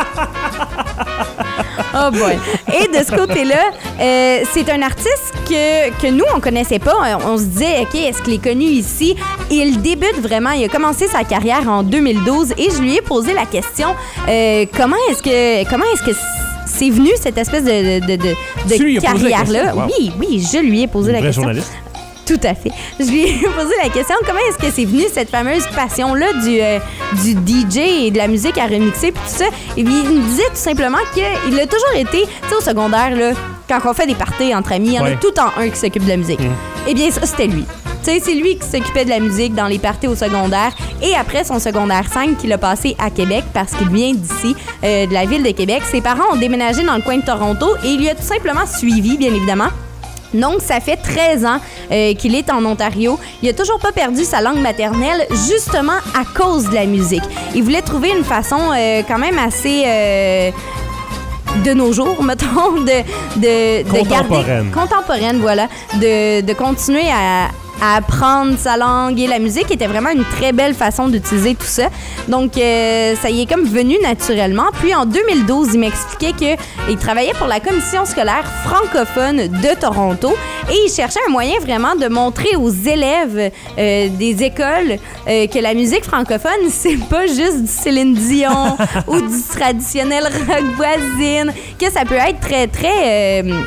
S4: Oh boy. Et de ce côté-là, c'est un artiste que nous, on connaissait pas. On se disait, OK, est-ce qu'il est connu ici? Il débute vraiment. Il a commencé sa carrière en 2012 et je lui ai posé la question, comment est-ce que c'est venu cette espèce de carrière-là? Wow. Oui, je lui ai posé la question. Journaliste. Tout à fait. Je lui ai posé la question, comment est-ce que c'est venu cette fameuse passion-là du DJ et de la musique à remixer puis tout ça. Et puis, il me disait tout simplement qu'il a toujours été, tu sais, au secondaire, là, quand on fait des parties entre amis, il y en a tout en un qui s'occupe de la musique. Eh bien, ça, c'était lui. Tu sais, c'est lui qui s'occupait de la musique dans les parties au secondaire. Et après son secondaire 5 qu'il a passé à Québec, parce qu'il vient d'ici, de la ville de Québec, ses parents ont déménagé dans le coin de Toronto et il lui a tout simplement suivi, bien évidemment. Donc, ça fait 13 ans qu'il est en Ontario. Il a toujours pas perdu sa langue maternelle, justement à cause de la musique. Il voulait trouver une façon quand même assez... de nos jours, mettons, de garder... Contemporaine, voilà. De continuer à apprendre sa langue et la musique était vraiment une très belle façon d'utiliser tout ça. Donc, ça y est comme venu naturellement. Puis, en 2012, il m'expliquait qu'il travaillait pour la commission scolaire francophone de Toronto et il cherchait un moyen vraiment de montrer aux élèves des écoles que la musique francophone, c'est pas juste du Céline Dion ou du traditionnel rock voisine, que ça peut être très, très...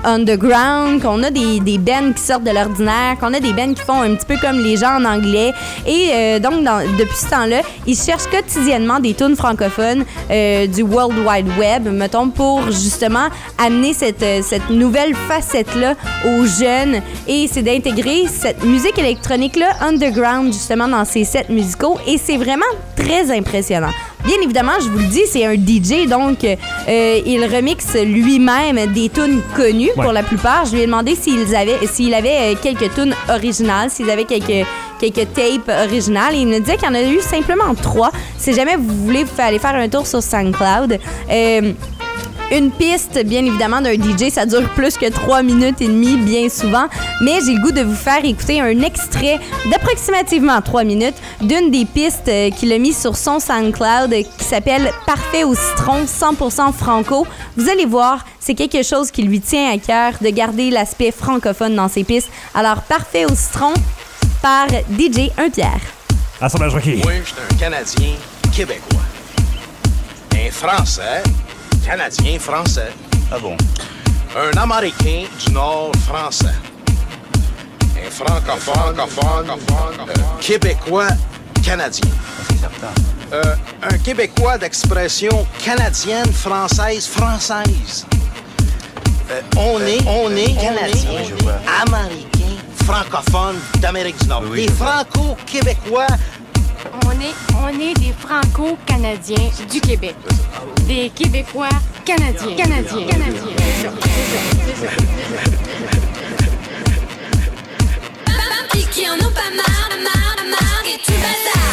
S4: underground, qu'on a des bands qui sortent de l'ordinaire, qu'on a des bands qui font un petit peu comme les gens en anglais. Et donc, depuis ce temps-là, ils cherchent quotidiennement des tunes francophones du World Wide Web, mettons, pour justement amener cette nouvelle facette-là aux jeunes. Et c'est d'intégrer cette musique électronique-là underground, justement, dans ces sets musicaux. Et c'est vraiment très impressionnant. Bien évidemment, je vous le dis, c'est un DJ, donc il remixe lui-même des tunes connues pour la plupart. Je lui ai demandé s'il avait quelques tunes originales, s'ils avaient quelques tapes originales. Et il me disait qu'il y en a eu simplement 3. Si jamais vous voulez aller faire un tour sur SoundCloud, une piste, bien évidemment, d'un DJ, ça dure plus que 3 minutes et demie, bien souvent. Mais j'ai le goût de vous faire écouter un extrait d'approximativement 3 minutes d'une des pistes qu'il a mis sur son SoundCloud qui s'appelle « Parfait au citron, 100% franco ». Vous allez voir, c'est quelque chose qui lui tient à cœur de garder l'aspect francophone dans ses pistes. Alors, « Parfait au citron » par DJ 1 Pierre.
S2: Assemblage requis.
S9: Moi, je suis un Canadien québécois. Un Français... Canadien français.
S6: Ah bon?
S9: Un Américain du Nord français. Un francophone, Québécois canadien.
S6: C'est certain.
S9: Un Québécois d'expression canadienne, française. On est Canadien, Américain, francophone d'Amérique du Nord.
S6: Oui,
S9: des Franco-Québécois.
S10: On est des Franco-Canadiens du Québec. Des Québécois canadiens. C'est ça.
S5: Qui en ont pas marre et tu bazar.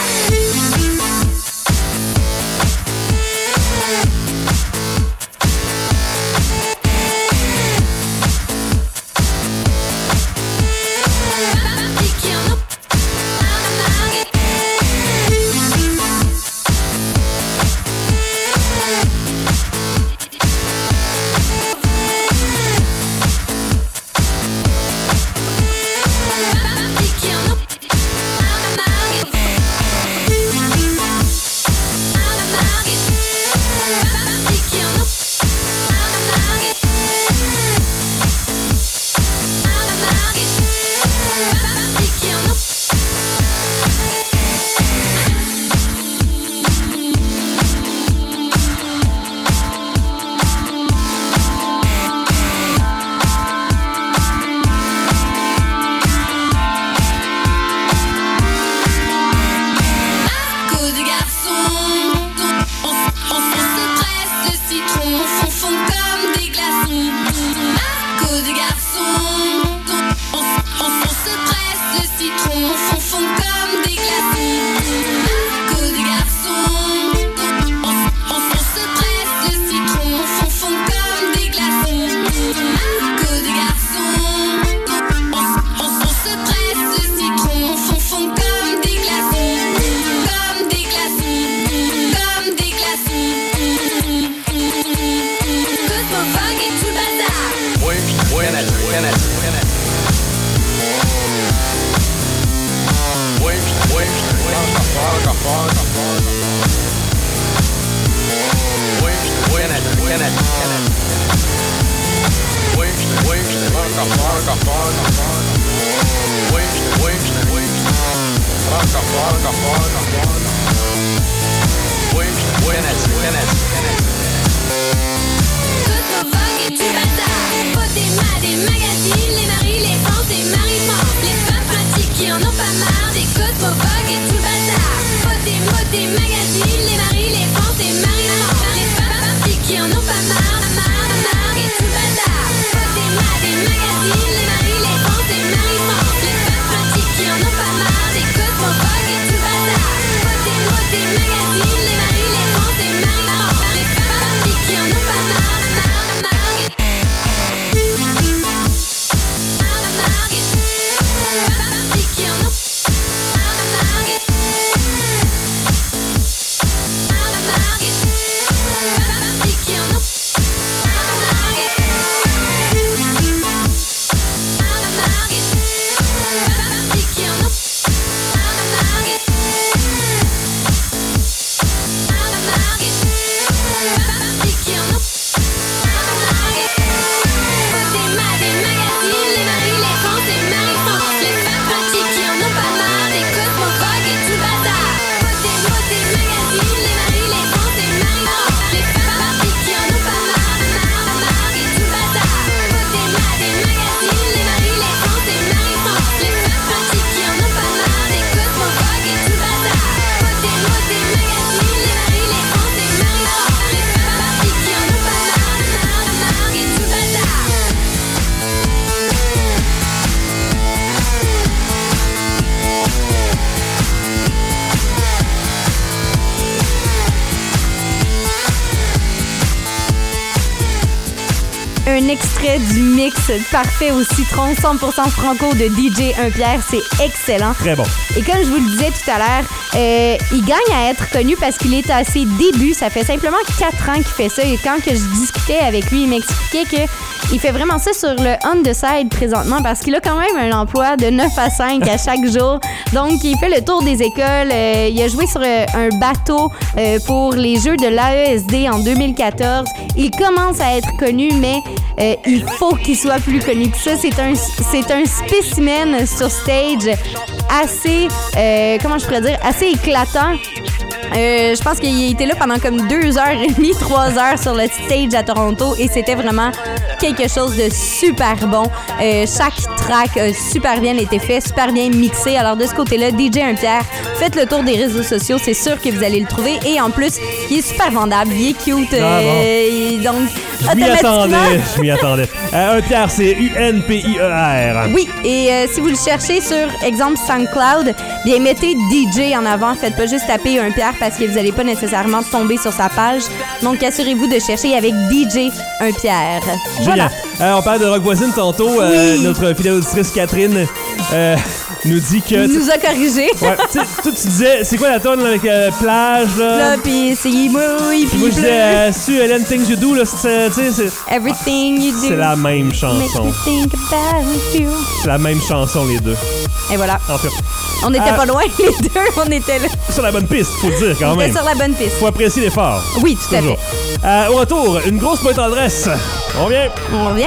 S4: un extrait du mix parfait au citron 100% franco de DJ 1 Pierre. C'est excellent.
S2: Très bon.
S4: Et comme je vous le disais tout à l'heure, il gagne à être connu parce qu'il est à ses débuts. Ça fait simplement 4 ans qu'il fait ça. Et quand que je discutais avec lui, il m'expliquait qu'il fait vraiment ça sur le on the side présentement parce qu'il a quand même un emploi de 9 à 5 à chaque jour. Donc, il fait le tour des écoles. Il a joué sur un bateau pour les Jeux de l'AESD en 2014. Il commence à être connu, mais il faut qu'il soit plus connu que ça. C'est un spécimen sur stage assez, comment je pourrais dire, assez éclatant. Je pense qu'il était là pendant comme 2h30, 3h sur le stage à Toronto et c'était vraiment quelque chose de super bon. Chaque track a super bien été fait, super bien mixé. Alors de ce côté-là, DJ 1 Pierre, faites le tour des réseaux sociaux, c'est sûr que vous allez le trouver. Et en plus, il est super vendable, il est cute. Donc,
S2: je m'y attendais. 1 Pierre, c'est UNPIER.
S4: Oui, et si vous le cherchez sur, exemple, SoundCloud, bien mettez DJ en avant. Faites pas juste taper 1 Pierre parce que vous n'allez pas nécessairement tomber sur sa page. Donc, assurez-vous de chercher avec DJ 1 Pierre. Voilà.
S2: On parle de Rock Voisine tantôt. Oui. Notre fidèle auditrice Catherine nous dit que...
S4: nous a corrigé.
S2: Ouais, toi, tu disais, c'est quoi la tonne avec plage, là?
S4: Puis c'est mouille, puis
S2: moi, je disais, su Anything You Do, là, c'est...
S4: Everything You Do.
S2: C'est la même chanson.
S4: Make me think about you.
S2: C'est la même chanson, les deux.
S4: Et voilà.
S2: En fait.
S4: On n'était pas loin, les deux, on était là.
S2: Sur la bonne piste, faut le dire, quand même.
S4: On était sur la bonne piste.
S2: Faut apprécier l'effort.
S4: Oui, tout à fait.
S2: Au retour, une grosse pointe d'adresse. On revient.
S4: On revient.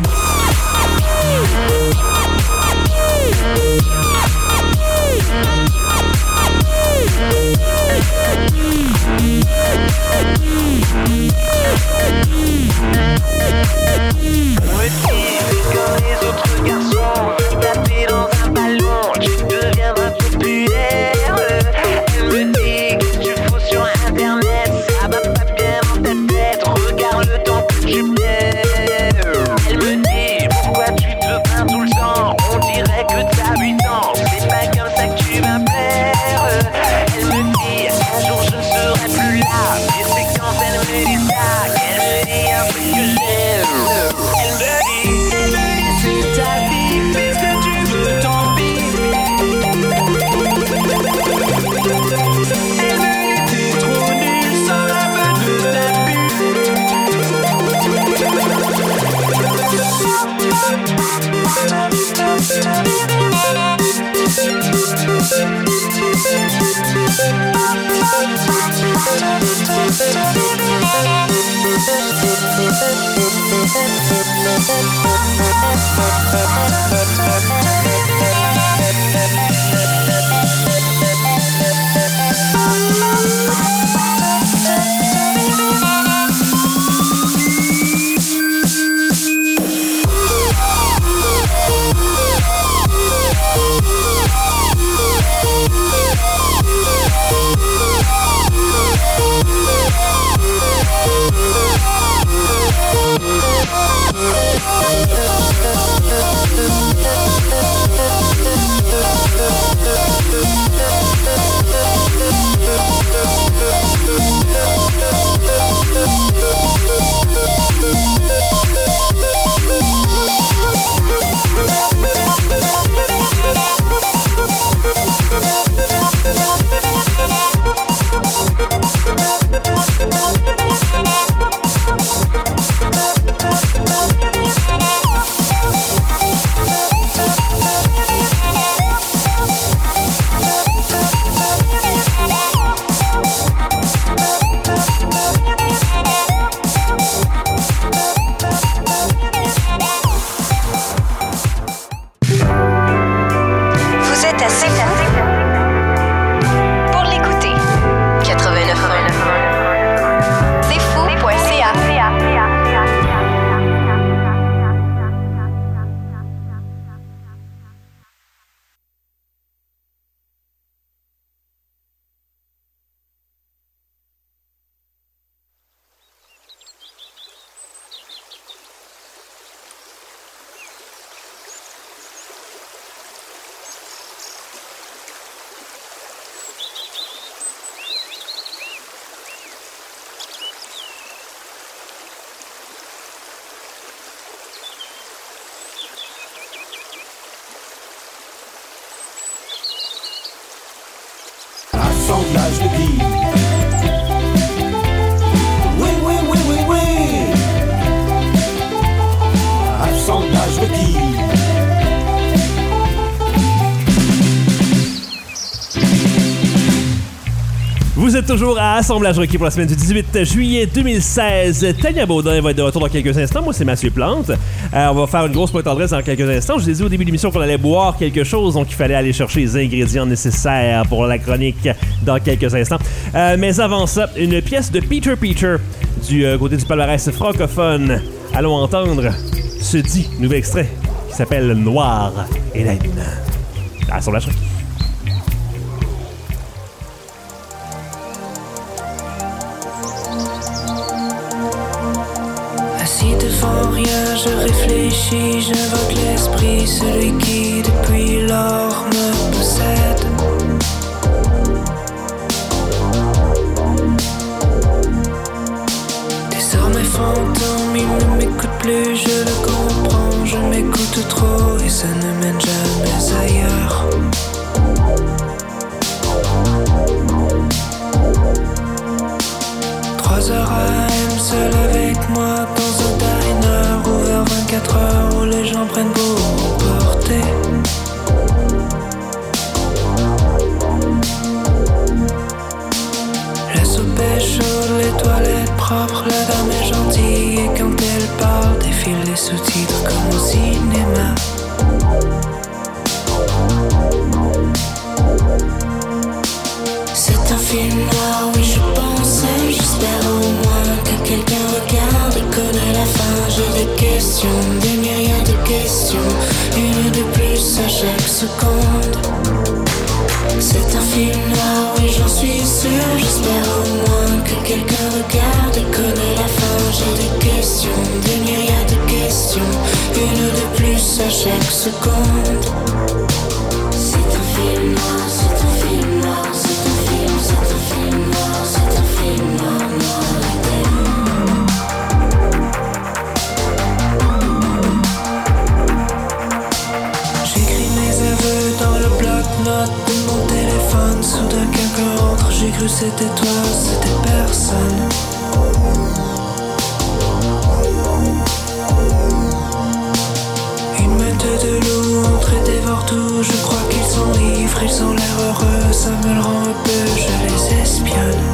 S11: Comme les autres garçons, taper dans un ballon, tu deviendras populaire. Elle me dit que tu fous sur internet, ça va pas bien dans ta tête, regarde le temps que tu perds. Elle me dit
S2: Vous êtes toujours à Assemblage requis pour la semaine du 18 juillet 2016. Tania Baudin va être de retour dans quelques instants. Moi, c'est Mathieu Plante. On va faire une grosse pointe tendresse dans quelques instants. Je vous ai dit au début de l'émission qu'on allait boire quelque chose, donc il fallait aller chercher les ingrédients nécessaires pour la chronique dans quelques instants. Mais avant ça, une pièce de Peter du côté du palmarès francophone. Allons entendre ce dit nouvel extrait qui s'appelle Noir Hélène. Assemblage requis.
S12: Assis devant rien, je réfléchis, j'invoque l'esprit, celui qui depuis lors me possède. Désormais fantôme, il ne m'écoute plus, je le comprends, je m'écoute trop et ça ne mène jamais ailleurs. AM, seul avec moi dans un diner ouvert 24 heures où les gens prennent pour emporter. La soupe est chaude, les toilettes propres, la dame est gentille et quand elle parle, défilent les sous-titres comme au cinéma. C'est un film noir, oui je pense, j'espère au moins que quelqu'un regarde et connaît la fin. J'ai des questions, des myriades de questions, une de plus à chaque seconde. C'est un film noir, oui j'en suis sûr, j'espère au moins que quelqu'un regarde et connaît la fin. J'ai des questions, des myriades de questions, une de plus à chaque seconde. C'est un film noir, c'est un film noir, c'est un film, c'est un film noir, c'est un film noir, noir et j'écris mes aveux dans le bloc-notes de mon téléphone. Soudain quelqu'un rentre, j'ai cru c'était toi, c'était personne. Une meute de loups entre et dévore tout. Je crois qu'ils sont ivres, ils ont l'air heureux. Ça me le rend un peu, je les espionne.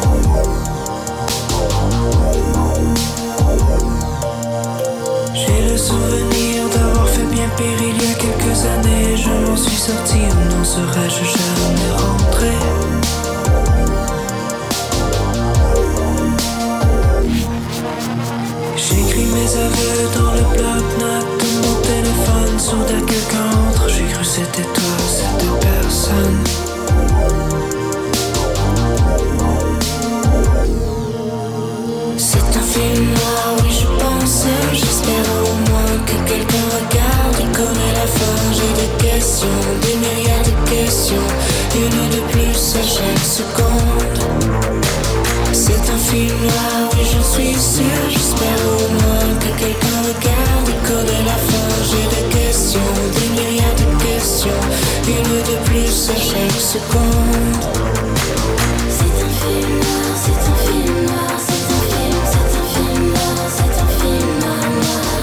S12: J'ai le souvenir d'avoir fait bien pire il y a quelques années. Je m'en suis sorti, où n'en serais-je jamais rentré. J'écris mes aveux dans le bloc-notes de mon téléphone. Soudain quelqu'un entre, j'ai cru c'était toi, c'était personne. C'est un film noir, oui je pense, j'espère au moins que quelqu'un regarde et connaît la fin. J'ai des questions, des myriades de questions, une de plus à chaque seconde. C'est un film noir, oui j'en suis sûr, j'espère au moins que quelqu'un regarde et connaît la fin. J'ai des questions, des myriades de questions, une de plus à chaque seconde. C'est un film noir, c'est un film noir, c'est un film, c'est un film noir, c'est un film noir, noir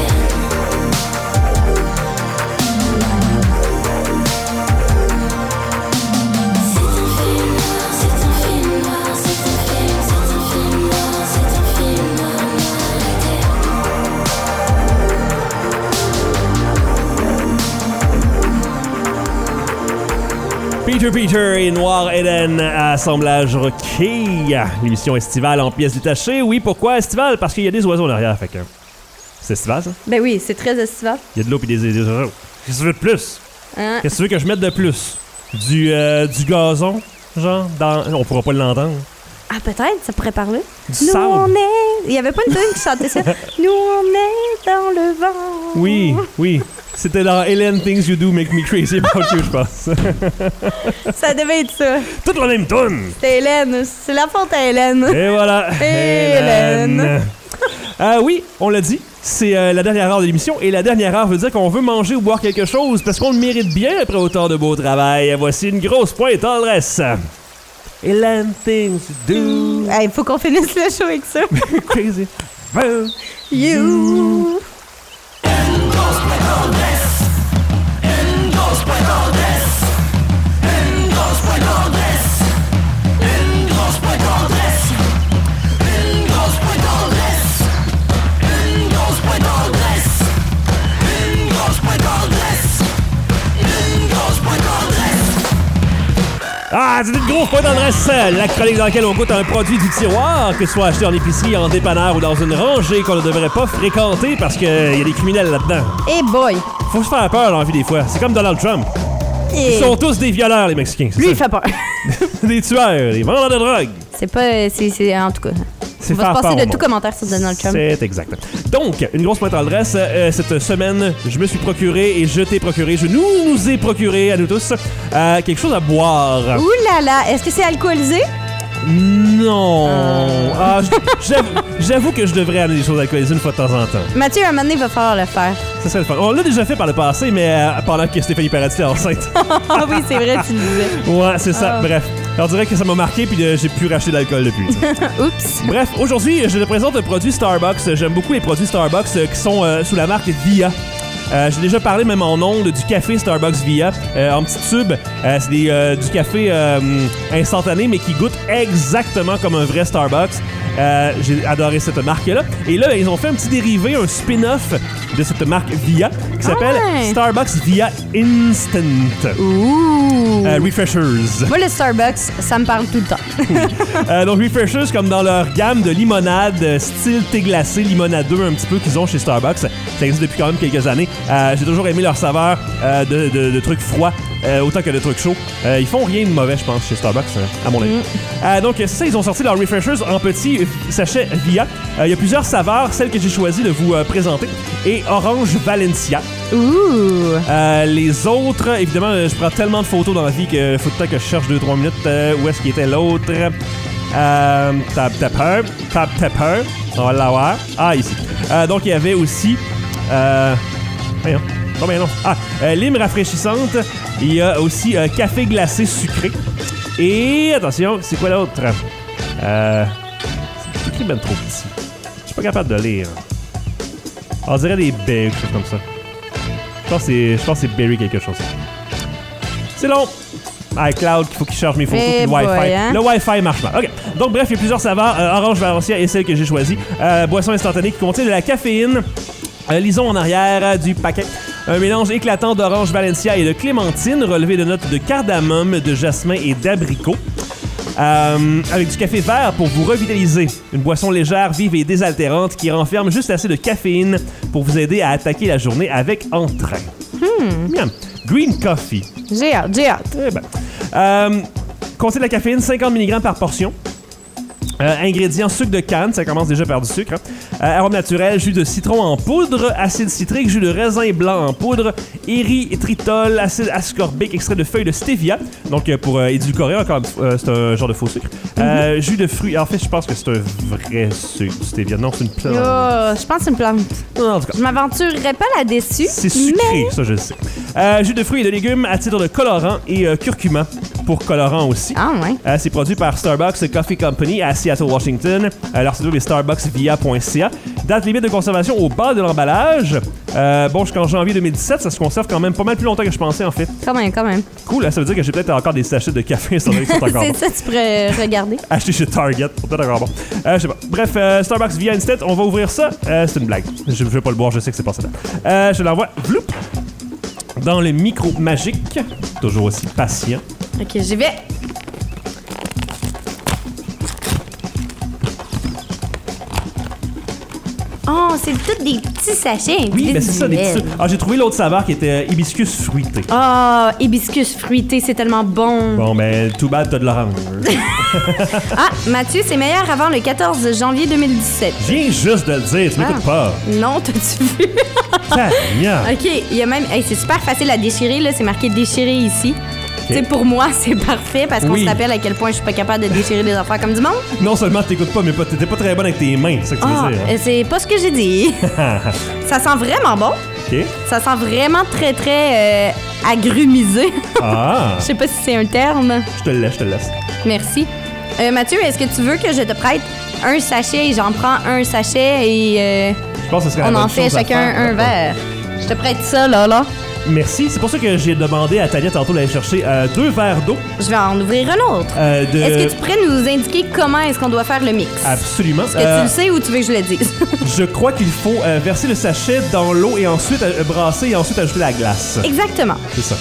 S2: Peter et Noir Eden à Assemblage requis. L'émission estivale en pièces détachées. Oui, pourquoi estivale? Parce qu'il y a des oiseaux en arrière. Fait que c'est estival, ça?
S4: Ben oui, c'est très estival.
S2: Il y a de l'eau et des oiseaux. Qu'est-ce que tu veux de plus?
S4: Hein?
S2: Qu'est-ce que tu veux que je mette de plus? Du gazon, genre? On pourra pas l'entendre.
S4: Ah, peut-être, ça pourrait parler.
S2: Du
S4: Nous,
S2: sable.
S4: on est... Il y avait pas une tune qui chantait ça. Nous, on est dans le vent.
S2: Oui, oui. C'était dans Hélène, Things You Do Make Me Crazy About You, je pense.
S4: Ça devait être ça.
S2: Toute la même tune.
S4: C'était Hélène. C'est la faute à Hélène.
S2: Et voilà.
S4: Hélène.
S2: Oui, on l'a dit. C'est la dernière heure de l'émission. Et la dernière heure veut dire qu'on veut manger ou boire quelque chose parce qu'on le mérite bien après autant de beau travail. Voici une grosse pointe tendresse. Hélène, Things You Do.
S4: Il faut qu'on finisse le show avec ça.
S2: Crazy about
S4: You.
S8: En
S2: Ah, c'est une grosse point d'adresse, la chronique dans laquelle on goûte un produit du tiroir, que ce soit acheté en épicerie, en dépanneur ou dans une rangée qu'on ne devrait pas fréquenter parce qu'il y a des criminels là-dedans.
S4: Eh boy!
S2: Faut se faire peur dans la vie des fois. C'est comme Donald Trump. Ils sont tous des violeurs, les Mexicains.
S4: Lui, il fait peur.
S2: Des tueurs, des vendeurs de drogue.
S4: C'est pas... C'est en tout cas... On va se passer de tout commentaire sur Donald Trump.
S2: C'est exact. Donc, une grosse pointe en adresse. Cette semaine, je me suis procuré et je t'ai procuré, nous ai procuré à nous tous quelque chose à boire.
S4: Ouh là là, est-ce que c'est alcoolisé?
S2: Non. Ah, j'avoue que je devrais amener des choses alcoolisées une fois de temps en temps.
S4: Mathieu, un moment donné, va falloir le faire.
S2: Ça serait le fun. On l'a déjà fait par le passé, mais pendant que Stéphanie Paradis était enceinte.
S4: Ah oui, c'est vrai, tu le disais.
S2: Ouais, c'est ça. Bref. On dirait que ça m'a marqué puis j'ai pu racheter de l'alcool depuis.
S4: Oups.
S2: Bref, aujourd'hui, je te présente un produit Starbucks. J'aime beaucoup les produits Starbucks qui sont sous la marque Via. J'ai déjà parlé même en ondes du café Starbucks Via en petit tube. C'est du café instantané mais qui goûte exactement comme un vrai Starbucks. J'ai adoré cette marque-là. Et là, ils ont fait un petit dérivé, un spin-off de cette marque Via qui s'appelle Starbucks Via Instant.
S4: Ouh!
S2: Refreshers.
S4: Moi, le Starbucks, ça me parle tout le temps.
S2: Donc, Refreshers, comme dans leur gamme de limonade style thé glacé, limonadeux un petit peu qu'ils ont chez Starbucks. Ça existe depuis quand même quelques années. J'ai toujours aimé leur saveur de trucs froids autant que de trucs chauds. Ils font rien de mauvais, je pense, chez Starbucks, à mon avis. Donc, c'est ça, ils ont sorti leur Refreshers en petits sachets Via. Il y a plusieurs saveurs, celle que j'ai choisi de vous présenter est Orange Valencia.
S4: Ouh!
S2: Les autres, évidemment, je prends tellement de photos dans la vie qu'il faut tout le temps que je cherche 2-3 minutes où est-ce qu'il était l'autre. Tap Pepper. On va l'avoir. Ah, ici. Donc, il y avait aussi... voyons. Combien non? Lime rafraîchissante. Il y a aussi café glacé sucré. Et attention, c'est quoi l'autre? C'est écrit ben trop petit. Je suis pas capable de lire. On dirait des berries, quelque chose comme ça. Je pense que c'est berry quelque chose. C'est long. iCloud, qu'il faut qu'il charge mes photos, puis le Wi-Fi.
S4: Hein?
S2: Le Wi-Fi marche pas. OK. Donc, bref, il y a plusieurs saveurs. Orange Valencia est celle que j'ai choisie. Boisson instantanée qui contient de la caféine. Lisons en arrière du paquet. Un mélange éclatant d'orange Valencia et de clémentine, relevé de notes de cardamome, de jasmin et d'abricot. Avec du café vert pour vous revitaliser. Une boisson légère, vive et désaltérante qui renferme juste assez de caféine pour vous aider à attaquer la journée avec entrain. Miam. Green coffee.
S4: J'ai hâte.
S2: Eh ben. Contient de la caféine, 50 mg par portion. Ingrédients, sucre de canne, ça commence déjà par du sucre. Arôme naturel, jus de citron en poudre, acide citrique, jus de raisin blanc en poudre, érythritol, acide ascorbique, extrait de feuilles de stevia. Donc pour édulcorer, encore c'est un genre de faux sucre. Jus de fruits. En fait, je pense que c'est un vrai sucre du stevia. Non, c'est une plante.
S4: Je pense que c'est une plante.
S2: En tout cas,
S4: je m'aventurerais pas là-dessus.
S2: C'est sucré, ça je le sais. Jus de fruits et de légumes à titre de colorant et curcuma pour colorant aussi.
S4: Ah ouais.
S2: C'est produit par Starbucks Coffee Company à Seattle, Washington. Leur site web est starbucksvia.ca. Date limite de conservation au bas de l'emballage. Jusqu'en janvier 2017, ça se conserve quand même pas mal plus longtemps que je pensais en fait.
S4: Quand même.
S2: Cool, ça veut dire que j'ai peut-être encore des sachets de café sur le site encore.
S4: C'est ça, tu pourrais regarder.
S2: Acheter chez Target, peut-être encore bon. Je sais pas. Bref, Starbucks Via Instant, on va ouvrir ça. C'est une blague. Je vais pas le boire, je sais que c'est pas ça. Je l'envoie vloup, dans le micro magique. Toujours aussi patient.
S4: Ok, j'y vais. Oh, c'est tous des petits sachets individuels.
S2: Oui, mais c'est ça, des petits. J'ai trouvé l'autre saveur qui était hibiscus fruité.
S4: Hibiscus fruité, c'est tellement bon.
S2: Bon, ben, too bad, t'as de l'orange.
S4: Mathieu, c'est meilleur avant le 14 janvier 2017.
S2: Je viens juste de le dire, tu m'écoutes pas.
S4: Non, t'as-tu vu? OK, il y a même... c'est super facile à déchirer, là. C'est marqué « déchirer » ici. Okay. Pour moi, c'est parfait parce qu'on se rappelle à quel point je suis pas capable de déchirer des affaires comme du monde.
S2: Non seulement t'écoutes pas, mais t'étais pas très bonne avec tes mains, c'est ça que tu veux dire.
S4: C'est pas ce que j'ai dit. Ça sent vraiment bon.
S2: OK.
S4: Ça sent vraiment très, très agrumisé.
S2: Je
S4: sais pas si c'est un terme.
S2: Je te le laisse.
S4: Merci. Mathieu, est-ce que tu veux que je te prête un sachet et j'en prends un sachet et
S2: je pense que ce serait
S4: on en fait chacun un verre? Je te prête ça, là.
S2: Merci. C'est pour ça que j'ai demandé à Tania tantôt d'aller chercher 2 verres d'eau.
S4: Je vais en ouvrir un autre. Est-ce que tu pourrais nous indiquer comment est-ce qu'on doit faire le mix?
S2: Absolument.
S4: Est-ce que tu le sais ou tu veux que je le dise?
S2: Je crois qu'il faut verser le sachet dans l'eau et ensuite brasser et ensuite ajouter la glace.
S4: Exactement.
S2: C'est ça.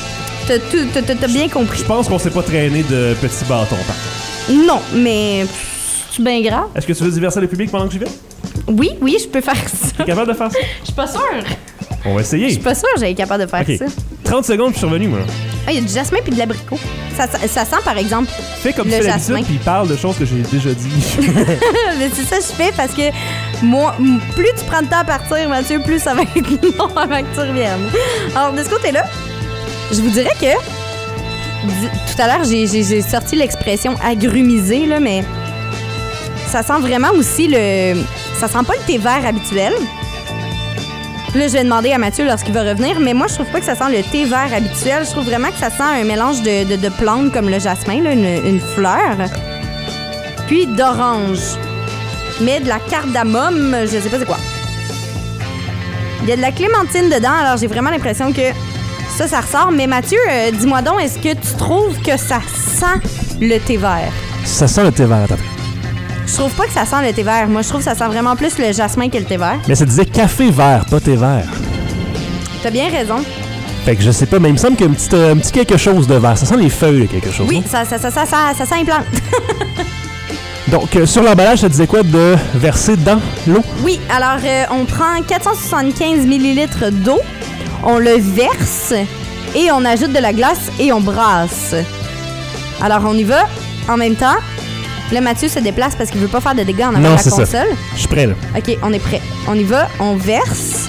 S4: T'as bien compris.
S2: Je pense qu'on s'est pas traîné de petits bâtons, par contre.
S4: Non, mais c'est bien grave.
S2: Est-ce que tu veux divertir le public pendant que j'y vais?
S4: Oui, je peux faire ça.
S2: T'es capable de faire ça?
S4: Je suis pas sûre.
S2: On va essayer.
S4: Je suis pas sûre que j'allais être capable de faire ça.
S2: 30 secondes, je suis revenu, moi.
S4: Ah, il y a du jasmin puis de l'abricot. Ça sent, par exemple,
S2: fais comme
S4: le
S2: tu fais
S4: jasmin.
S2: l'habitude, puis parle de choses que j'ai déjà dit.
S4: Mais c'est ça que je fais parce que moi, plus tu prends le temps à partir, Mathieu, plus ça va être long avant que tu reviennes. Alors, de ce côté-là, je vous dirais que tout à l'heure, j'ai sorti l'expression agrumisé, là, mais ça sent vraiment aussi ça sent pas le thé vert habituel. Là, je vais demander à Mathieu lorsqu'il va revenir, mais moi, je trouve pas que ça sent le thé vert habituel. Je trouve vraiment que ça sent un mélange de plantes comme le jasmin, là, une fleur, puis d'orange. Mais de la cardamome, je sais pas c'est quoi. Il y a de la clémentine dedans, alors j'ai vraiment l'impression que ça ressort. Mais Mathieu, dis-moi donc, est-ce que tu trouves que ça sent le thé vert?
S2: Ça sent le thé vert, attends.
S4: Je trouve pas que ça sent le thé vert. Moi, je trouve que ça sent vraiment plus le jasmin que le thé vert.
S2: Mais ça disait café vert, pas thé vert.
S4: T'as bien raison.
S2: Fait que je sais pas, mais il me semble qu'il y a un petit quelque chose de vert. Ça sent les feuilles de quelque chose.
S4: Oui,
S2: non?
S4: ça sent les plantes.
S2: Donc, sur l'emballage, ça disait quoi de verser dans l'eau?
S4: Oui, alors on prend 475 ml d'eau, on le verse et on ajoute de la glace et on brasse. Alors, on y va en même temps. Là, Mathieu se déplace parce qu'il veut pas faire de dégâts en avant de la console. Ça.
S2: Je suis prêt, là.
S4: OK, on est prêt. On y va, on verse.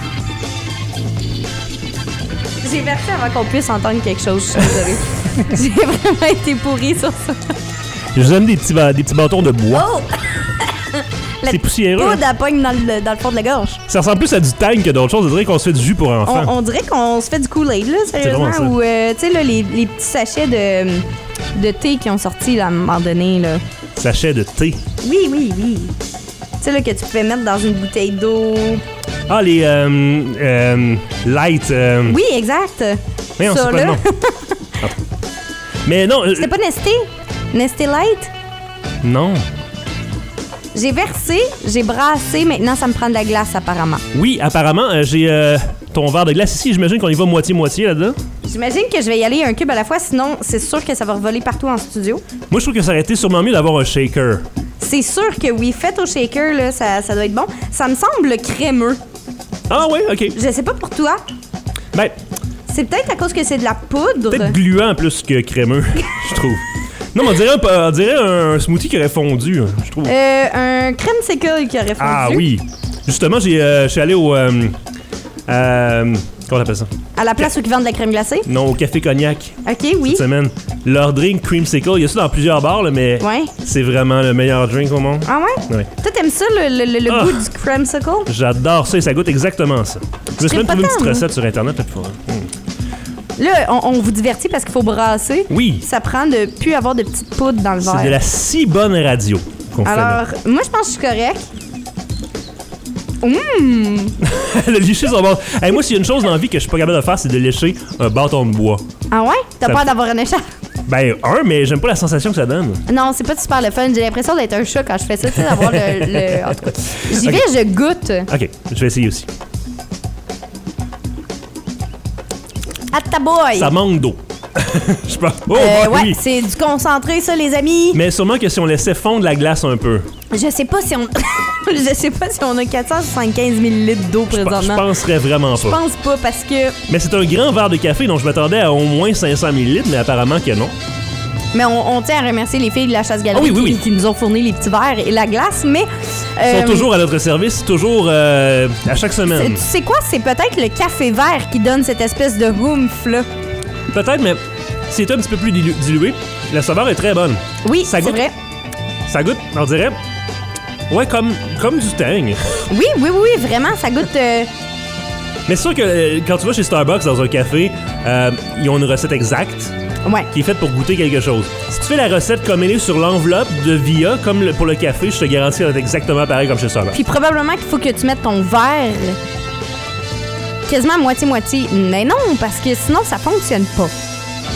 S4: J'ai versé avant qu'on puisse entendre quelque chose, je suis désolée. J'ai vraiment été pourrie sur ça.
S2: Je vous donne des petits bâtons de bois.
S4: Oh!
S2: C'est poussiéreux.
S4: Poudre à pogne dans le fond de la gorge.
S2: Ça ressemble plus à du Tang que d'autres choses. On dirait qu'on se fait du jus pour enfants.
S4: On dirait qu'on se fait du Kool-Aid, là, sérieusement. Ou, tu sais, là, les petits sachets de thé qui ont sorti, là, à un moment donné, là.
S2: Sachets de thé?
S4: Oui. Tu sais, là, que tu pouvais mettre dans une bouteille d'eau.
S2: Ah, les light.
S4: Oui, exact.
S2: Mais on
S4: ça,
S2: sait pas le nom. Mais non.
S4: C'était pas Nesté? Nesté Light?
S2: Non.
S4: J'ai versé, j'ai brassé, maintenant ça me prend de la glace apparemment.
S2: Oui, apparemment, j'ai ton verre de glace ici, j'imagine qu'on y va moitié-moitié là-dedans.
S4: J'imagine que je vais y aller un cube à la fois, sinon c'est sûr que ça va revoler partout en studio.
S2: Moi, je trouve que ça aurait été sûrement mieux d'avoir un shaker.
S4: C'est sûr que oui, fait au shaker, là, ça doit être bon. Ça me semble crémeux.
S2: Ah ouais, ok.
S4: Je sais pas pour toi.
S2: Ben...
S4: C'est peut-être à cause que c'est de la poudre.
S2: Peut-être gluant plus que crémeux, je trouve. Non, mais on dirait un smoothie qui aurait fondu, je trouve.
S4: Un crème seca qui aurait fondu.
S2: Ah oui. Justement, je suis allé au... comment on appelle ça?
S4: À la place où ils vendent de la crème glacée?
S2: Non, au Café Cognac.
S4: OK, oui.
S2: Cette semaine. Leur drink creamsicle, il y a ça dans plusieurs bars, là, mais c'est vraiment le meilleur drink au monde.
S4: Ah ouais?
S2: Ouais.
S4: Toi, t'aimes ça, le goût du creamsicle?
S2: J'adore ça et ça goûte exactement ça. Je me suis même trouvé une petite recette sur Internet cette fois.
S4: Là, on vous divertit parce qu'il faut brasser.
S2: Oui.
S4: Ça prend de plus avoir de petites poudres dans le verre.
S2: C'est de la si bonne radio qu'on fait là.
S4: Alors, moi, je pense que je suis correct.
S2: Le lécher son bâton. Hey, moi, s'il y a une chose dans la vie que je suis pas capable de faire, c'est de lécher un bâton de bois.
S4: Ah ouais? T'as peur d'avoir un écharpe?
S2: Ben, mais j'aime pas la sensation que ça donne.
S4: Non, c'est pas super le fun. J'ai l'impression d'être un chat quand je fais ça, tu sais, d'avoir le... En tout cas, j'y vais, je goûte.
S2: OK, je vais essayer aussi.
S4: À ta boy!
S2: Ça manque d'eau. Je pense. Oh,
S4: ouais,
S2: oui.
S4: C'est du concentré, ça, les amis.
S2: Mais sûrement que si on laissait fondre la glace un peu.
S4: Je sais pas si on... je sais pas si on a 475 ml d'eau présentement.
S2: Je penserais vraiment pas.
S4: Je pense pas parce que...
S2: Mais c'est un grand verre de café, donc je m'attendais à au moins 500 ml, mais apparemment que non.
S4: Mais on tient à remercier les filles de la chasse-galerie qui nous ont fourni les petits verres et la glace, mais...
S2: Ils sont toujours à notre service, toujours à chaque semaine.
S4: Tu sais quoi? C'est peut-être le café vert qui donne cette espèce de oomph, là.
S2: Peut-être, mais si c'est un petit peu plus dilué, la saveur est très bonne.
S4: Oui, c'est vrai.
S2: Ça goûte, on dirait... Ouais, comme du Tang.
S4: Oui, vraiment, ça goûte... Mais
S2: c'est sûr que quand tu vas chez Starbucks dans un café, ils ont une recette exacte.
S4: Ouais.
S2: Qui est faite pour goûter quelque chose. Si tu fais la recette comme elle est sur l'enveloppe de Via, comme pour le café, je te garantis qu'elle va être exactement pareil comme chez Starbucks.
S4: Puis probablement qu'il faut que tu mettes ton verre quasiment à moitié-moitié. Mais non, parce que sinon, ça fonctionne pas.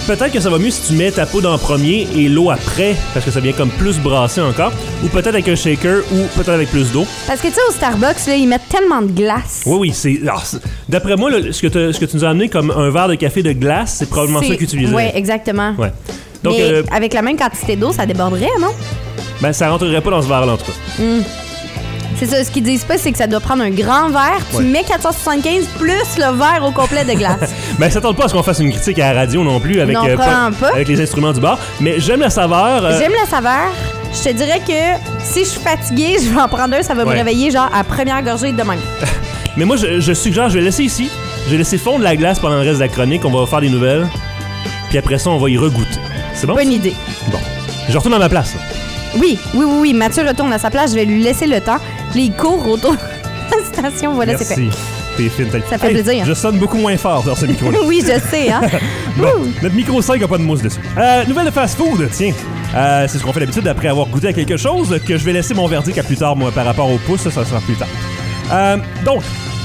S2: Peut-être que ça va mieux si tu mets ta poudre en premier et l'eau après, parce que ça vient comme plus brassé encore. Ou peut-être avec un shaker, ou peut-être avec plus d'eau.
S4: Parce que tu sais, au Starbucks, là, ils mettent tellement de glace.
S2: Oui, d'après moi, là, ce que tu nous as amené comme un verre de café de glace, c'est probablement ça qu'ils utilisaient.
S4: Oui, exactement.
S2: Ouais. Donc,
S4: mais avec la même quantité d'eau, ça déborderait, non?
S2: Ben, ça rentrerait pas dans ce verre-là, en tout cas.
S4: C'est ça, ce qu'ils disent pas, c'est que ça doit prendre un grand verre, tu mets 475 plus le verre au complet de glace.
S2: Ben, ça tente pas à ce qu'on fasse une critique à la radio non plus avec,
S4: pas.
S2: avec les instruments du bar, mais j'aime la saveur.
S4: J'aime la saveur. Je te dirais que si je suis fatiguée, je vais en prendre un, ça va me réveiller genre à première gorgée de même.
S2: Mais moi, je suggère, je vais laisser ici, je vais laisser fondre la glace pendant le reste de la chronique, on va faire des nouvelles, puis après ça, on va y regoûter. C'est bon?
S4: Bonne idée.
S2: Bon. Je retourne à ma place. Là.
S4: Oui. Mathieu retourne à sa place, je vais lui laisser le temps. Puis il court autour de la station, voilà,
S2: merci.
S4: C'est fait.
S2: T'es fine,
S4: ça fait plaisir.
S2: Je sonne beaucoup moins fort dans ce micro-là.
S4: Oui, je sais, hein.
S2: Bon, notre micro 5 n'a pas de mousse dessus. Nouvelle de fast-food, tiens. C'est ce qu'on fait d'habitude après avoir goûté à quelque chose, que je vais laisser mon verdict à plus tard, moi, par rapport au pouce, ça sera plus tard. Donc,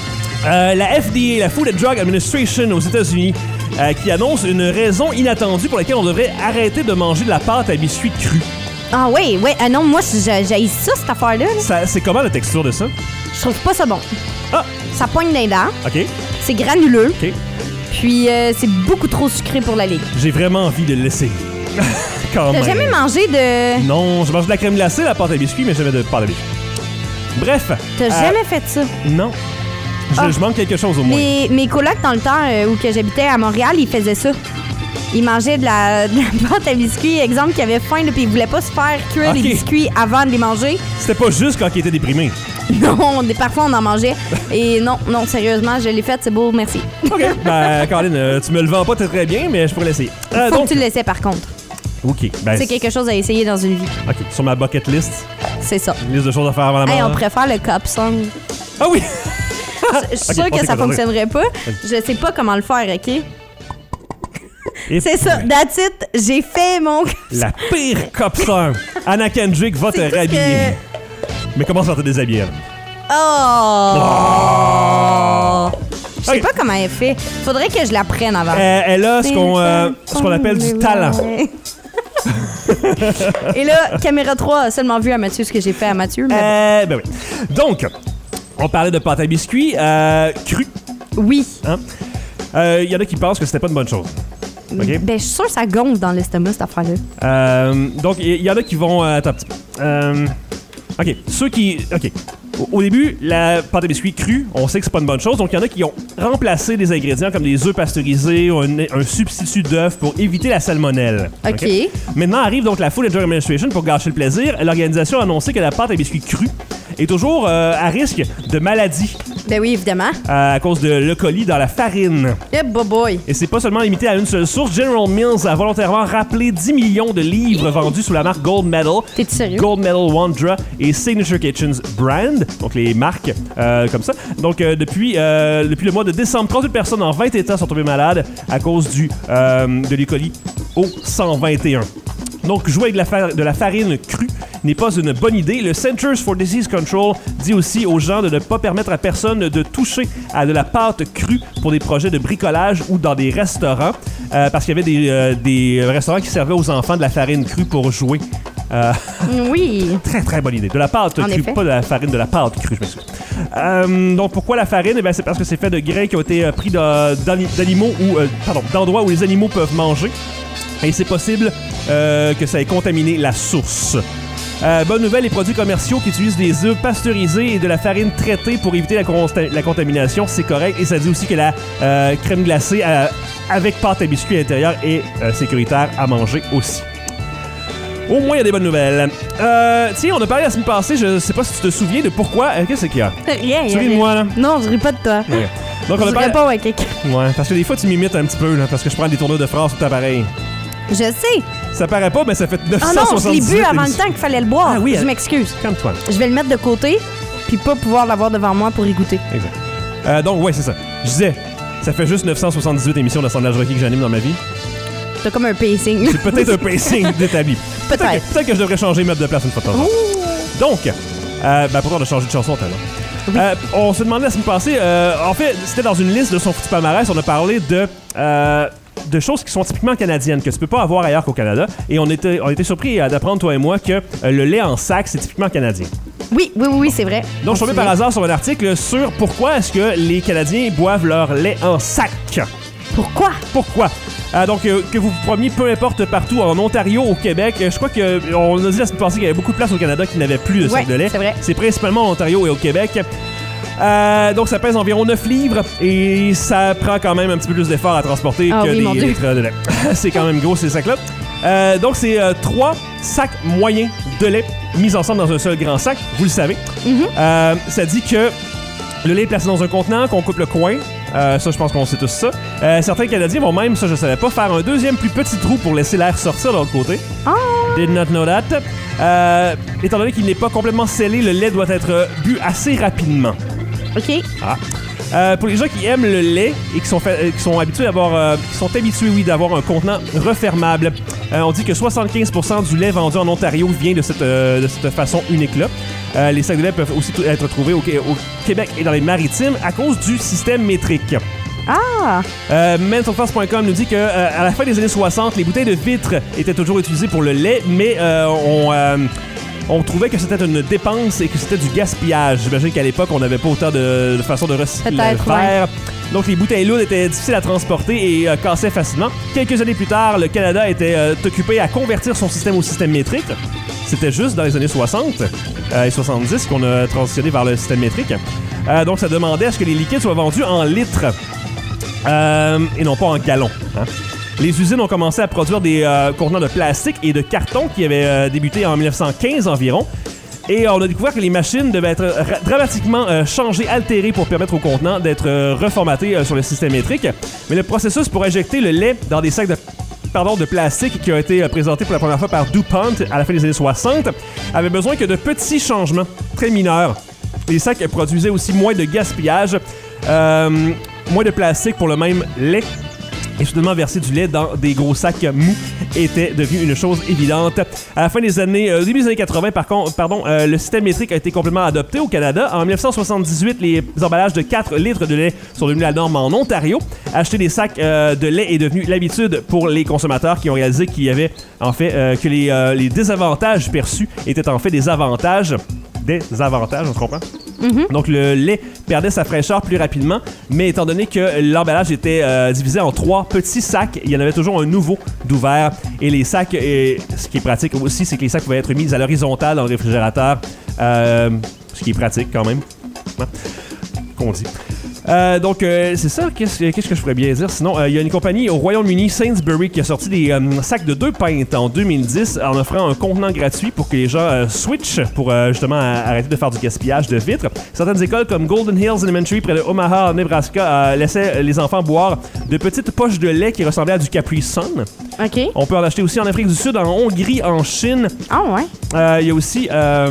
S2: la FDA, la Food and Drug Administration aux États-Unis, qui annonce une raison inattendue pour laquelle on devrait arrêter de manger de la pâte à biscuits crue.
S4: Ah oui. Ah non, moi, j'haïs ça, cette affaire-là.
S2: C'est comment la texture de ça?
S4: Je trouve pas ça bon.
S2: Ah!
S4: Ça poigne dans les dents.
S2: OK.
S4: C'est granuleux.
S2: OK.
S4: Puis, c'est beaucoup trop sucré pour la ligue.
S2: J'ai vraiment envie de l'essayer. Quand même.
S4: T'as jamais mangé de...
S2: Non, je mange de la crème glacée, la pâte à biscuits, mais jamais de pâte à biscuits. Bref.
S4: T'as jamais fait ça?
S2: Non. Je manque quelque chose au moins.
S4: Mes colocs, dans le temps où que j'habitais à Montréal, ils faisaient ça. Ils mangeaient de la pâte à biscuits, exemple, qui avait faim, puis ils voulaient pas se faire cuire les biscuits avant de les manger.
S2: C'était pas juste quand ils étaient déprimés.
S4: Non, parfois on en mangeait. Et non, sérieusement, je l'ai fait, c'est beau, merci.
S2: OK. Ben, Caroline, tu me le vends pas très bien, mais je pourrais l'essayer.
S4: Faut que tu l'essaies, par contre.
S2: OK. Ben,
S4: c'est quelque chose à essayer dans une vie.
S2: OK. Sur ma bucket list.
S4: C'est ça.
S2: Une liste de choses à faire avant la mort.
S4: Hey, on préfère le cup song.
S2: Ah oui!
S4: Je suis sûre que ça fonctionnerait pas. Je sais pas comment le faire, OK? C'est ça, that's it. J'ai fait mon...
S2: La pire cop song. Anna Kendrick va te rhabiller. Mais commence par te déshabiller.
S4: Je sais pas comment elle fait. Faudrait que je la prenne avant.
S2: Elle a ce qu'on appelle du talent.
S4: Et là, caméra 3 a seulement vu à Mathieu ce que j'ai fait à Mathieu.
S2: Ben oui. Donc, on parlait de pâte à biscuits crue.
S4: Oui.
S2: Y en a qui pensent que c'était pas une bonne chose. Okay.
S4: Ben, je suis sûre que ça gonfle dans l'estomac, cette affaire-là.
S2: Donc, il y en a qui vont... attends un petit peu. OK. Ceux qui... OK. Au début, la pâte à biscuits crue, on sait que c'est pas une bonne chose. Donc, il y en a qui ont remplacé des ingrédients comme des œufs pasteurisés ou un substitut d'œufs pour éviter la salmonelle.
S4: OK.
S2: Maintenant arrive donc la Food and Drug Administration pour gâcher le plaisir. L'organisation a annoncé que la pâte à biscuits crue est toujours à risque de maladie.
S4: Ben oui, évidemment.
S2: À cause de l'E. coli dans la farine.
S4: Boy.
S2: Et c'est pas seulement limité à une seule source. General Mills a volontairement rappelé 10 millions de livres vendus sous la marque Gold Medal.
S4: T'es sérieux?
S2: Gold Medal Wondra et Signature Kitchens Brand. Donc les marques comme ça. Donc depuis le mois de décembre, 38 personnes en 20 États sont tombées malades à cause de l'E. coli au 121. Donc, jouer avec de la farine crue n'est pas une bonne idée. Le Centers for Disease Control dit aussi aux gens de ne pas permettre à personne de toucher à de la pâte crue pour des projets de bricolage ou dans des restaurants, parce qu'il y avait des restaurants qui servaient aux enfants de la farine crue pour jouer.
S4: Oui.
S2: Très, très bonne idée. De la pâte crue, pas de la farine, de la pâte crue, je m'excuse. Donc, pourquoi la farine? Eh bien, c'est parce que c'est fait de grains qui ont été pris d'endroits où les animaux peuvent manger. Et c'est possible que ça ait contaminé la source. Bonne nouvelle, les produits commerciaux qui utilisent des œufs pasteurisés et de la farine traitée pour éviter la contamination, c'est correct. Et ça dit aussi que la crème glacée avec pâte à biscuits à l'intérieur est sécuritaire à manger aussi. Au moins, il y a des bonnes nouvelles. Tiens, on a parlé la semaine passée, je sais pas si tu te souviens de pourquoi... Qu'est-ce qu'il y a?
S4: Rien.
S2: Tu ris de moi, là?
S4: Non, je ris pas de toi.
S2: Ouais. Donc,
S4: je ris pas avec quelqu'un.
S2: Ouais, parce que des fois, tu m'imites un petit peu, là, parce que je prends des tournures de phrases tout pareil.
S4: Je sais.
S2: Ça paraît pas, mais ça fait 978
S4: Ah non, je l'ai bu avant le temps qu'il fallait le boire.
S2: Ah oui,
S4: je m'excuse.
S2: Calme-toi.
S4: Je vais le mettre de côté, puis pas pouvoir l'avoir devant moi pour y goûter.
S2: Exact. Donc, ouais, c'est ça. Je disais, ça fait juste 978 émissions d'assemblage requis que j'anime dans ma vie.
S4: T'as comme un pacing.
S2: C'est peut-être un pacing d'établi. Peut-être que je devrais changer mettre de place une fois de temps en temps. Donc, pourtant, on a changé de chanson tellement. Oui. On se demandait la semaine passée, en fait, c'était dans une liste de son foutu palmarès, on a parlé de de choses qui sont typiquement canadiennes, que tu peux pas avoir ailleurs qu'au Canada. Et on était surpris d'apprendre, toi et moi, que le lait en sac, c'est typiquement canadien.
S4: Oui, c'est vrai.
S2: Donc, je suis tombé par hasard sur un article sur pourquoi est-ce que les Canadiens boivent leur lait en sac. Pourquoi? Donc, que vous vous promeniez peu importe partout, en Ontario, au Québec, je crois qu'on a dit la semaine passée qu'il y avait beaucoup de places au Canada qui n'avaient plus de sac de lait.
S4: C'est vrai.
S2: C'est principalement en Ontario et au Québec. Donc, ça pèse environ 9 livres et ça prend quand même un petit peu plus d'effort à transporter que des litres de lait. C'est quand même gros, ces sacs-là. Donc, c'est 3 sacs moyens de lait mis ensemble dans un seul grand sac, vous le savez. Ça dit que le lait est placé dans un contenant, qu'on coupe le coin. Ça, je pense qu'on sait tous ça. Certains Canadiens vont même, ça je savais pas, faire un deuxième plus petit trou pour laisser l'air sortir de l'autre côté. Did not know that. Étant donné qu'il n'est pas complètement scellé, le lait doit être bu assez rapidement.
S4: OK.
S2: Pour les gens qui aiment le lait et qui sont habitués d'avoir un contenant refermable, on dit que 75% du lait vendu en Ontario vient de cette façon unique-là. Les sacs de lait peuvent aussi être trouvés au Québec et dans les maritimes à cause du système métrique. Mentalfast.com nous dit que à la fin des années 60, les bouteilles de vitre étaient toujours utilisées pour le lait, mais on trouvait que c'était une dépense et que c'était du gaspillage. J'imagine qu'à l'époque, on n'avait pas autant de façons de recycler le verre. Donc, les bouteilles lourdes étaient difficiles à transporter et cassaient facilement. Quelques années plus tard, le Canada était occupé à convertir son système au système métrique. C'était juste dans les années 60 et 70 qu'on a transitionné vers le système métrique. Donc, ça demandait à ce que les liquides soient vendus en litres et non pas en gallons. Les usines ont commencé à produire des contenants de plastique et de carton qui avaient débuté en 1915 environ. Et on a découvert que les machines devaient être dramatiquement changées, altérées pour permettre aux contenants d'être reformatés sur le système métrique. Mais le processus pour injecter le lait dans des sacs de plastique qui a été présenté pour la première fois par DuPont à la fin des années 60 avait besoin que de petits changements très mineurs. Les sacs produisaient aussi moins de gaspillage, moins de plastique pour le même lait. Et soudainement, verser du lait dans des gros sacs mous était devenu une chose évidente. À la fin des années, début des années 80, le système métrique a été complètement adopté au Canada. En 1978, les emballages de 4 litres de lait sont devenus la norme en Ontario. Acheter des sacs de lait est devenu l'habitude pour les consommateurs qui ont réalisé qu'il y avait en fait que les désavantages perçus étaient en fait des avantages. On se comprend? Donc, le lait perdait sa fraîcheur plus rapidement, mais étant donné que l'emballage était divisé en 3 petits sacs, il y en avait toujours un nouveau d'ouvert. Et les sacs, ce qui est pratique aussi, c'est que les sacs pouvaient être mis à l'horizontale dans le réfrigérateur, ce qui est pratique quand même. Qu'on dit. Donc, c'est ça. Qu'est-ce que je pourrais bien dire? Sinon, il y a une compagnie au Royaume-Uni, Sainsbury, qui a sorti des sacs de 2 pintes en 2010 en offrant un contenant gratuit pour que les gens switchent pour justement arrêter de faire du gaspillage de vitres. Certaines écoles comme Golden Hills Elementary près de Omaha, Nebraska, laissaient les enfants boire de petites poches de lait qui ressemblaient à du Capri Sun.
S4: OK.
S2: On peut en acheter aussi en Afrique du Sud, en Hongrie, en Chine.
S4: Ah ouais?
S2: Il y a aussi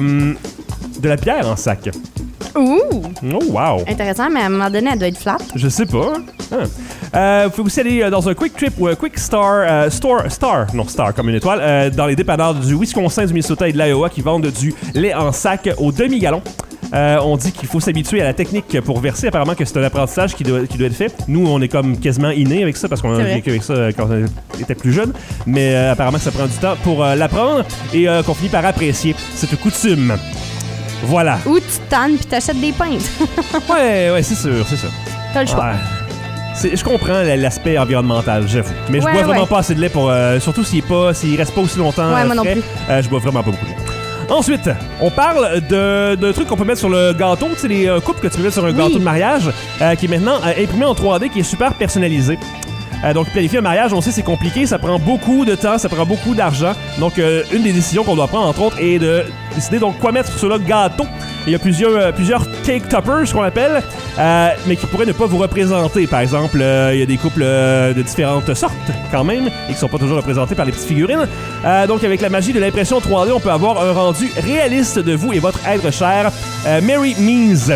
S2: de la bière en sac.
S4: Ouh!
S2: Oh, wow!
S4: Intéressant, mais à un moment donné, elle doit être flat.
S2: Je sais pas. Vous pouvez aussi aller dans un Quick Trip ou un Quick Star, Star comme une étoile, dans les dépanneurs du Wisconsin, du Minnesota et de l'Iowa qui vendent du lait en sac au demi-gallon. On dit qu'il faut s'habituer à la technique pour verser. Apparemment que c'est un apprentissage qui doit être fait. Nous, on est comme quasiment innés avec ça parce qu'on a vécu avec ça quand on était plus jeune. Mais apparemment que ça prend du temps pour l'apprendre et qu'on finit par apprécier cette coutume. Voilà.
S4: Ou tu te tannes puis t'achètes des pintes.
S2: ouais, c'est sûr.
S4: T'as le choix.
S2: Ouais. Je comprends l'aspect environnemental, j'avoue. Mais je bois vraiment pas assez de lait pour... surtout s'il reste pas aussi longtemps
S4: moi non plus.
S2: Je bois vraiment pas beaucoup de lait. Ensuite, on parle de trucs qu'on peut mettre sur le gâteau. Tu sais, les coupes que tu peux mettre sur un gâteau de mariage qui est maintenant imprimé en 3D, qui est super personnalisé. Donc, planifier un mariage, on sait, c'est compliqué, ça prend beaucoup de temps, ça prend beaucoup d'argent. Donc, une des décisions qu'on doit prendre, entre autres, est de décider donc quoi mettre sur le gâteau. Il y a plusieurs cake toppers, ce qu'on appelle, mais qui pourraient ne pas vous représenter. Par exemple, il y a des couples de différentes sortes, quand même, et qui ne sont pas toujours représentés par les petites figurines. Donc, avec la magie de l'impression 3D, on peut avoir un rendu réaliste de vous et votre être cher. Mary Means,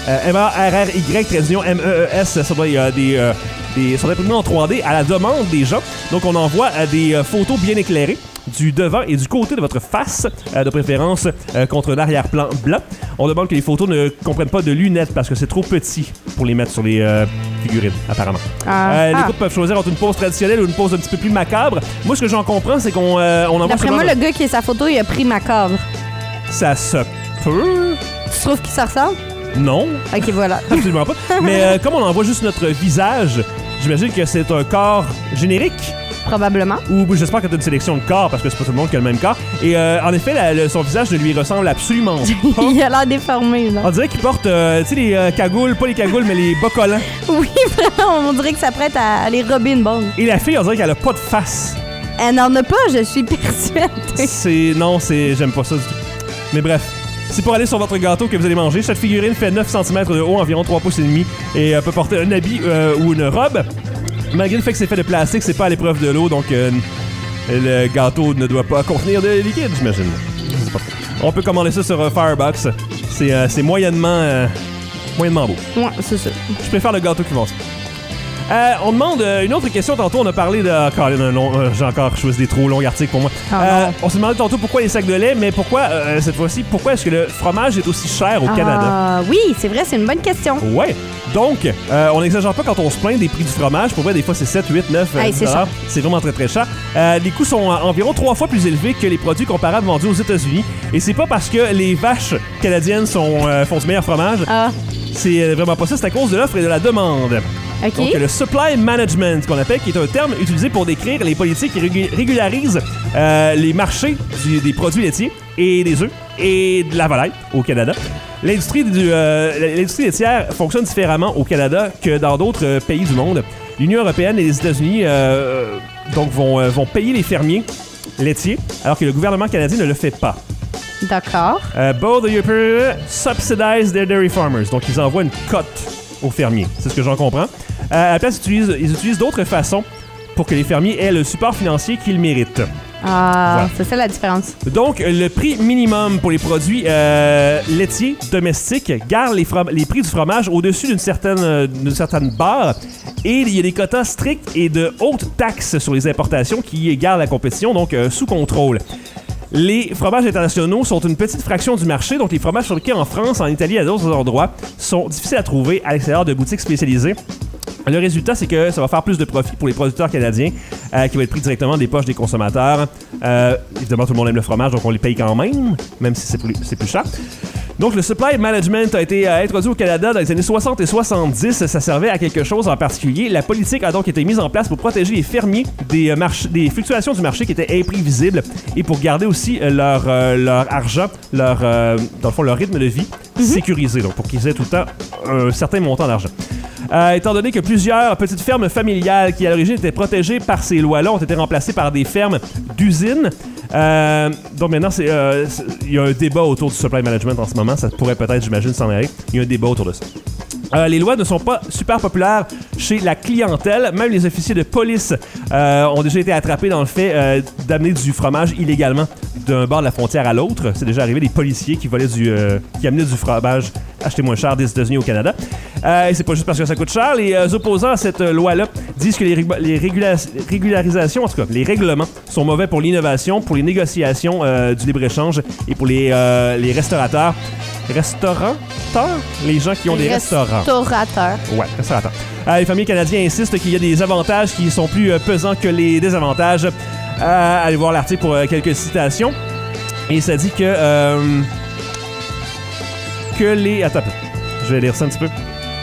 S2: M-A-R-R-Y-M-E-E-S, ça doit y des sont imprimés en 3D à la demande des gens. Donc, on envoie des photos bien éclairées du devant et du côté de votre face, de préférence contre l'arrière-plan blanc. On demande que les photos ne comprennent pas de lunettes parce que c'est trop petit pour les mettre sur les figurines, apparemment. Les couples peuvent choisir entre une pose traditionnelle ou une pose un petit peu plus macabre. Moi, ce que j'en comprends, c'est qu'on envoie...
S4: D'après moi, le gars qui a sa photo, il a pris macabre.
S2: Ça se peut.
S4: Tu trouves qu'il se ressemble?
S2: Non.
S4: Ok, voilà.
S2: Absolument pas. Mais comme on envoie juste notre visage, j'imagine que c'est un corps générique.
S4: Probablement.
S2: Ou j'espère que tu as une sélection de corps parce que c'est pas tout le monde qui a le même corps. Et en effet, son visage ne lui ressemble absolument pas.
S4: Il a l'air déformé, là.
S2: On dirait qu'il porte, tu sais, les cagoules, pas les cagoules, mais les bas collants.
S4: Oui, vraiment, on dirait que ça prête à les Robin Bond.
S2: Et la fille, on dirait qu'elle a pas de face.
S4: Elle n'en a pas, je suis persuadée.
S2: Non, j'aime pas ça du tout. Mais bref. C'est pour aller sur votre gâteau que vous allez manger. Cette figurine fait 9 cm de haut, environ 3 pouces et demi, et peut porter un habit ou une robe. Malgré le fait que c'est fait de plastique, c'est pas à l'épreuve de l'eau, donc le gâteau ne doit pas contenir de liquide, j'imagine. On peut commander ça sur Firebox. C'est moyennement beau.
S4: Ouais, c'est ça.
S2: Je préfère le gâteau qui va ça. On demande une autre question tantôt. On a parlé de... j'ai encore choisi des trop longs articles pour moi. On s'est demandé tantôt pourquoi les sacs de lait, mais pourquoi, cette fois-ci, pourquoi est-ce que le fromage est aussi cher au Canada?
S4: Oui, c'est vrai, c'est une bonne question.
S2: Ouais. Donc, on n'exagère pas quand on se plaint des prix du fromage. Pour vrai, des fois, c'est 7, 8, 9 $. C'est vraiment très, très cher. Les coûts sont environ 3 fois plus élevés que les produits comparables vendus aux États-Unis. Et c'est pas parce que les vaches canadiennes font du meilleur fromage. C'est vraiment pas ça. C'est à cause de l'offre et de la demande.
S4: Okay.
S2: Donc, le supply management, qu'on appelle, qui est un terme utilisé pour décrire les politiques qui régularisent les marchés des produits laitiers et des œufs et de la volaille au Canada. L'industrie laitière fonctionne différemment au Canada que dans d'autres pays du monde. L'Union européenne et les États-Unis vont payer les fermiers laitiers, alors que le gouvernement canadien ne le fait pas.
S4: D'accord.
S2: Both Europeans subsidize their dairy farmers. Donc, ils envoient une cote aux fermiers. C'est ce que j'en comprends. À la place, ils utilisent d'autres façons pour que les fermiers aient le support financier qu'ils méritent.
S4: Voilà. C'est ça la différence.
S2: Donc, le prix minimum pour les produits laitiers domestiques garde les prix du fromage au-dessus d'une certaine barre. Et il y a des quotas stricts et de hautes taxes sur les importations qui gardent la compétition, donc sous contrôle. Les fromages internationaux sont une petite fraction du marché, donc les fromages fabriqués en France, en Italie et à d'autres endroits sont difficiles à trouver à l'extérieur de boutiques spécialisées. Le résultat, c'est que ça va faire plus de profit pour les producteurs canadiens qui va être pris directement des poches des consommateurs. Évidemment, tout le monde aime le fromage, donc on les paye quand même si c'est plus cher. Donc, le supply management a été introduit au Canada dans les années 60 et 70. Ça servait à quelque chose en particulier. La politique a donc été mise en place pour protéger les fermiers des fluctuations du marché qui étaient imprévisibles et pour garder aussi leur argent, dans le fond, leur rythme de vie sécurisé. Donc, pour qu'ils aient tout le temps un certain montant d'argent. Étant donné que plusieurs petites fermes familiales qui à l'origine étaient protégées par ces lois-là ont été remplacées par des fermes d'usines. Donc maintenant, il y a un débat autour du supply management en ce moment. Ça pourrait peut-être, j'imagine, s'en aller. Il y a un débat autour de ça. Les lois ne sont pas super populaires chez la clientèle. Même les officiers de police ont déjà été attrapés dans le fait d'amener du fromage illégalement d'un bord de la frontière à l'autre. C'est déjà arrivé des policiers qui amenaient du fromage acheté moins cher des États-Unis au Canada. Et c'est pas juste parce que ça coûte cher. Les opposants à cette loi-là disent que les régularisations, en tout cas, les règlements sont mauvais pour l'innovation, pour les négociations du libre-échange et pour les restaurateurs. Restaurateurs? Les gens qui ont des restaurants.
S4: Restaurateurs.
S2: Ouais, restaurateurs. Les familles canadiennes insistent qu'il y a des avantages qui sont plus pesants que les désavantages. Allez voir l'article pour quelques citations. Et ça dit que les... Attends, je vais lire ça un petit peu.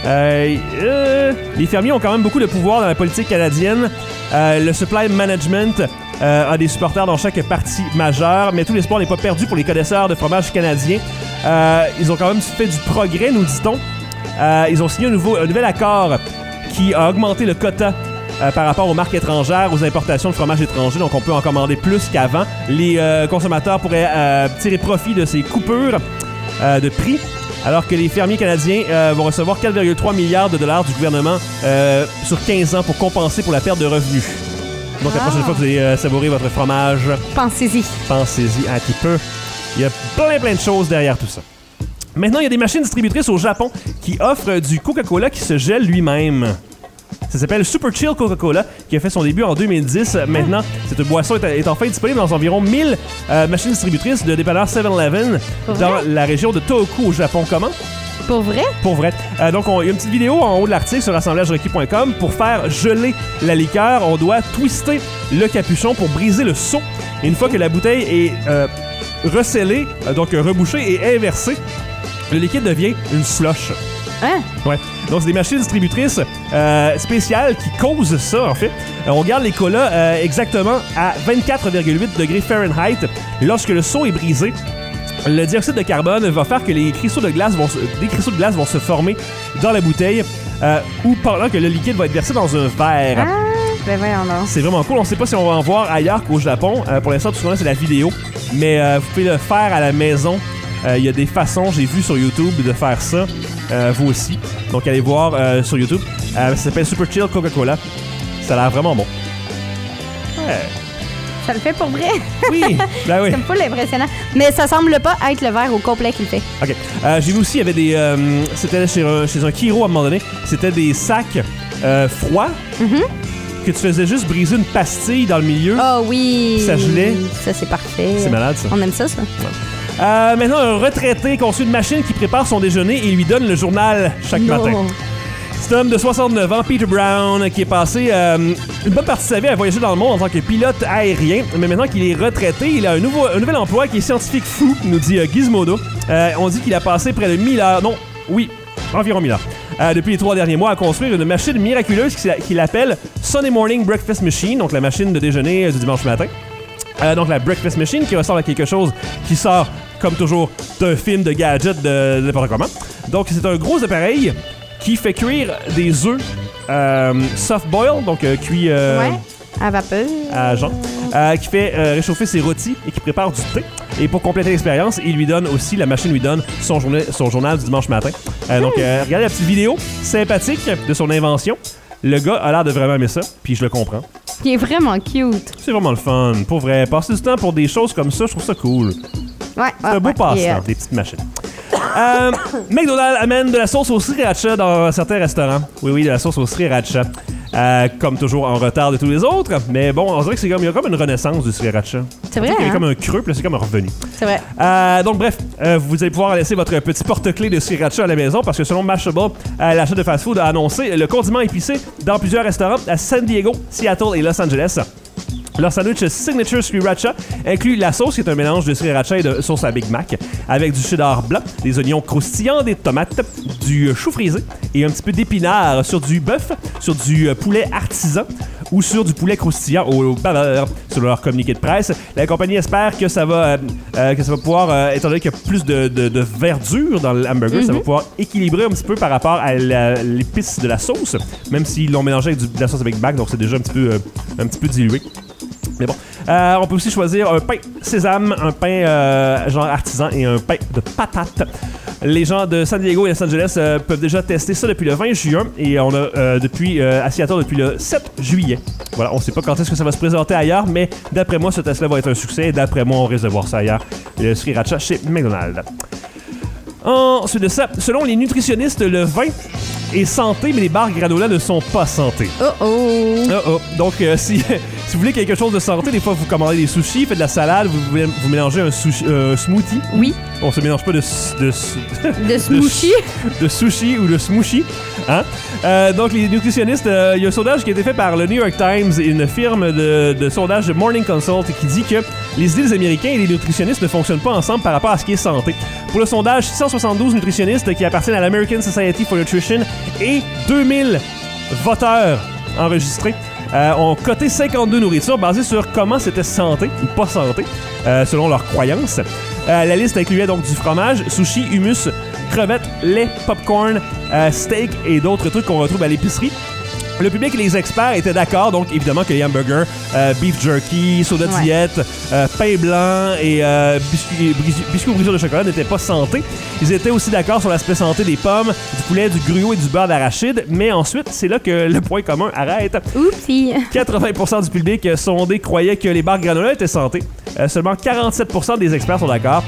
S2: Les fermiers ont quand même beaucoup de pouvoir dans la politique canadienne. Le supply management a des supporters dans chaque partie majeure, mais tout l'espoir n'est pas perdu pour les connaisseurs de fromage canadien. Ils ont quand même fait du progrès, nous dit-on. Ils ont signé un nouvel accord qui a augmenté le quota par rapport aux marques étrangères, aux importations de fromage étranger. Donc, on peut en commander plus qu'avant. Les consommateurs pourraient tirer profit de ces coupures de prix, alors que les fermiers canadiens vont recevoir 4,3 milliards de dollars du gouvernement sur 15 ans pour compenser pour la perte de revenus. Donc, la prochaine fois que vous allez savourer votre fromage...
S4: Pensez-y
S2: un petit peu. Il y a plein de choses derrière tout ça. Maintenant, il y a des machines distributrices au Japon qui offrent du Coca-Cola qui se gèle lui-même. Ça s'appelle Super Chill Coca-Cola, qui a fait son début en 2010. Maintenant, cette boisson est enfin disponible dans environ 1000 machines distributrices de dépanneurs 7-Eleven dans la région de Tohoku au Japon. Comment?
S4: Pour vrai?
S2: Pour vrai. Donc, il y a une petite vidéo en haut de l'article sur assemblagerequis.com. Pour faire geler la liqueur, on doit twister le capuchon pour briser le seau. Et une fois que la bouteille est recellée, donc rebouchée et inversée, le liquide devient une slush.
S4: Hein?
S2: Ouais. Donc, c'est des machines distributrices spéciales qui causent ça, en fait. On garde les colas exactement à 24,8 degrés Fahrenheit. Lorsque le seau est brisé, le dioxyde de carbone va faire que des cristaux de glace vont se former dans la bouteille ou pendant que le liquide va être versé dans un verre.
S4: Ben voyons donc.
S2: C'est vraiment cool. On ne sait pas si on va en voir ailleurs qu'au Japon. Pour l'instant, tout ce qu'on a, c'est la vidéo. Mais vous pouvez le faire à la maison. Il y a des façons, j'ai vu sur YouTube, de faire ça. Vous aussi. Donc, allez voir sur YouTube. Ça s'appelle Super Chill Coca-Cola. Ça a l'air vraiment bon. Ouais.
S4: Ça le fait pour vrai?
S2: Oui, ben oui.
S4: C'est pas l'impressionnant. Mais ça semble pas être le verre au complet qui le fait.
S2: OK. J'ai vu aussi, il y avait des... c'était chez un Kiro à un moment donné. C'était des sacs froids que tu faisais juste briser une pastille dans le milieu.
S4: Oh oui!
S2: Ça gelait.
S4: Ça, c'est parfait.
S2: C'est malade, ça.
S4: On aime ça.
S2: Ouais. Maintenant, un retraité conçu une machine qui prépare son déjeuner et lui donne le journal chaque matin. C'est un homme de 69 ans, Peter Brown, qui est passé une bonne partie de sa vie à voyager dans le monde en tant que pilote aérien. Mais maintenant qu'il est retraité, il a un nouvel emploi qui est scientifique fou, nous dit Gizmodo. On dit qu'il a passé près de 1000 heures. Non, oui, environ 1000 heures. Depuis les 3 derniers mois à construire une machine miraculeuse qu'il appelle Sunday Morning Breakfast Machine, donc la machine de déjeuner du dimanche matin. Donc la Breakfast Machine qui ressemble à quelque chose qui sort, comme toujours, d'un film de gadget de n'importe comment. Donc c'est un gros appareil qui fait cuire des œufs soft boil, donc cuits
S4: à vapeur,
S2: à jean, qui fait réchauffer ses rôtis et qui prépare du thé. Et pour compléter l'expérience, la machine lui donne son journal du dimanche matin. Donc regardez la petite vidéo sympathique de son invention. Le gars a l'air de vraiment aimer ça, puis je le comprends.
S4: Il est vraiment cute.
S2: C'est vraiment le fun, pour vrai. Passer du temps pour des choses comme ça, je trouve ça cool.
S4: Ouais,
S2: c'est un beau passe-temps, des petites machines. McDonald's amène de la sauce au sriracha dans certains restaurants. Oui, de la sauce au sriracha. Comme toujours en retard de tous les autres. Mais bon, on dirait qu'il y a comme une renaissance du sriracha.
S4: C'est vrai,
S2: il y a
S4: hein?
S2: comme un creux, puis là, c'est comme revenu.
S4: C'est vrai.
S2: Donc bref, vous allez pouvoir laisser votre petit porte-clés de sriracha à la maison parce que selon Mashable, l'achat de fast-food a annoncé le condiment épicé dans plusieurs restaurants à San Diego, Seattle et Los Angeles. Leur sandwich Signature Sriracha inclut la sauce qui est un mélange de sriracha et de sauce à Big Mac avec du cheddar blanc, des oignons croustillants, des tomates, du chou frisé et un petit peu d'épinards sur du bœuf, sur du poulet artisan ou sur du poulet croustillant au beurre. Sur leur communiqué de presse, la compagnie espère que ça va pouvoir, étant donné qu'il y a plus de verdure dans le hamburger, ça va pouvoir équilibrer un petit peu par rapport à l'épice de la sauce, même s'ils l'ont mélangé avec de la sauce à Big Mac, donc c'est déjà un petit peu dilué. Mais bon, on peut aussi choisir un pain sésame, un pain genre artisan et un pain de patate. Les gens de San Diego et Los Angeles peuvent déjà tester ça depuis le 20 juin et on a à Seattle depuis le 7 juillet. Voilà, on ne sait pas quand est-ce que ça va se présenter ailleurs, mais d'après moi, ce test-là va être un succès et d'après moi, on risque de voir ça ailleurs. Le sriracha chez McDonald's. Ensuite de ça, selon les nutritionnistes, le vin est santé, mais les barres granola ne sont pas santé. Donc, si vous voulez quelque chose de santé, des fois, vous commandez des sushis, faites de la salade, vous mélangez un smoothie.
S4: Oui.
S2: On se mélange pas de
S4: smoothie.
S2: De sushi ou de smoothie. Hein? Donc, les nutritionnistes, il y a un sondage qui a été fait par le New York Times et une firme de sondage de Morning Consult qui dit que les idées des Américains et les nutritionnistes ne fonctionnent pas ensemble par rapport à ce qui est santé. Pour le sondage, 672 nutritionnistes qui appartiennent à l'American Society for Nutrition et 2000 voteurs enregistrés ont coté 52 nourritures basées sur comment c'était santé ou pas santé, selon leurs croyances. La liste incluait donc du fromage, sushi, hummus, crevettes, lait, popcorn, steak et d'autres trucs qu'on retrouve à l'épicerie. Le public et les experts étaient d'accord, donc évidemment que les hamburgers, beef jerky, soda diète, pain blanc et biscuits ou brisures de chocolat n'étaient pas santé. Ils étaient aussi d'accord sur l'aspect santé des pommes, du poulet, du gruau et du beurre d'arachide, mais ensuite, c'est là que le point commun arrête.
S4: Oupsie!
S2: 80% du public sondé croyait que les barres granola étaient santé. Seulement 47% des experts sont d'accord.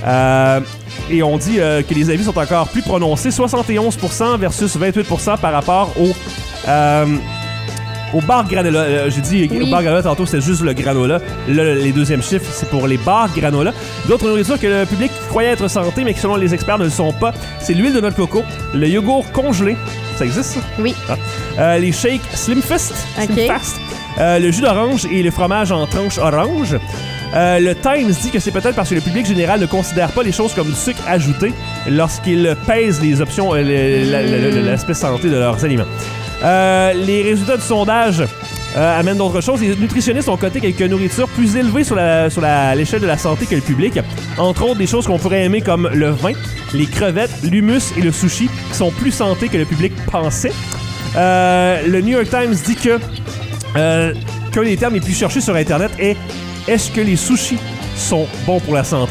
S2: Et on dit que les avis sont encore plus prononcés, 71% versus 28% par rapport aux Au bar granola, j'ai dit au bar granola tantôt, c'était juste le granola. Là, les deuxièmes chiffres, c'est pour les bars granola. D'autres nourritures que le public croyait être santé, mais qui selon les experts ne le sont pas. C'est l'huile de noix de coco, le yogourt congelé. Ça existe, ça?
S4: Oui.
S2: Les shakes Slim Fast. Le jus d'orange et le fromage en tranches orange. Le Times dit que c'est peut-être parce que le public général ne considère pas les choses comme du sucre ajouté lorsqu'il pèse les options, l'aspect santé de leurs aliments. Les résultats du sondage amènent d'autres choses. Les nutritionnistes ont coté quelques nourritures plus élevées sur l'échelle de la santé que le public. Entre autres, des choses qu'on pourrait aimer comme le vin, les crevettes, l'hummus et le sushi qui sont plus santé que le public pensait. Le New York Times dit que qu'un des termes les plus cherchés sur Internet est « Est-ce que les sushis sont bons pour la santé? »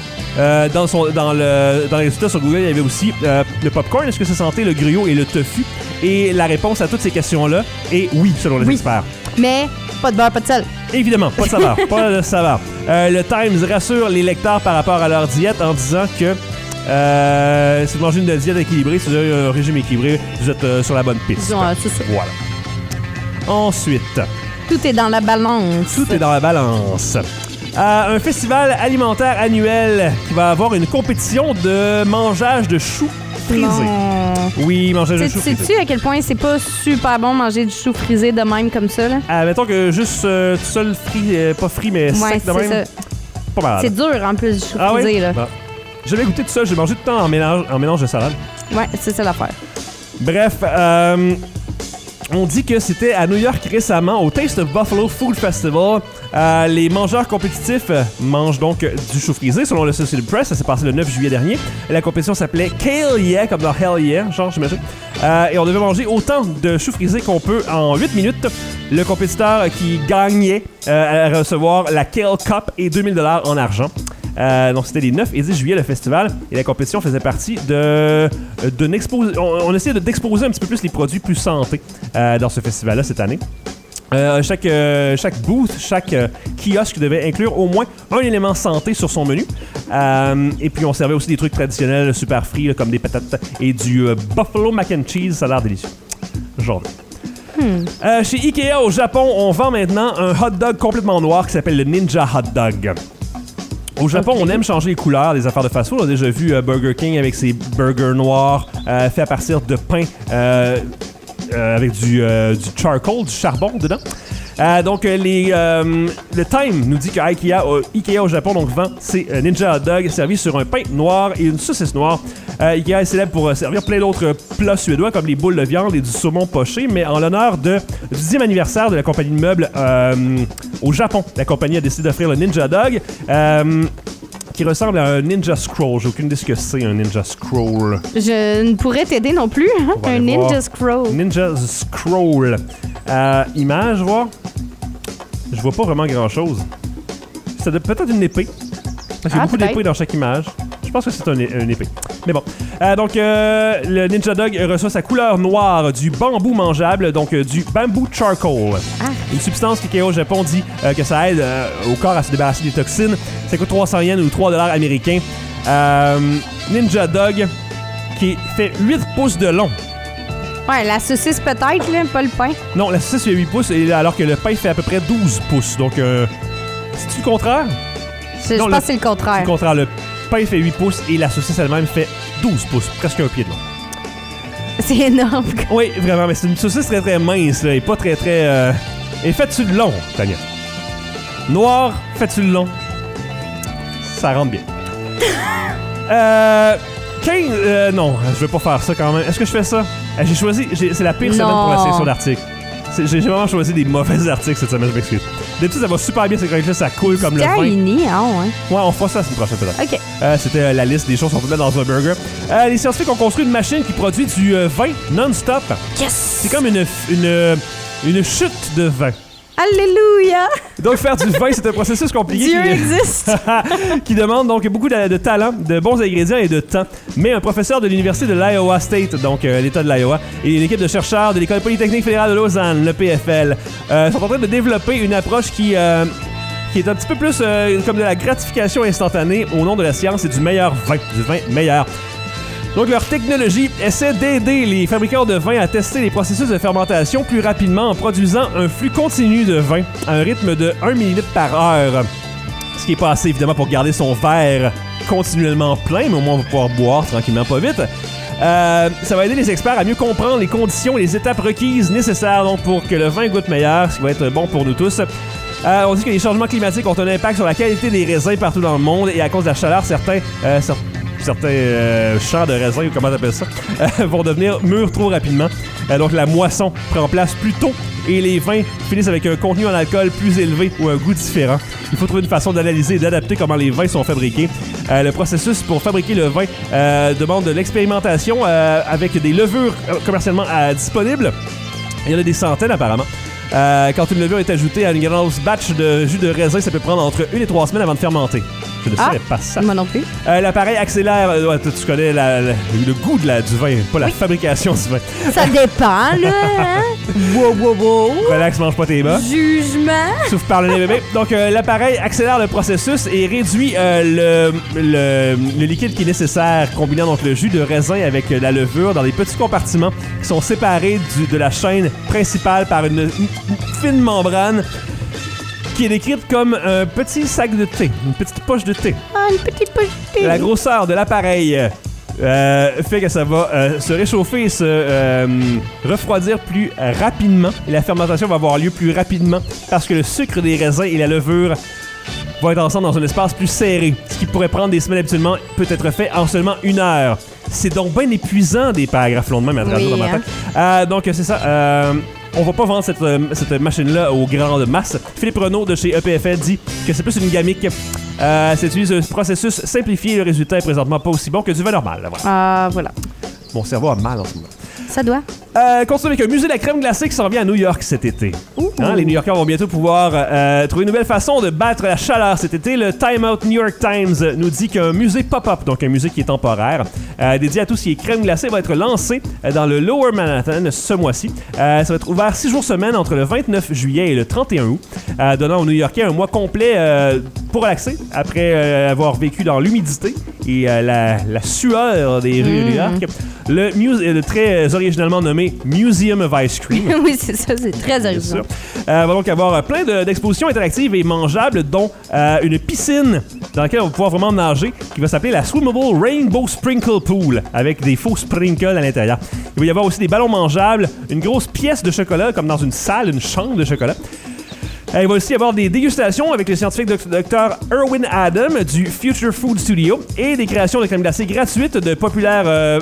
S2: Dans les résultats sur Google, il y avait aussi le popcorn, est-ce que c'est santé, le gruau et le tofu? Et la réponse à toutes ces questions-là est oui, selon les experts.
S4: Mais pas de beurre, pas de sel.
S2: Évidemment, pas de saveur. Pas de saveur. Le Times rassure les lecteurs par rapport à leur diète en disant que si vous mangez une diète équilibrée, si vous avez un régime équilibré, vous êtes sur la bonne piste.
S4: C'est ça.
S2: Voilà. Ensuite...
S4: Tout est dans la balance.
S2: Tout est dans la balance. Un festival alimentaire annuel qui va avoir une compétition de mangeage de choux frisés. Oui, mangeage de choux frisés.
S4: Sais-tu à quel point c'est pas super bon manger du chou frisé de même comme ça, là?
S2: Mettons que juste tout seul frit, pas frit, mais sec de même.
S4: Ça.
S2: Pas mal.
S4: C'est dur en plus du chou frisé, là.
S2: Bon. J'avais goûté tout ça, j'ai mangé tout le temps en mélange de salade.
S4: Ouais, c'est ça l'affaire.
S2: Bref, on dit que c'était à New York récemment, au Taste of Buffalo Food Festival. Les mangeurs compétitifs mangent donc du chou frisé, selon le Associated Press. Ça s'est passé le 9 juillet dernier. La compétition s'appelait Kale Yeah, comme dans Hell Yeah, genre, j'imagine. Et on devait manger autant de chou frisé qu'on peut en 8 minutes. Le compétiteur qui gagnait allait recevoir la Kale Cup et $2000 en argent. Donc c'était les 9 et 10 juillet le festival et la compétition faisait partie d'une exposition. On essayait d'exposer un petit peu plus les produits plus santé dans ce festival-là cette année. Chaque booth, chaque kiosque devait inclure au moins un élément santé sur son menu. Et puis on servait aussi des trucs traditionnels super frits là, comme des patates et du buffalo mac and cheese. Ça a l'air délicieux. Genre. Chez Ikea au Japon, on vend maintenant un hot dog complètement noir qui s'appelle le Ninja Hot Dog. Au Japon, on aime changer les couleurs des affaires de fast-food. On a déjà vu Burger King avec ses burgers noirs faits à partir de pain avec du charcoal, du charbon dedans. Donc, le Time nous dit que Ikea au Japon donc, vend ses Ninja Hot Dog servis sur un pain noir et une saucisse noire. Ikea est célèbre pour servir plein d'autres plats suédois comme les boules de viande et du saumon poché, mais en l'honneur du 10e anniversaire de la compagnie de meubles au Japon. La compagnie a décidé d'offrir le Ninja Dog qui ressemble à un Ninja Scroll. J'ai aucune idée ce que c'est un Ninja Scroll.
S4: Je ne pourrais t'aider non plus. Hein? Un Ninja Scroll.
S2: Ninja Scroll. Image, voir. Je vois pas vraiment grand-chose. C'est peut-être une épée. Parce qu'il y a beaucoup d'épées dans chaque image. Je pense que c'est une épée. Mais bon. Donc, le Ninja Dog reçoit sa couleur noire du bambou mangeable, donc du bamboo charcoal. Une substance qui, au Japon, dit que ça aide au corps à se débarrasser des toxines. Ça coûte 300 yens ou $3 américains. Ninja Dog qui fait 8 pouces de long.
S4: Ouais, la saucisse peut-être, là, pas le pain.
S2: Non, la saucisse fait 8 pouces, alors que le pain fait à peu près 12 pouces. Donc, c'est-tu le contraire?
S4: Je pense que c'est le contraire.
S2: C'est le contraire. Le pain fait 8 pouces et la saucisse elle-même fait 12 pouces. Presque un pied de long.
S4: C'est énorme.
S2: Oui, vraiment. Mais c'est une saucisse très, très mince. Là, et pas très, très... Et fais-tu le long, Tania? Noir, fais-tu le long? Ça rentre bien. Non, je vais pas faire ça quand même. Est-ce que je fais ça? J'ai choisi... c'est la pire semaine pour la sélection d'articles. J'ai vraiment choisi des mauvais articles cette semaine, je m'excuse. D'habitude, ça va super bien, c'est quand ça coule comme le vin.
S4: Ouais,
S2: on fera ça la semaine prochaine, peut-être.
S4: OK.
S2: C'était la liste des choses qu'on peut mettre dans un burger. Les scientifiques ont construit une machine qui produit du vin non-stop.
S4: Yes!
S2: C'est comme une chute de vin.
S4: Alléluia!
S2: Donc, faire du vin, c'est un processus compliqué.
S4: Dieu existe!
S2: Qui demande donc beaucoup de talent, de bons ingrédients et de temps. Mais un professeur de l'Université de l'Iowa State, donc l'État de l'Iowa, et une équipe de chercheurs de l'École polytechnique fédérale de Lausanne, le PFL, sont en train de développer une approche qui est un petit peu plus comme de la gratification instantanée au nom de la science et du meilleur vin, du vin meilleur. Donc, leur technologie essaie d'aider les fabricants de vin à tester les processus de fermentation plus rapidement en produisant un flux continu de vin à un rythme de 1 millilitre par heure. Ce qui est pas assez, évidemment, pour garder son verre continuellement plein, mais au moins on va pouvoir boire tranquillement, pas vite. Ça va aider les experts à mieux comprendre les conditions et les étapes requises nécessaires donc, pour que le vin goûte meilleur, ce qui va être bon pour nous tous. On dit que les changements climatiques ont un impact sur la qualité des raisins partout dans le monde et à cause de la chaleur, certains champs de raisins, ou comment t'appelles ça, vont devenir mûrs trop rapidement. Donc la moisson prend place plus tôt et les vins finissent avec un contenu en alcool plus élevé ou un goût différent. Il faut trouver une façon d'analyser et d'adapter comment les vins sont fabriqués. Le processus pour fabriquer le vin demande de l'expérimentation avec des levures commercialement disponibles. Il y en a des centaines apparemment. Quand une levure est ajoutée à une grosse batch de jus de raisin, ça peut prendre entre 1 et 3 semaines avant de fermenter. Je ne savais pas ça.
S4: Moi non plus.
S2: L'appareil accélère... tu connais le goût du vin, pas la fabrication du vin.
S4: Ça dépend, là. Hein? Wow.
S2: Relax, mange pas tes bas.
S4: Jugement.
S2: Souffle par le nez, bébé. Donc, l'appareil accélère le processus et réduit le liquide qui est nécessaire, combinant donc le jus de raisin avec la levure dans des petits compartiments qui sont séparés de la chaîne principale par une fine membrane qui est décrite comme un petit sac de thé, une petite poche de thé.
S4: Ah, une petite poche de thé.
S2: La grosseur de l'appareil fait que ça va se réchauffer et se refroidir plus rapidement. Et la fermentation va avoir lieu plus rapidement parce que le sucre des raisins et la levure vont être ensemble dans un espace plus serré. Ce qui pourrait prendre des semaines habituellement peut être fait en seulement 1 heure. C'est donc bien épuisant des paragraphes longs de même à traduire dans ma tête. Donc c'est ça. On va pas vendre cette machine-là aux grandes masses. Philippe Renaud de chez EPFL dit que c'est plus une gamique. C'est utilise un processus simplifié et le résultat est présentement pas aussi bon que du vin normal.
S4: Voilà.
S2: Mon cerveau a mal en ce moment.
S4: Ça doit.
S2: Continue avec un musée de la crème glacée qui s'en vient à New York cet été. Les New Yorkers vont bientôt pouvoir trouver une nouvelle façon de battre la chaleur cet été. Le Time Out New York Times nous dit qu'un musée pop-up, donc un musée qui est temporaire, dédié à tout ce qui est crème glacée, va être lancé dans le Lower Manhattan ce mois-ci. Ça va être ouvert 6 jours semaine entre le 29 juillet et le 31 août, donnant aux New Yorkais un mois complet pour relaxer après avoir vécu dans l'humidité et la sueur des rues de New York. Le très originalement nommé Museum of Ice Cream.
S4: Oui, c'est ça, c'est très original.
S2: Va donc avoir plein d'expositions interactives et mangeables, dont une piscine dans laquelle on va pouvoir vraiment nager, qui va s'appeler la Swimmable Rainbow Sprinkle Pool, avec des faux sprinkles à l'intérieur. Il va y avoir aussi des ballons mangeables, une grosse pièce de chocolat, comme dans une salle, une chambre de chocolat. Il va aussi y avoir des dégustations avec le scientifique Dr. Erwin Adam du Future Food Studio et des créations de crème glacée gratuites de populaires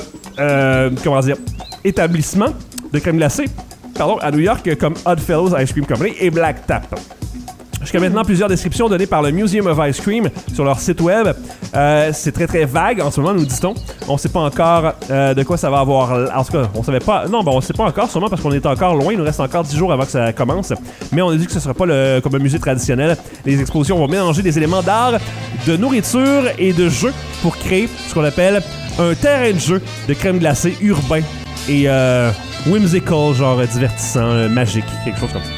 S2: établissements de crème glacée à New York comme Oddfellows Ice Cream Company et Black Tap. Jusqu'à maintenant, plusieurs descriptions données par le Museum of Ice Cream sur leur site web. C'est très très vague en ce moment, nous dit-on. On ne sait pas encore de quoi ça va avoir. En tout cas, on savait pas. Non, on ne sait pas encore, sûrement parce qu'on est encore loin. Il nous reste encore 10 jours avant que ça commence. Mais on a dit que ce ne sera pas comme un musée traditionnel. Les expositions vont mélanger des éléments d'art, de nourriture et de jeu pour créer ce qu'on appelle un terrain de jeu de crème glacée urbain et whimsical, genre divertissant, magique, quelque chose comme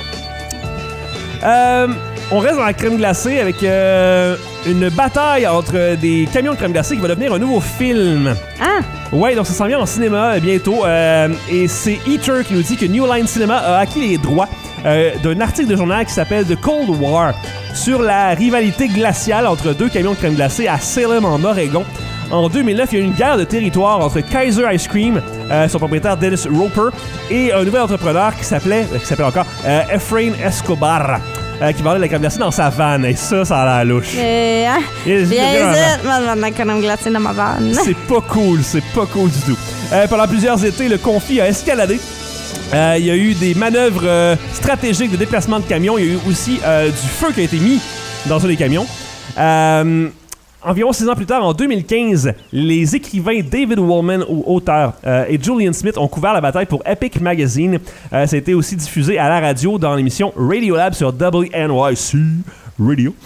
S2: ça. On reste dans la crème glacée avec une bataille entre des camions de crème glacée qui va devenir un nouveau film.
S4: Ah!
S2: Ouais, donc ça s'en vient en cinéma bientôt. Et c'est Eater qui nous dit que New Line Cinema a acquis les droits d'un article de journal qui s'appelle The Cold War sur la rivalité glaciale entre deux camions de crème glacée à Salem, en Oregon. En 2009, il y a eu une guerre de territoire entre Kaiser Ice Cream, son propriétaire Dennis Roper, et un nouvel entrepreneur qui s'appelle encore Efrain Escobar, qui vendait de la crème glacée dans sa vanne. Et ça a l'air louche.
S4: Viens ici, de la crème glacée dans ma vanne.
S2: C'est pas cool du tout. Pendant plusieurs étés, le conflit a escaladé. Il y a eu des manœuvres stratégiques de déplacement de camions. Il y a eu aussi du feu qui a été mis dans un des camions. Environ 6 ans plus tard, en 2015, les écrivains David Wolman, auteur, et Julian Smith ont couvert la bataille pour Epic Magazine. Ça a été aussi diffusé à la radio dans l'émission Radiolab sur WNYC Radio.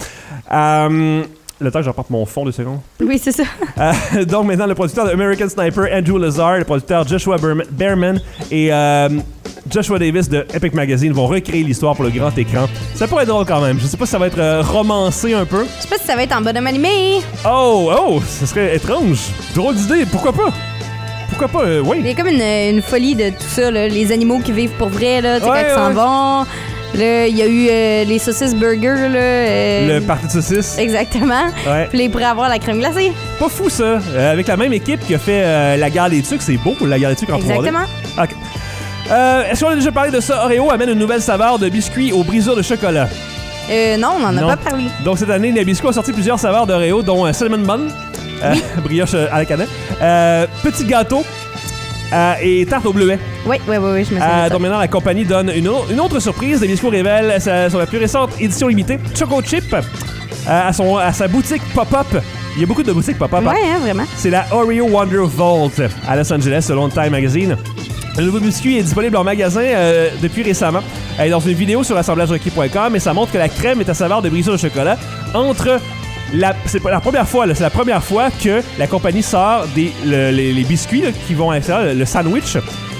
S2: Le temps que j'emporte mon fond 2 secondes.
S4: Oui, c'est ça.
S2: Donc maintenant, le producteur de American Sniper, Andrew Lazar, le producteur Joshua Behrman et Joshua Davis de Epic Magazine vont recréer l'histoire pour le grand écran. Ça pourrait être drôle quand même. Je sais pas si ça va être romancé un peu.
S4: Je sais pas si ça va être en bonhomme animé.
S2: Oh, ça serait étrange. Drôle d'idée, pourquoi pas? pourquoi pas, oui.
S4: Il y a comme une folie de tout ça, là. Les animaux qui vivent pour vrai, là, tu sais,
S2: Ouais,
S4: quand ils s'en vont. Là, il y a eu les saucisses burgers, là.
S2: Le party de saucisses.
S4: Exactement.
S2: Ouais.
S4: Puis là, ils pourraient avoir la crème glacée.
S2: Pas fou, ça. Avec la même équipe qui a fait la guerre des tucs. C'est beau, la guerre des tucs en 3D.
S4: Exactement.
S2: OK. Est-ce qu'on a déjà parlé de ça? Oreo amène une nouvelle saveur de biscuits aux brisures de chocolat.
S4: Non, on n'en a pas parlé.
S2: Donc, cette année, les biscuits ont sorti plusieurs saveurs d'Oreo, dont Cinnamon Bun, brioche à la cannelle, petit gâteau et tarte au bleuet.
S4: Oui, je me souviens.
S2: Donc maintenant, la compagnie donne une autre surprise. Les biscuits révèlent sur la plus récente édition limitée, Choco Chip, à sa boutique pop-up. Il y a beaucoup de boutiques pop-up.
S4: Ouais, hein, vraiment.
S2: C'est la Oreo Wonder Vault à Los Angeles, selon Time Magazine. Le nouveau biscuit est disponible en magasin depuis récemment. Dans une vidéo sur l'assemblagerequis.com, et ça montre que la crème est à saveur de brisure de chocolat. C'est la première fois, c'est la première fois que la compagnie sort les biscuits là, qui vont à l'extérieur, le sandwich,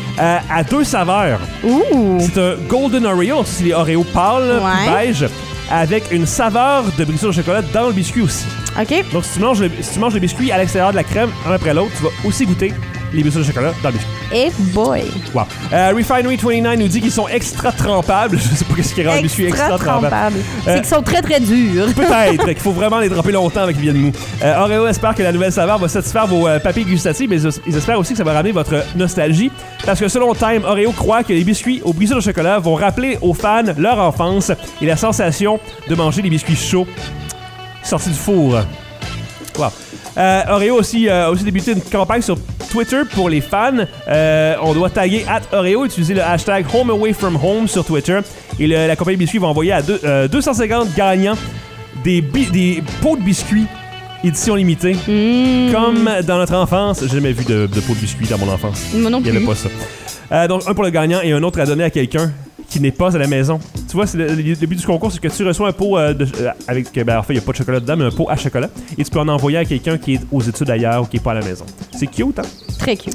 S2: à 2 saveurs.
S4: Ouh!
S2: C'est un Golden Oreo, c'est les Oreo pâles, beige, avec une saveur de brisure de chocolat dans le biscuit aussi.
S4: OK.
S2: Donc, si tu manges le biscuit à l'extérieur de la crème, un après l'autre, tu vas aussi goûter les brisures de chocolat dans le biscuit.
S4: Eh boy!
S2: Wow. Refinery29 nous dit qu'ils sont extra trempables. Je sais pas ce qui rend le biscuit extra trempable.
S4: C'est qu'ils sont très, très durs.
S2: Peut-être qu'il faut vraiment les tremper longtemps avec viande mou. Oreo espère que la nouvelle saveur va satisfaire vos papilles gustatives, mais ils espèrent aussi que ça va ramener votre nostalgie. Parce que selon Time, Oreo croit que les biscuits aux brisures de chocolat vont rappeler aux fans leur enfance et la sensation de manger des biscuits chauds sortis du four. Wow. Oreo aussi a aussi débuté une campagne sur Twitter pour les fans. On doit taguer @Oreo, utiliser le hashtag HomeAwayFromHome sur Twitter. Et la compagnie de biscuits va envoyer à 250 gagnants des pots de biscuits édition limitée. Comme dans notre enfance. J'ai jamais vu de pots de biscuits dans mon enfance.
S4: Moi non plus.
S2: Il n'y avait pas ça. Donc un pour le gagnant et un autre à donner à quelqu'un qui n'est pas à la maison. Tu vois, c'est le but du concours, c'est que tu reçois un pot avec... en fait, il n'y a pas de chocolat dedans, mais un pot à chocolat. Et tu peux en envoyer à quelqu'un qui est aux études ailleurs ou qui n'est pas à la maison. C'est cute, hein?
S4: Très cute.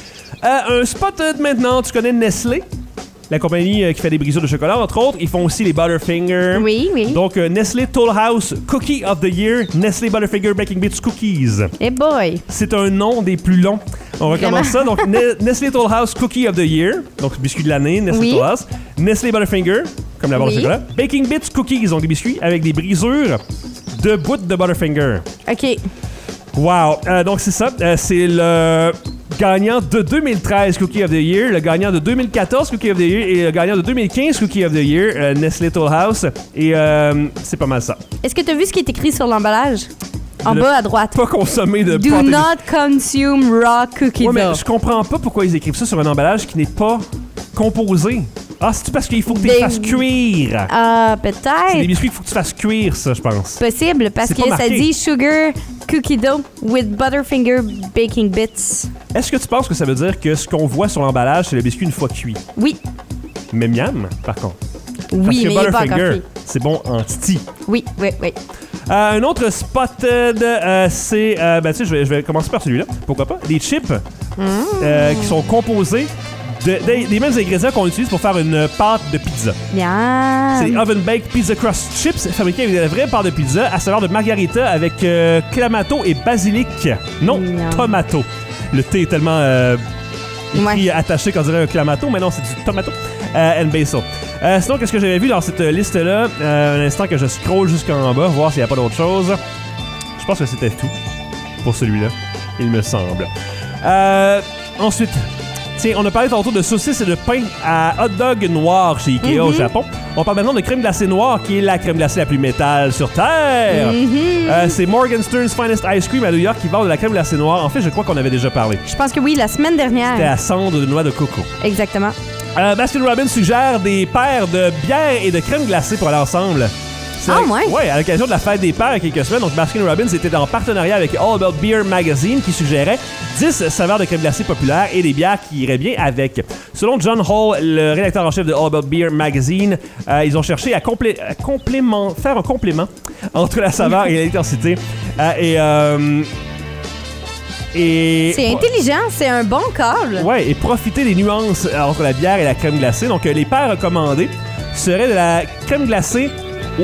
S2: Un spot maintenant, tu connais Nestlé? La compagnie qui fait des brisures de chocolat, entre autres. Ils font aussi les Butterfinger.
S4: Oui.
S2: Donc, Nestlé Toll House Cookie of the Year, Nestlé Butterfinger Baking Bits Cookies.
S4: Eh boy!
S2: C'est un nom des plus longs. On recommence ça. Donc, Nestlé Toll House Cookie of the Year. Donc, biscuit de l'année, Nestlé Toll House. Nestlé Butterfinger, comme la barre de chocolat. Baking Bits Cookies, donc des biscuits avec des brisures de bouts de Butterfinger.
S4: OK.
S2: Wow. Donc, c'est ça. C'est le gagnant de 2013 Cookie of the Year, le gagnant de 2014 Cookie of the Year et le gagnant de 2015 Cookie of the Year, Nestlé Toll House. Et c'est pas mal ça.
S4: Est-ce que tu as vu ce qui est écrit sur l'emballage? En bas à droite.
S2: Pas consommer de
S4: Do not consume raw cookie dough.
S2: Mais je comprends pas pourquoi ils écrivent ça sur un emballage qui n'est pas composé. Ah, c'est parce qu'il faut que tu les fasses cuire.
S4: Ah, peut-être.
S2: C'est des biscuits qu'il faut que tu fasses cuire, ça, je pense.
S4: Possible, parce que ça dit sugar cookie dough with Butterfinger baking bits.
S2: Est-ce que tu penses que ça veut dire que ce qu'on voit sur l'emballage, c'est le biscuit une fois cuit?
S4: Oui.
S2: Mais miam, par contre.
S4: Oui, mais il n'est pas encore cuit.
S2: C'est bon en titi.
S4: Oui.
S2: Un autre spotted, c'est... tu sais, je vais commencer par celui-là. Pourquoi pas? Des chips qui sont composés des mêmes ingrédients qu'on utilise pour faire une pâte de pizza.
S4: Yeah.
S2: C'est Oven Baked Pizza Crust Chips, fabriqués avec de vraies pâtes de pizza à saveur de margarita avec clamato et basilic. Non, tomato. Le thé est tellement écrit attaché qu'on dirait un clamato, mais non, c'est du tomato and basil. Sinon, qu'est-ce que j'avais vu dans cette liste-là? Un instant que je scroll jusqu'en bas, voir s'il n'y a pas d'autre chose. Je pense que c'était tout pour celui-là, il me semble. Ensuite... Tiens, on a parlé tantôt de saucisses et de pain à hot dog noir chez Ikea au Japon. On parle maintenant de crème glacée noire, qui est la crème glacée la plus métal sur Terre. C'est Morgan Stern's Finest Ice Cream à New York qui vend de la crème glacée noire. En fait, je crois qu'on avait déjà parlé.
S4: Je pense que oui, la semaine dernière.
S2: C'était à cendre de noix de coco.
S4: Exactement.
S2: Baskin-Robbins suggère des paires de bière et de crème glacée pour aller ensemble. Ouais, à l'occasion de la fête des pères il y a quelques semaines. Donc, Baskin-Robbins était en partenariat avec All About Beer Magazine qui suggérait 10 saveurs de crème glacée populaires et des bières qui iraient bien avec. Selon John Hall, le rédacteur en chef de All About Beer Magazine, ils ont cherché à faire un complément entre la saveur et l'intensité.
S4: C'est intelligent, c'est un bon call.
S2: Ouais, et profiter des nuances entre la bière et la crème glacée. Donc, les paires recommandées seraient de la crème glacée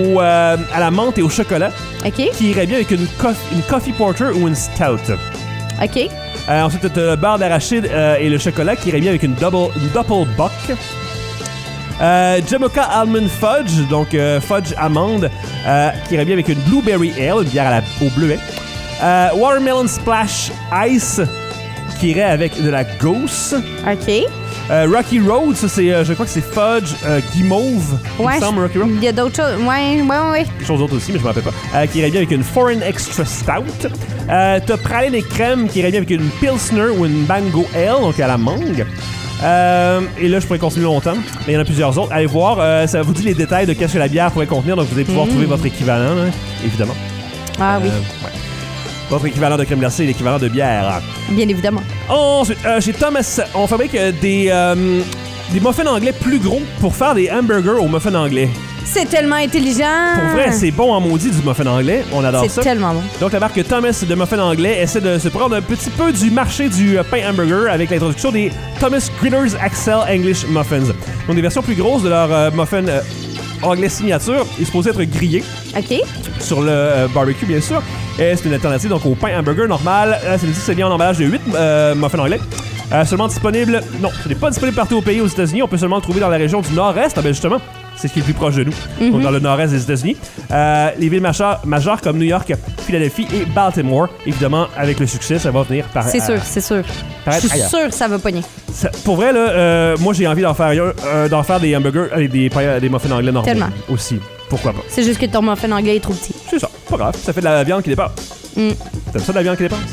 S2: à la menthe et au chocolat, qui irait bien avec une coffee porter ou une stout.
S4: OK.
S2: Ensuite, t'as le beurre d'arachide et le chocolat qui irait bien avec une double buck. Jamaica Almond Fudge, donc fudge amande, qui irait bien avec une Blueberry Ale, une bière au bleuet. Watermelon Splash Ice, qui irait avec de la Gausse.
S4: OK.
S2: Rocky Road, ça c'est, je crois que c'est fudge guimauve.
S4: Ouais,
S2: il me semble, Rocky Road.
S4: Il y a d'autres choses. Ouais.
S2: Quelque chose d'autre aussi, mais je me rappelle pas. Qui irait bien avec une Foreign Extra Stout. T'as praline et crème qui irait bien avec une Pilsner ou une Mango Ale, donc à la mangue. Et là, je pourrais continuer longtemps, mais il y en a plusieurs autres. Allez voir, ça vous dit les détails de qu'est-ce que la bière pourrait contenir, donc vous allez pouvoir trouver votre équivalent, là, évidemment.
S4: Ah oui.
S2: Ouais. Votre équivalent de crème glacée et l'équivalent de bière.
S4: Bien évidemment.
S2: Ensuite, chez Thomas, on fabrique des muffins anglais plus gros pour faire des hamburgers aux muffins anglais.
S4: C'est tellement intelligent.
S2: Pour vrai, c'est bon en maudit du muffin anglais. On adore ça.
S4: C'est tellement bon.
S2: Donc, la marque Thomas de muffin anglais essaie de se prendre un petit peu du marché du pain hamburger avec l'introduction des Thomas Gritters Excel English Muffins. Donc, des versions plus grosses de leur muffin anglais signature. Il est supposé être grillé.
S4: OK.
S2: Sur le barbecue, bien sûr. Et c'est une alternative donc au pain hamburger normal. C'est bien en emballage de 8 muffins anglais. Seulement disponible... Non, ce n'est pas disponible partout au pays aux États-Unis. On peut seulement le trouver dans la région du Nord-Est. Ah ben justement, c'est ce qui est le plus proche de nous. Donc dans le Nord-Est des États-Unis. Les villes majeures comme New York, Philadelphie et Baltimore. Évidemment, avec le succès, ça va venir par...
S4: C'est sûr. Je suis sûr que ça va pogner.
S2: Pour vrai, là, moi j'ai envie d'en faire des hamburgers avec des muffins anglais normaux.
S4: Tellement.
S2: Aussi. Pourquoi pas?
S4: C'est juste que ton muffin anglais est trop petit.
S2: C'est ça. Pas grave. Ça fait de la viande qui dépasse. T'aimes ça de la viande qui dépasse?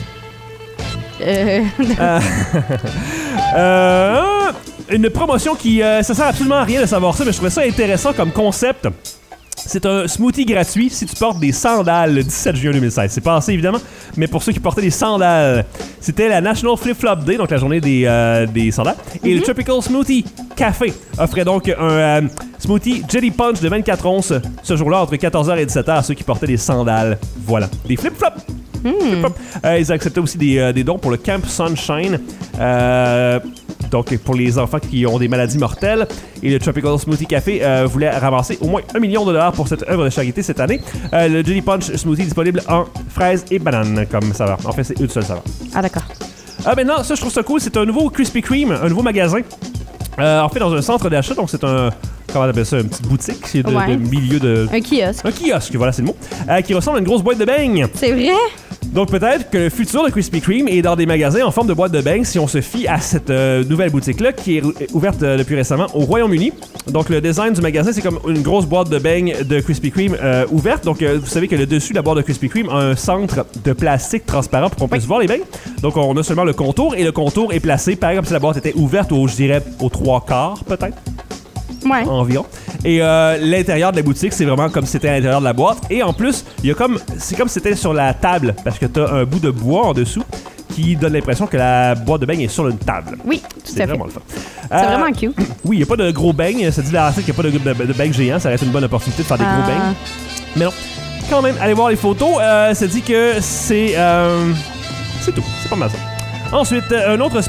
S2: Une promotion qui ça sert absolument à rien de savoir ça, mais je trouvais ça intéressant comme concept. C'est un smoothie gratuit si tu portes des sandales le 17 juin 2016. C'est passé évidemment, mais pour ceux qui portaient des sandales, c'était la National Flip Flop Day, donc la journée des sandales. Et le Tropical Smoothie Café offrait donc un smoothie Jelly Punch de 24 onces ce jour-là entre 14h et 17h à ceux qui portaient des sandales. Voilà, des flip-flops. Ils acceptaient aussi des dons pour le Camp Sunshine. Donc pour les enfants qui ont des maladies mortelles. Et le Tropical Smoothie Café voulait ramasser au moins $1 million pour cette œuvre de charité cette année. Le Jelly Punch Smoothie disponible en fraise et banane comme saveur. En fait, c'est une seule saveur.
S4: Ah d'accord.
S2: Maintenant, ça je trouve ça cool. C'est un nouveau Krispy Kreme, un nouveau magasin. En fait, dans un centre d'achat, donc c'est un... Comment on appelle ça? Une petite boutique, c'est de milieu de...
S4: Un kiosque.
S2: Un kiosque, voilà, c'est le mot. Qui ressemble à une grosse boîte de beignes.
S4: C'est vrai?
S2: Donc peut-être que le futur de Krispy Kreme est dans des magasins en forme de boîte de beignes si on se fie à cette nouvelle boutique-là qui est ouverte depuis récemment au Royaume-Uni. Donc le design du magasin, c'est comme une grosse boîte de beignes de Krispy Kreme ouverte. Donc vous savez que le dessus de la boîte de Krispy Kreme a un centre de plastique transparent pour qu'on puisse voir les beignes. Donc on a seulement le contour et le contour est placé pareil comme si la boîte était ouverte je dirais aux 3/4 peut-être.
S4: Ouais.
S2: Environ. Et l'intérieur de la boutique, c'est vraiment comme si c'était à l'intérieur de la boîte. Et en plus, c'est comme si c'était sur la table, parce que t'as un bout de bois en dessous qui donne l'impression que la boîte de beignes est sur une table.
S4: Oui, tout à fait.
S2: C'est vraiment le fun.
S4: C'est vraiment cute.
S2: Oui, il n'y a pas de gros beignes. Ça dit dans l'article qu'il n'y a pas de beignes géants. Ça reste une bonne opportunité de faire des gros beignes. Mais non. Quand même, allez voir les photos. Ça dit que c'est tout. C'est pas mal ça. Ensuite, une autre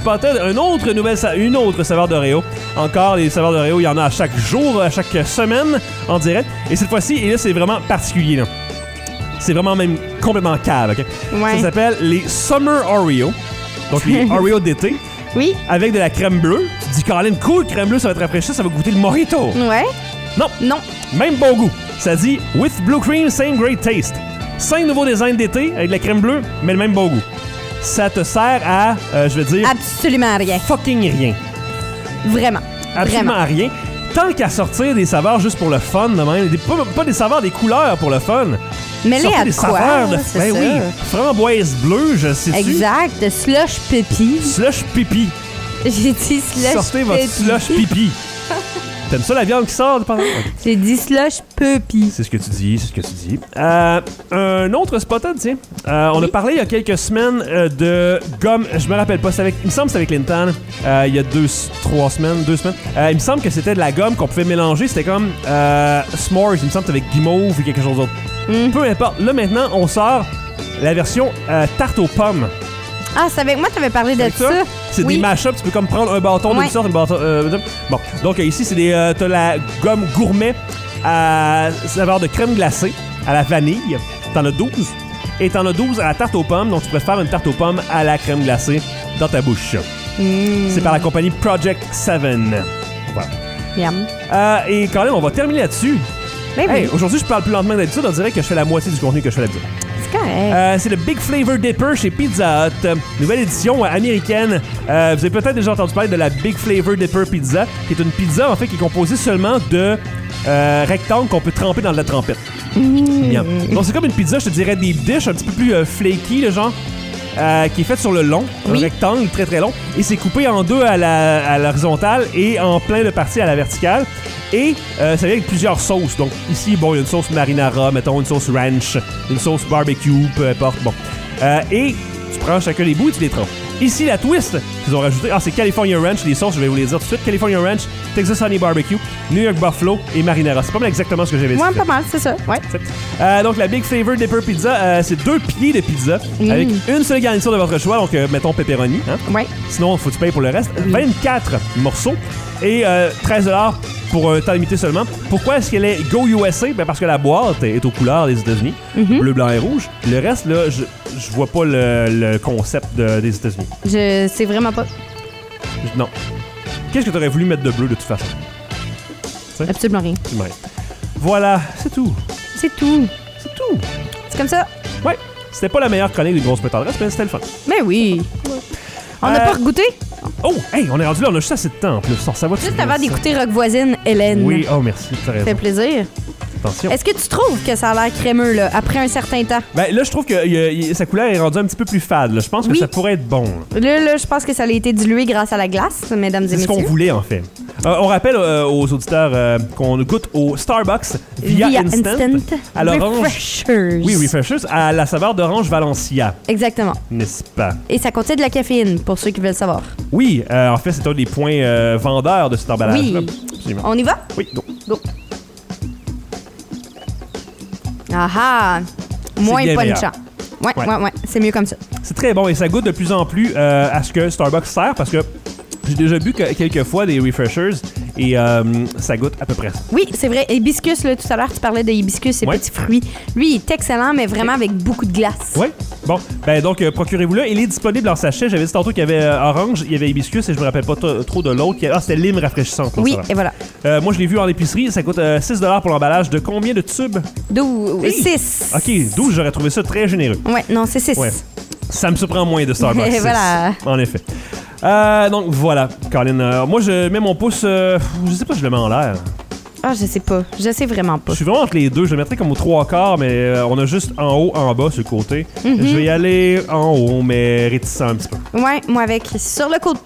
S2: saveur d'Oreo. Encore, les saveurs d'Oreo, il y en a à chaque jour, à chaque semaine, en direct. Et cette fois-ci, et là, c'est vraiment particulier, là. C'est vraiment même complètement cave, OK?
S4: Ouais.
S2: Ça s'appelle les Summer Oreo. Donc, les Oreo d'été.
S4: Oui.
S2: Avec de la crème bleue. Tu dis, Caroline, cool, crème bleue, ça va te rafraîchir, ça va goûter le mojito.
S4: Ouais.
S2: Non. Même bon goût. Ça dit, with blue cream, same great taste. 5 nouveaux designs d'été avec de la crème bleue, mais le même bon goût. Ça te sert à, je veux dire...
S4: Absolument rien.
S2: Fucking rien.
S4: Vraiment.
S2: Absolument rien. Tant qu'à sortir des saveurs juste pour le fun, de même. Pas des saveurs, des couleurs pour le fun.
S4: Mais là,
S2: des saveurs de... Ben oui, framboise bleue, je sais-tu.
S4: Exact. Slush pipi.
S2: Slush pipi.
S4: J'ai dit slush
S2: Sortez votre slush pipi. T'aimes ça la viande qui sort?
S4: J'ai dit slush puppy.
S2: C'est ce que tu dis. Un autre spot, tiens. On a parlé il y a quelques semaines de gomme. Je me rappelle pas. Il me semble que c'était avec Linton. Il y a 2 semaines. Il me semble que c'était de la gomme qu'on pouvait mélanger. C'était comme s'mores. Il me semble que c'était avec guimauve ou quelque chose d'autre. Peu importe. Là, maintenant, on sort la version tarte aux pommes.
S4: Ah, c'est avec moi que tu avais parlé de ça.
S2: C'est des mash-ups. Tu peux comme prendre un bâton d'une sorte, un bâton... Bon, donc ici, c'est t'as la gomme gourmet à saveur de crème glacée à la vanille. T'en as 12. Et t'en as 12 à la tarte aux pommes, donc tu pourrais faire une tarte aux pommes à la crème glacée dans ta bouche. C'est par la compagnie Project 7. Voilà.
S4: Yum.
S2: Et quand même, on va terminer là-dessus.
S4: Ben oui.
S2: Hey, aujourd'hui, je parle plus lentement que d'habitude. On dirait que je fais la moitié du contenu que je fais d'habitude.
S4: C'est correct.
S2: C'est le Big Flavor Dipper chez Pizza Hut. Nouvelle édition américaine. Vous avez peut-être déjà entendu parler de la Big Flavor Dipper Pizza, qui est une pizza, en fait, qui est composée seulement de rectangles qu'on peut tremper dans de la trempette. Bien. Donc, c'est comme une pizza, je te dirais, des dish un petit peu plus flaky, le genre. Qui est faite sur le long, un rectangle très très long, et c'est coupé en deux à l'horizontale et en plein de parties à la verticale. Et ça vient avec plusieurs sauces. Donc ici, bon, il y a une sauce marinara, mettons une sauce ranch, une sauce barbecue, peu importe. Bon. Et tu prends chacun des bouts et tu les trempes. Ici, la twist qu'ils ont rajouté, c'est California Ranch, les sauces, je vais vous les dire tout de suite. California Ranch, Texas Honey Barbecue, New York Buffalo et marinara. C'est pas mal exactement ce que j'avais dit.
S4: Ouais, pas mal, c'est ça. Ouais.
S2: Donc, la Big Flavor Dipper Pizza, c'est 2 pieds de pizza avec une seule garniture de votre choix, donc mettons pepperoni. Hein?
S4: Ouais.
S2: Sinon, il faut que tu payes pour le reste. 24 morceaux et 13$ pour un temps limité seulement. Pourquoi est-ce qu'elle est Go USA? Ben parce que la boîte est aux couleurs des États-Unis, bleu, blanc et rouge. Le reste, là, je vois pas le concept des États-Unis.
S4: Je sais vraiment pas.
S2: Non. Qu'est-ce que tu aurais voulu mettre de bleu de toute façon? T'sais?
S4: Absolument rien.
S2: Voilà, c'est tout.
S4: C'est tout.
S2: C'est tout.
S4: C'est comme ça.
S2: Ouais. C'était pas la meilleure chronique d'une grosse pétardresse, mais c'était le fun.
S4: Mais oui. On n'a pas goûté?
S2: Oh, hey, on est rendu là, on a juste assez de temps en plus. Ça va
S4: juste avant d'écouter Rock Voisine, Hélène.
S2: Oui, oh merci, t'as raison.
S4: Ça fait plaisir.
S2: Attention.
S4: Est-ce que tu trouves que ça a l'air crémeux, là, après un certain temps?
S2: Ben là, je trouve que sa couleur est rendue un petit peu plus fade. Là. Je pense que ça pourrait être bon.
S4: Là, je pense que ça a été dilué grâce à la glace, mesdames et messieurs.
S2: C'est ce qu'on voulait, en fait. On rappelle aux auditeurs qu'on goûte au Starbucks via Instant à l'orange.
S4: Refreshers.
S2: Oui, Refreshers, à la saveur d'orange Valencia.
S4: Exactement.
S2: N'est-ce pas?
S4: Et ça contient de la caféine, pour ceux qui veulent savoir.
S2: Oui, en fait, c'est un des points vendeurs de cet emballage-là.
S4: Oui. Absolument. On y va?
S2: Oui, go.
S4: Ah, moins punchant. Ouais. C'est mieux comme ça.
S2: C'est très bon et ça goûte de plus en plus à ce que Starbucks sert parce que j'ai déjà bu quelques fois des Refreshers et ça goûte à peu près ça.
S4: Oui, c'est vrai. Hibiscus, là, tout à l'heure, tu parlais de hibiscus, ces petits fruits. Lui, il est excellent, mais vraiment avec beaucoup de glace.
S2: Oui. Bon, ben donc, procurez-vous-le. Il est disponible en sachet. J'avais dit tantôt qu'il y avait orange, il y avait hibiscus et je me rappelle pas trop de l'autre. C'était lime rafraîchissante.
S4: Oui, et voilà.
S2: Moi, je l'ai vu en épicerie. Ça coûte 6$ pour l'emballage. De combien de tubes?
S4: 6.
S2: OK, 12, j'aurais trouvé ça très généreux.
S4: Ouais, non, c'est 6. Ouais.
S2: Ça me surprend moins de Starbucks.
S4: Et voilà.
S2: En effet. Donc, voilà, Colin. Moi, je mets mon pouce... je sais pas si je le mets en l'air.
S4: Ah, je sais pas. Je sais vraiment pas.
S2: Je suis vraiment entre les deux. Je le mettrais comme aux 3/4, mais on a juste en haut, en bas, sur le côté. Je vais y aller en haut, mais réticent un petit peu.
S4: Ouais, moi avec. Sur le côté...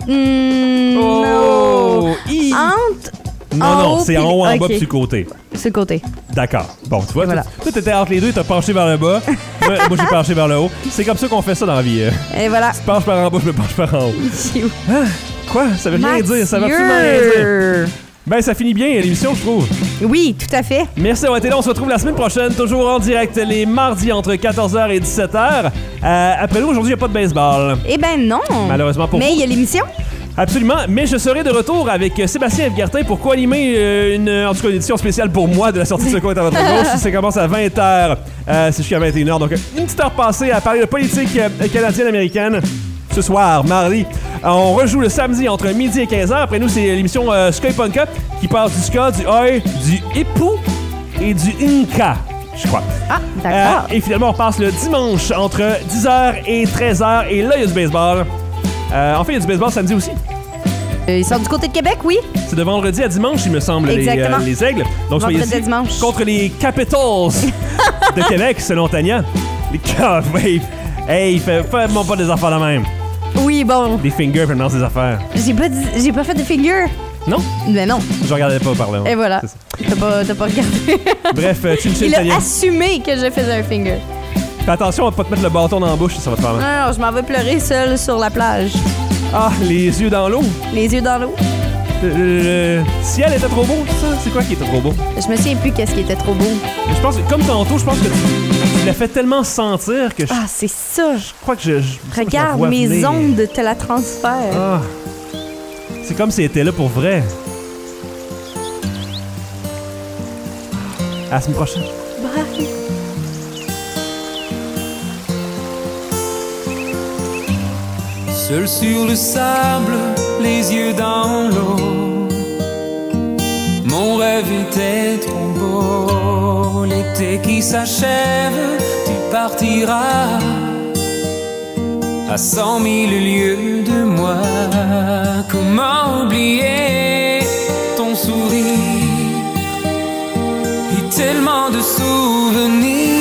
S2: non! Non, c'est en haut, en bas, puis sur le côté.
S4: Sur le côté.
S2: D'accord. Bon, tu vois,
S4: voilà.
S2: Toi, t'étais entre les deux, t'as penché vers le bas. moi, j'ai penché vers le haut. C'est comme ça qu'on fait ça dans la vie.
S4: Et voilà.
S2: Tu penches par en bas, je me penche par en haut. Quoi? Ça veut rien dire. Ça veut absolument rien dire. Ben, ça finit bien l'émission, je trouve.
S4: Oui, tout à fait.
S2: Merci d'avoir été là. On se retrouve la semaine prochaine, toujours en direct les mardis entre 14h et 17h. Après nous, aujourd'hui, il n'y a pas de baseball.
S4: Eh ben non.
S2: Malheureusement pour vous.
S4: Mais il y a l'émission.
S2: Absolument, mais je serai de retour avec Sébastien Evgertin pour co-animer une édition spéciale pour moi de la sortie de Secours est à votre gauche. Ça commence à 20h, c'est jusqu'à 21h, donc une petite heure passée à parler de politique canadienne-américaine. Ce soir, mardi, on rejoue le samedi entre midi et 15h. Après nous, c'est l'émission Ska Punka qui passe du ska, du oi, du hippo et du inca, je crois.
S4: Ah, d'accord.
S2: Et finalement, on passe le dimanche entre 10h et 13h et là, il y a du baseball. En fait, il y a du baseball samedi aussi.
S4: Ils sont du côté de Québec, oui.
S2: C'est de vendredi à dimanche, il me semble, les aigles. Donc, soyez ici contre les Capitals de Québec, selon Tania. Les Cowboys. Hey, fais-moi pas des affaires la même.
S4: Oui, bon.
S2: Des fingers, fais-moi ces affaires.
S4: J'ai pas fait de fingers.
S2: Non?
S4: Mais non.
S2: Je regardais pas par là.
S4: Et voilà. T'as pas regardé.
S2: Bref, chin-chin,
S4: Il a assumé que je faisais un finger.
S2: Fais attention à pas te mettre le bâton dans la bouche, ça va te faire mal.
S4: Non, je m'en vais pleurer seul sur la plage.
S2: Ah, les yeux dans l'eau.
S4: Les yeux dans l'eau.
S2: Le ciel était trop beau, ça? C'est quoi qui était trop beau?
S4: Je me souviens plus qu'est-ce qui était trop beau.
S2: Je pense que, comme tantôt, je pense que tu l'as fait tellement sentir que
S4: Ah, c'est ça.
S2: Je crois que je
S4: regarde, mes ondes te la transfèrent.
S2: Ah. C'est comme si elle était là pour vrai. À la semaine prochaine.
S4: Bye.
S13: Seul sur le sable, les yeux dans l'eau. Mon rêve était trop beau. L'été qui s'achève, tu partiras à 100 000 lieues de moi. Comment oublier ton sourire et tellement de souvenirs.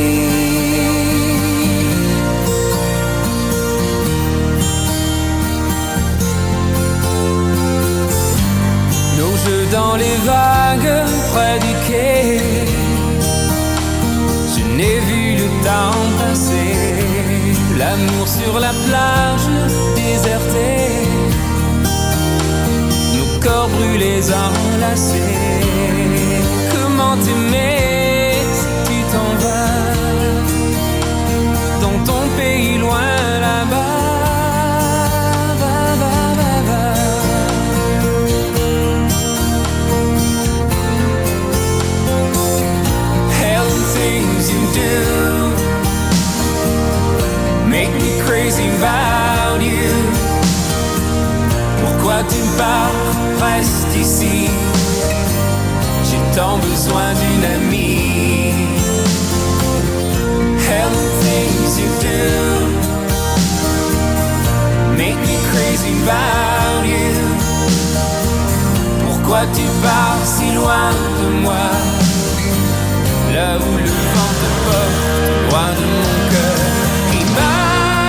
S13: Dans les vagues près du quai, je n'ai vu le temps passer. L'amour sur la plage désertée, nos corps brûlés enlacés. Comment t'aimer si tu t'en vas dans ton pays loin là-bas. Make me crazy about you. Pourquoi tu pars? Reste ici. J'ai tant besoin d'une amie. Hell, the things you do make me crazy about you. Pourquoi tu pars si loin de moi? Là où le vent te porte, loin de mon cœur qui bat.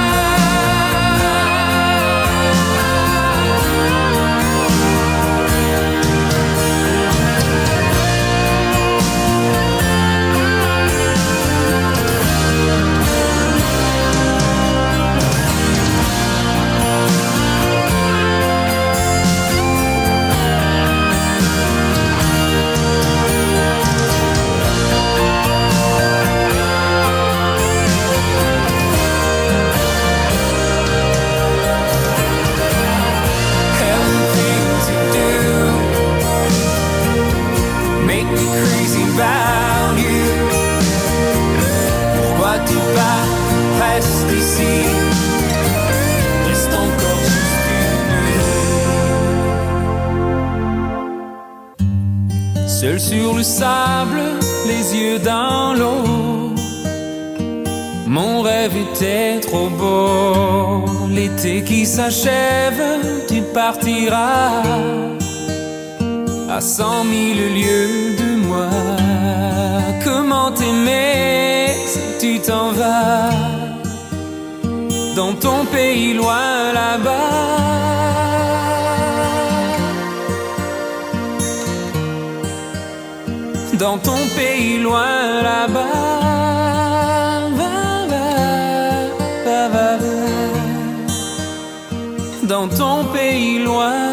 S13: About you. Pourquoi tu pars? Reste ici. Reste encore juste une nuit. Seul sur le sable, les yeux dans l'eau. Mon rêve était trop beau. L'été qui s'achève, tu partiras à 100 000 lieues de moi. Comment t'aimer si tu t'en vas dans ton pays loin là-bas. Dans ton pays loin là-bas. Dans ton pays loin.